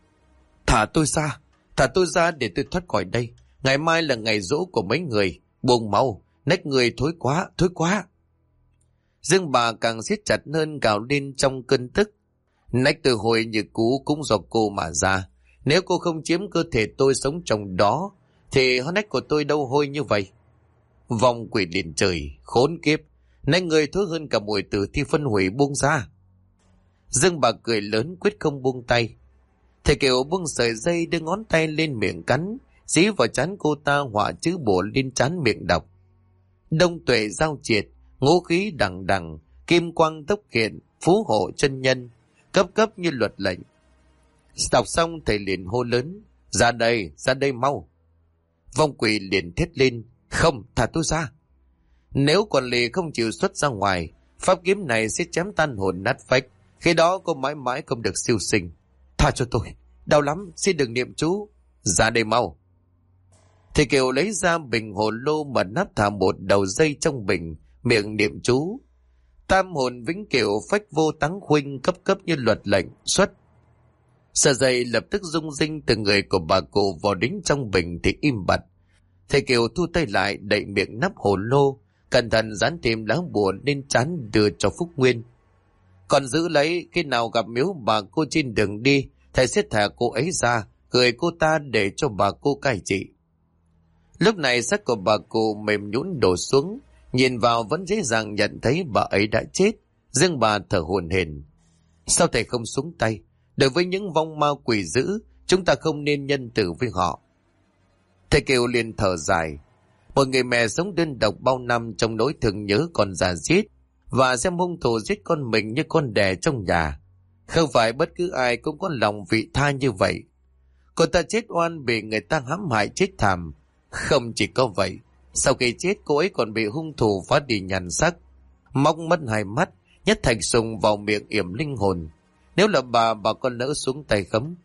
Thả tôi ra để tôi thoát khỏi đây. Ngày mai là ngày giỗ của mấy người. Buông mau, nách người thối quá. Dương bà càng siết chặt hơn, gào lên trong cơn tức. Nách từ hồi như cú cũng do cô mà ra. Nếu cô không chiếm cơ thể tôi sống trong đó thì nách của tôi đâu hôi như vậy. Vong quỷ liền trời, khốn kiếp, nách người thối hơn cả mùi tử thi phân hủy, buông ra. Dương bà cười lớn quyết không buông tay. Thầy Kiều buông sợi dây, đưa ngón tay lên miệng cắn, dí vào trán cô ta họa chữ bổ lên trán miệng đọc: Đông tuệ giao triệt, ngũ khí đằng đằng, kim quang tốc hiện, phú hộ chân nhân, cấp cấp như luật lệnh. Đọc xong thầy liền hô lớn: ra đây mau. Vong quỷ liền thét lên: không, thả tôi ra. Nếu còn lì không chịu xuất ra ngoài, pháp kiếm này sẽ chém tan hồn nát phách, khi đó cô mãi mãi không được siêu sinh. Tha cho tôi, đau lắm, xin đừng niệm chú. Ra đây mau. Thầy Kiều lấy ra bình hồ lô mà nắp thả một đầu dây trong bình, miệng niệm chú. Tam hồn vĩnh cửu, phách vô táng khuynh, cấp cấp như luật lệnh, xuất. Sợi dây lập tức rung rinh từ người của bà cụ vào đính trong bình thì im bặt. Thầy Kiều thu tay lại, đậy miệng nắp hồ lô, cẩn thận dán thêm lá bùa lên trán đưa cho Phúc Nguyên. Còn giữ lấy, khi nào gặp miếu bà cô trên đường đi, thầy sẽ thả cô ấy ra, gửi cô ta để cho bà cô cai trị. Lúc này xác của bà cụ mềm nhũn đổ xuống, nhìn vào vẫn dễ dàng nhận thấy bà ấy đã chết. Riêng bà thở hổn hển. Sao thầy không xuống tay? Đối với những vong ma quỷ dữ, chúng ta không nên nhân từ với họ. Thầy Kiều liền thở dài. Một người mẹ sống đơn độc bao năm trong nỗi thương nhớ con già giết, và xem hung thủ giết con mình như con đẻ trong nhà. Không phải bất cứ ai cũng có lòng vị tha như vậy. Cô ta chết oan bị người ta hãm hại chết thảm. Không chỉ có vậy, sau khi chết cô ấy còn bị hung thủ phá đi nhan sắc, móc mất hai mắt, nhất thạch sùng vào miệng yểm linh hồn. Nếu là bà con nỡ xuống tay không?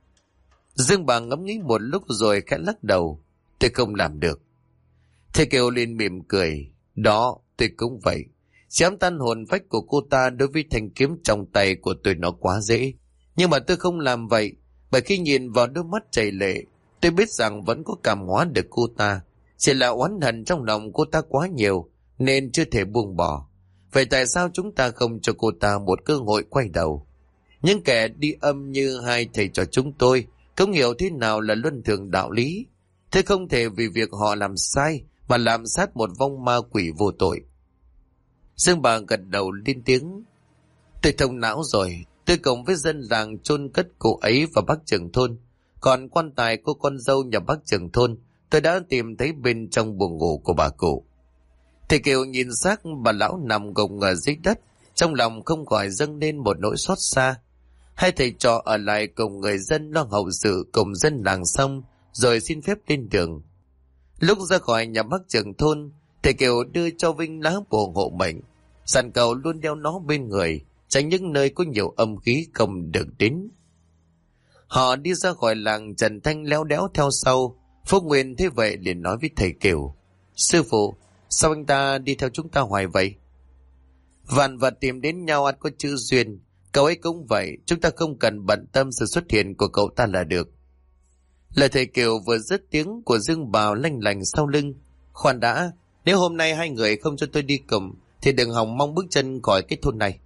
Dương bà ngẫm nghĩ một lúc rồi khẽ lắc đầu. Tôi không làm được. Thầy Kiều liền mỉm cười. Đó, tôi cũng vậy. Chém tan hồn phách của cô ta đối với thanh kiếm trong tay của tôi nó quá dễ. Nhưng mà tôi không làm vậy, bởi khi nhìn vào đôi mắt chảy lệ, tôi biết rằng vẫn có cảm hóa được cô ta. Chỉ là oán hận trong lòng cô ta quá nhiều, nên chưa thể buông bỏ. Vậy tại sao chúng ta không cho cô ta một cơ hội quay đầu? Những kẻ đi âm như hai thầy trò chúng tôi không hiểu thế nào là luân thường đạo lý. Thế không thể vì việc họ làm sai mà làm sát một vong ma quỷ vô tội. Dương bà gật đầu lên tiếng. Tôi thông não rồi. Tôi cùng với dân làng chôn cất cô ấy và bác trưởng thôn. Còn quan tài của con dâu nhà bác trưởng thôn tôi đã tìm thấy bên trong buồng ngủ của bà cụ. Thầy Kiều nhìn xác bà lão nằm gồng ở dưới đất, trong lòng không khỏi dâng lên một nỗi xót xa. Hai thầy trò ở lại cùng người dân lo hậu sự cùng dân làng xong, rồi xin phép lên đường. Lúc ra khỏi nhà bác trưởng thôn, thầy Kiều đưa cho Vinh lá bùa hộ mệnh, dặn cậu luôn đeo nó bên người, tránh những nơi có nhiều âm khí không được đến. Họ đi ra khỏi làng, Trần Thanh léo đéo theo sau. Phúc Nguyên thế vậy liền nói với thầy Kiều: Sư phụ, sao anh ta đi theo chúng ta hoài vậy? Vạn vật tìm đến nhau ắt có chữ duyên. Cậu ấy cũng vậy, chúng ta không cần bận tâm sự xuất hiện của cậu ta là được. Lời thầy Kiều vừa dứt, tiếng của Dương Bào lanh lành sau lưng. Khoan đã, nếu hôm nay hai người không cho tôi đi cùng thì đừng hòng mong bước chân khỏi cái thôn này.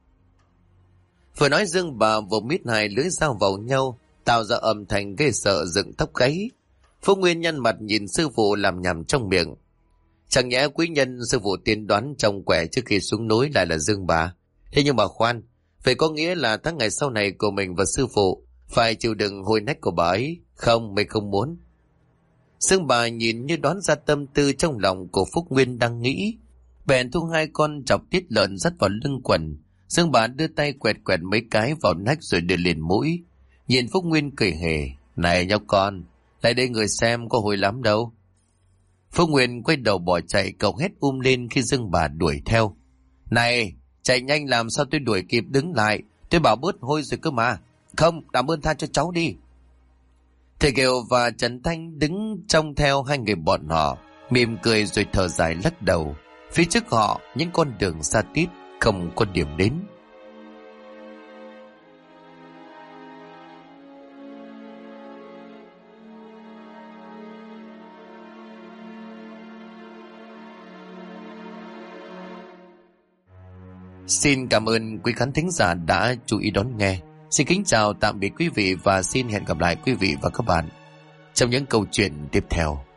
Vừa nói Dương Bà vừa mít hai lưỡi dao vào nhau, tạo ra âm thanh ghê sợ dựng tóc gáy. Phúc Nguyên nhăn mặt nhìn sư phụ làm nhảm trong miệng. Chẳng nhẽ quý nhân sư phụ tiên đoán trong quẻ trước khi xuống núi lại là Dương Bà? Thế nhưng mà khoan, vậy có nghĩa là tháng ngày sau này của mình và sư phụ phải chịu đựng hôi nách của bà ấy? Không, mình không muốn. Dương Bà nhìn như đoán ra tâm tư trong lòng của Phúc Nguyên đang nghĩ. Bèn thu hai con chọc tiết lợn dắt vào lưng quần. Dương bà đưa tay quẹt quẹt mấy cái vào nách rồi đưa lên mũi. Nhìn Phúc Nguyên cười hề. Này nhóc con, lại đây người xem có hối lắm đâu. Phúc Nguyên quay đầu bỏ chạy, cậu hét lên khi Dương bà đuổi theo. Này, chạy nhanh làm sao tôi đuổi kịp, đứng lại. Tôi bảo bớt hôi rồi cơ mà. Không, làm ơn tha cho cháu đi. Thầy Kiều và Trần Thanh đứng trông theo hai người bọn họ, mỉm cười rồi thở dài lắc đầu. Phía trước họ những con đường xa tít, không có điểm đến. Xin cảm ơn quý khán thính giả đã chú ý đón nghe. Xin kính chào tạm biệt quý vị và xin hẹn gặp lại quý vị và các bạn trong những câu chuyện tiếp theo.